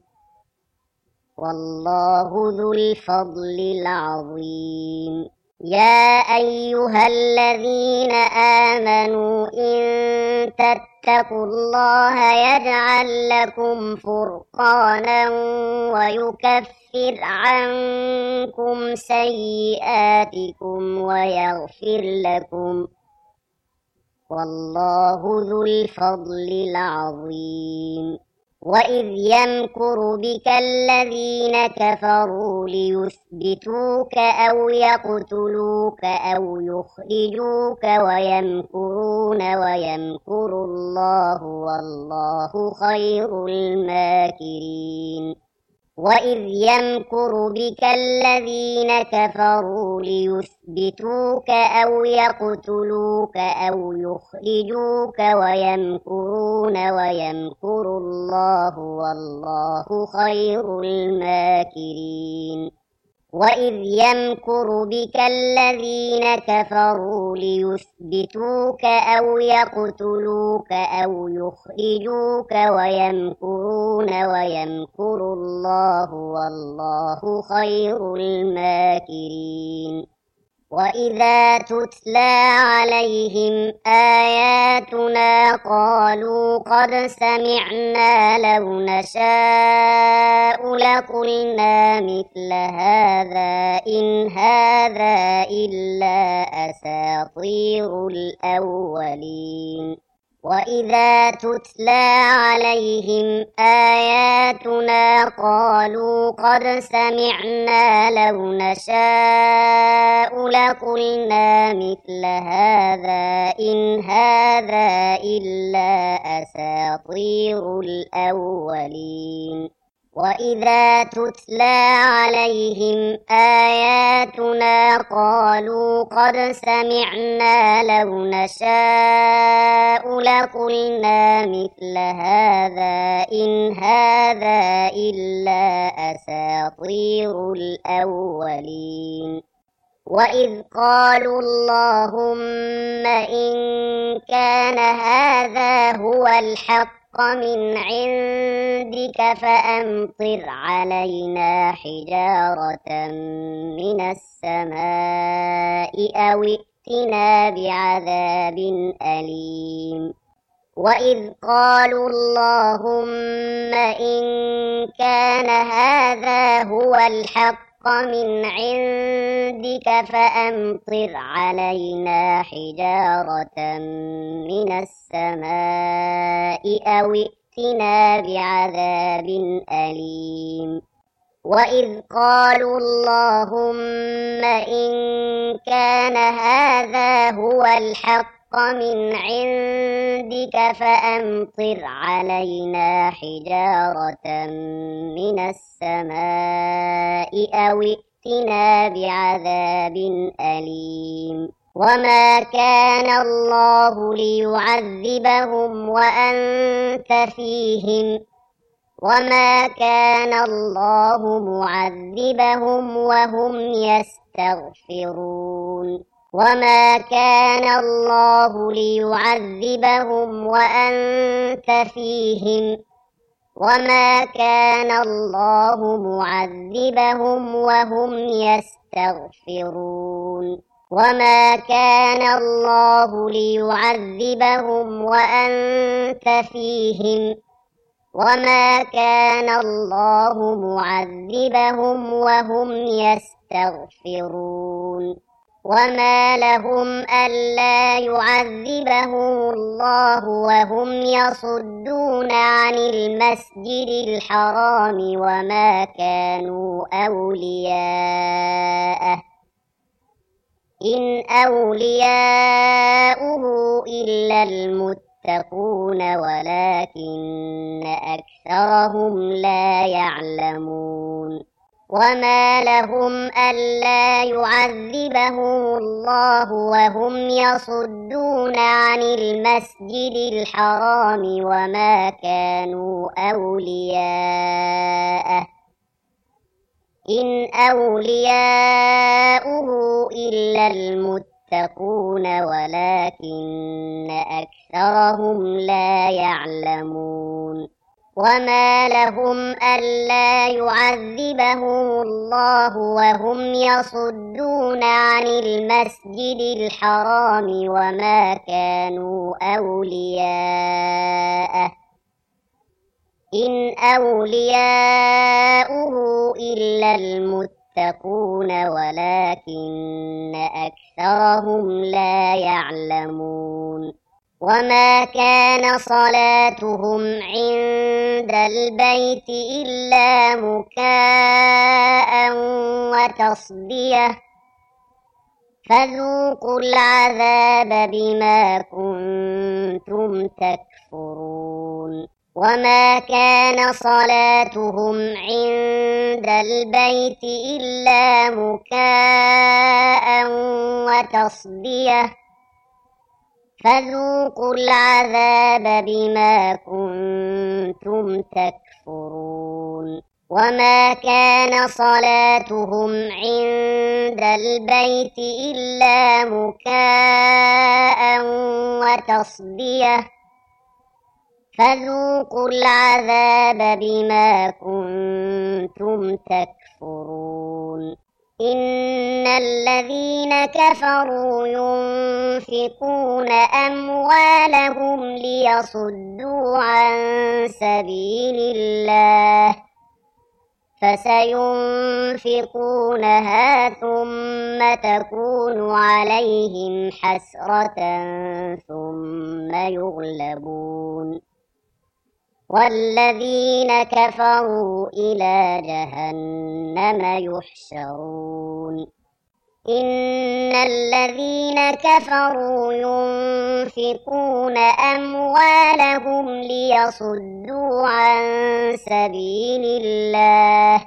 والله ذو الفضل العظيم يا أيها الذين آمنوا إن تتقوا الله يجعل لكم فرقانا ويكفر عنكم سيئاتكم ويغفر لكم والله ذو الفضل العظيم وإذ يمكر بك الذين كفروا ليثبتوك أو يقتلوك أو يخرجوك ويمكرون ويمكر الله والله خير الماكرين وإذ يمكر بك الذين كفروا ليثبتوك أو يقتلوك أو يخرجوك ويمكرون ويمكر الله والله خير الماكرين وإذ يمكر بك الذين كفروا ليثبتوك أو يقتلوك أو يخرجوك ويمكرون ويمكر الله والله خير الماكرين وإذا تتلى عليهم آياتنا قالوا قد سمعنا لو نشاء لقلنا مثل هذا إن هذا إلا أساطير الأولين وإذا تتلى عليهم آياتنا قالوا قد سمعنا لو نشاء لقلنا مثل هذا إن هذا إلا أساطير الأولين وإذا تتلى عليهم آياتنا قالوا قد سمعنا لو نشاء لقلنا مثل هذا إن هذا إلا أساطير الأولين وإذ قالوا اللهم إن كان هذا هو الحق من عندك فأمطر علينا حجارة من السماء أو ائتنا بعذاب أليم وإذ قالوا اللهم إن كان هذا هو الحق من عندك فأمطر علينا حجارة من السماء أو ائتنا بعذاب أليم وإذ قالوا اللهم إن كان هذا هو الحق من عندك فأمطر علينا حجارة من السماء أو ائتنا بعذاب أليم وما كان الله ليعذبهم وأنت فيهم وما كان الله معذبهم وهم يستغفرون وما كان الله ليعذبهم وأنت فيهم وما كان الله معذبهم وهم يستغفرون وما كان الله ليعذبهم وأنت فيهم وما كان الله معذبهم وهم يستغفرون وما لهم ألا يعذبهم الله وهم يصدون عن المسجد الحرام وما كانوا أولياءه إن أولياؤه إلا المتقون ولكن أكثرهم لا يعلمون وما لهم ألا يعذبهم الله وهم يصدون عن المسجد الحرام وما كانوا أولياءه إن أولياؤه إلا المتقون ولكن أكثرهم لا يعلمون وما لهم ألا يعذبهم الله وهم يصدون عن المسجد الحرام وما كانوا أولياءه إن أولياؤه إلا المتقون ولكن أكثرهم لا يعلمون وما كان صلاتهم عند البيت إلا مكاء وتصدية فذوقوا العذاب بما كنتم تكفرون وما كان صلاتهم عند البيت إلا مكاء وتصدية فذوقوا العذاب بما كنتم تكفرون وما كان صلاتهم عند البيت إلا مكاء وتصدية فذوقوا العذاب بما كنتم تكفرون إن الذين كفروا ينفقون أموالهم ليصدوا عن سبيل الله فسينفقونها ثم تكون عليهم حسرة ثم يغلبون والذين كفروا إلى جهنم يحشرون إن الذين كفروا ينفقون أموالهم ليصدوا عن سبيل الله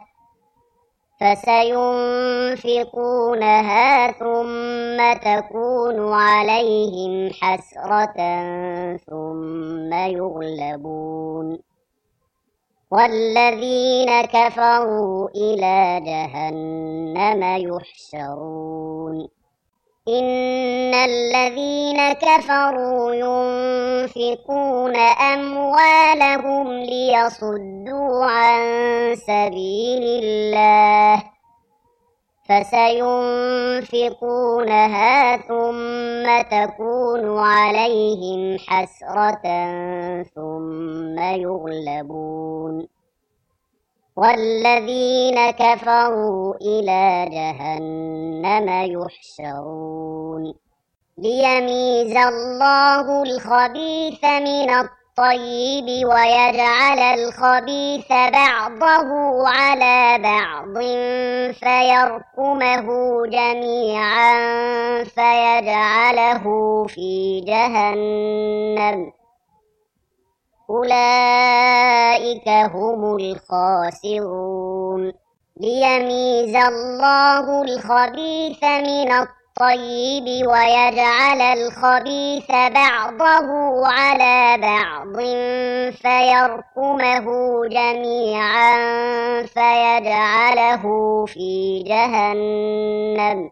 فسينفقونها ثم تكون عليهم حسرة ثم يغلبون والذين كفروا إلى جهنم يحشرون إن الذين كفروا ينفقون أموالهم ليصدوا عن سبيل الله فسينفقونها ثم تكون عليهم حسرة ثم يغلبون والذين كفروا إلى جهنم يحشرون ليميز الله الخبيث من الطيب ويجعل الخبيث بعضه على بعض فيركمه جميعا فيجعله في جهنم أولئك هم الخاسرون ليميز الله الخبيث من الطيب ويجعل الخبيث بعضه على بعض فيركمه جميعا فيجعله في جهنم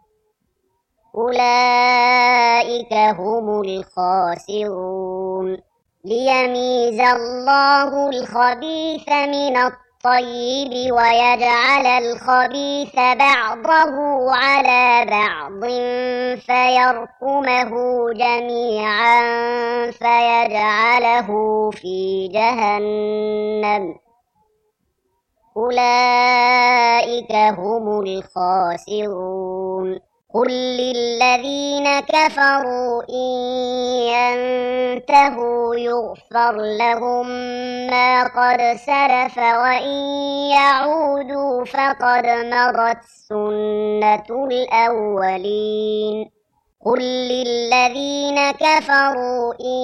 أولئك هم الخاسرون ليميز الله الخبيث من الطيب ويجعل الخبيث بعضه على بعض فيركمه جميعا فيجعله في جهنم أولئك هم الخاسرون قل للذين كفروا إن ينتهوا يغفر لهم ما قد سلف وإن يعودوا فقد مضت سنة الأولين قل للذين كفروا إن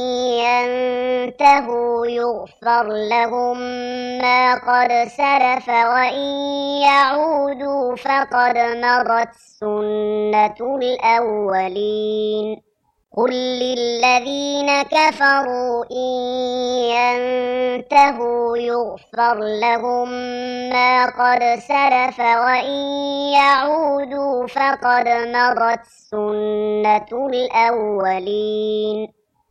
ينتهوا يغفر لهم ما قد سلف وإن يعودوا فقد مضت سنة الأولين قل للذين كفروا إن ينتهوا يغفر لهم ما قد سلف وإن يعودوا فقد مضت سنة الأولين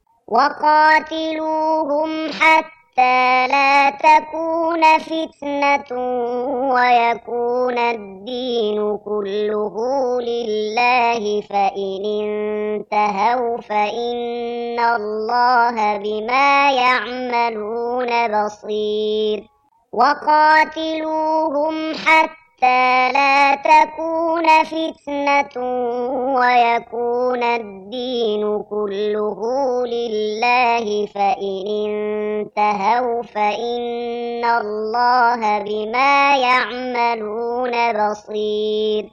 وقاتلوهم حتى لا تكون فتنة ويكون الدين كله لله فإن انتهوا فإن الله بما يعملون بصير وقاتلوهم حتى لا تكون فتنة ويكون الدين كله لله فإن انتهوا فإن الله بما يعملون بصير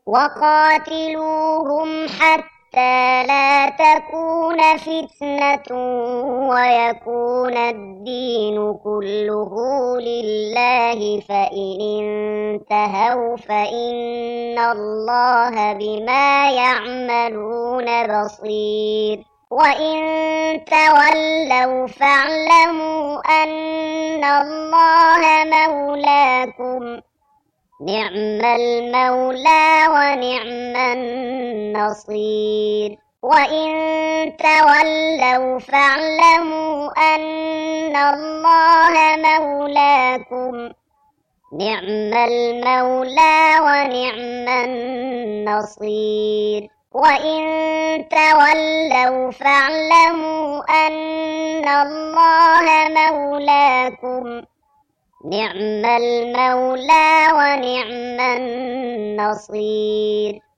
وقاتلوهم حتى لا تكون فتنة ويكون الدين كله لله فإن انتهوا فإن الله بما يعملون بصير وإن تولوا فاعلموا أن الله مولاكم نعم المولى ونعم النصير وإن تولوا فاعلموا أن الله مولاكم نعم المولى ونعم النصير وإن تولوا فاعلموا أن الله مولاكم نعم المولى ونعم النصير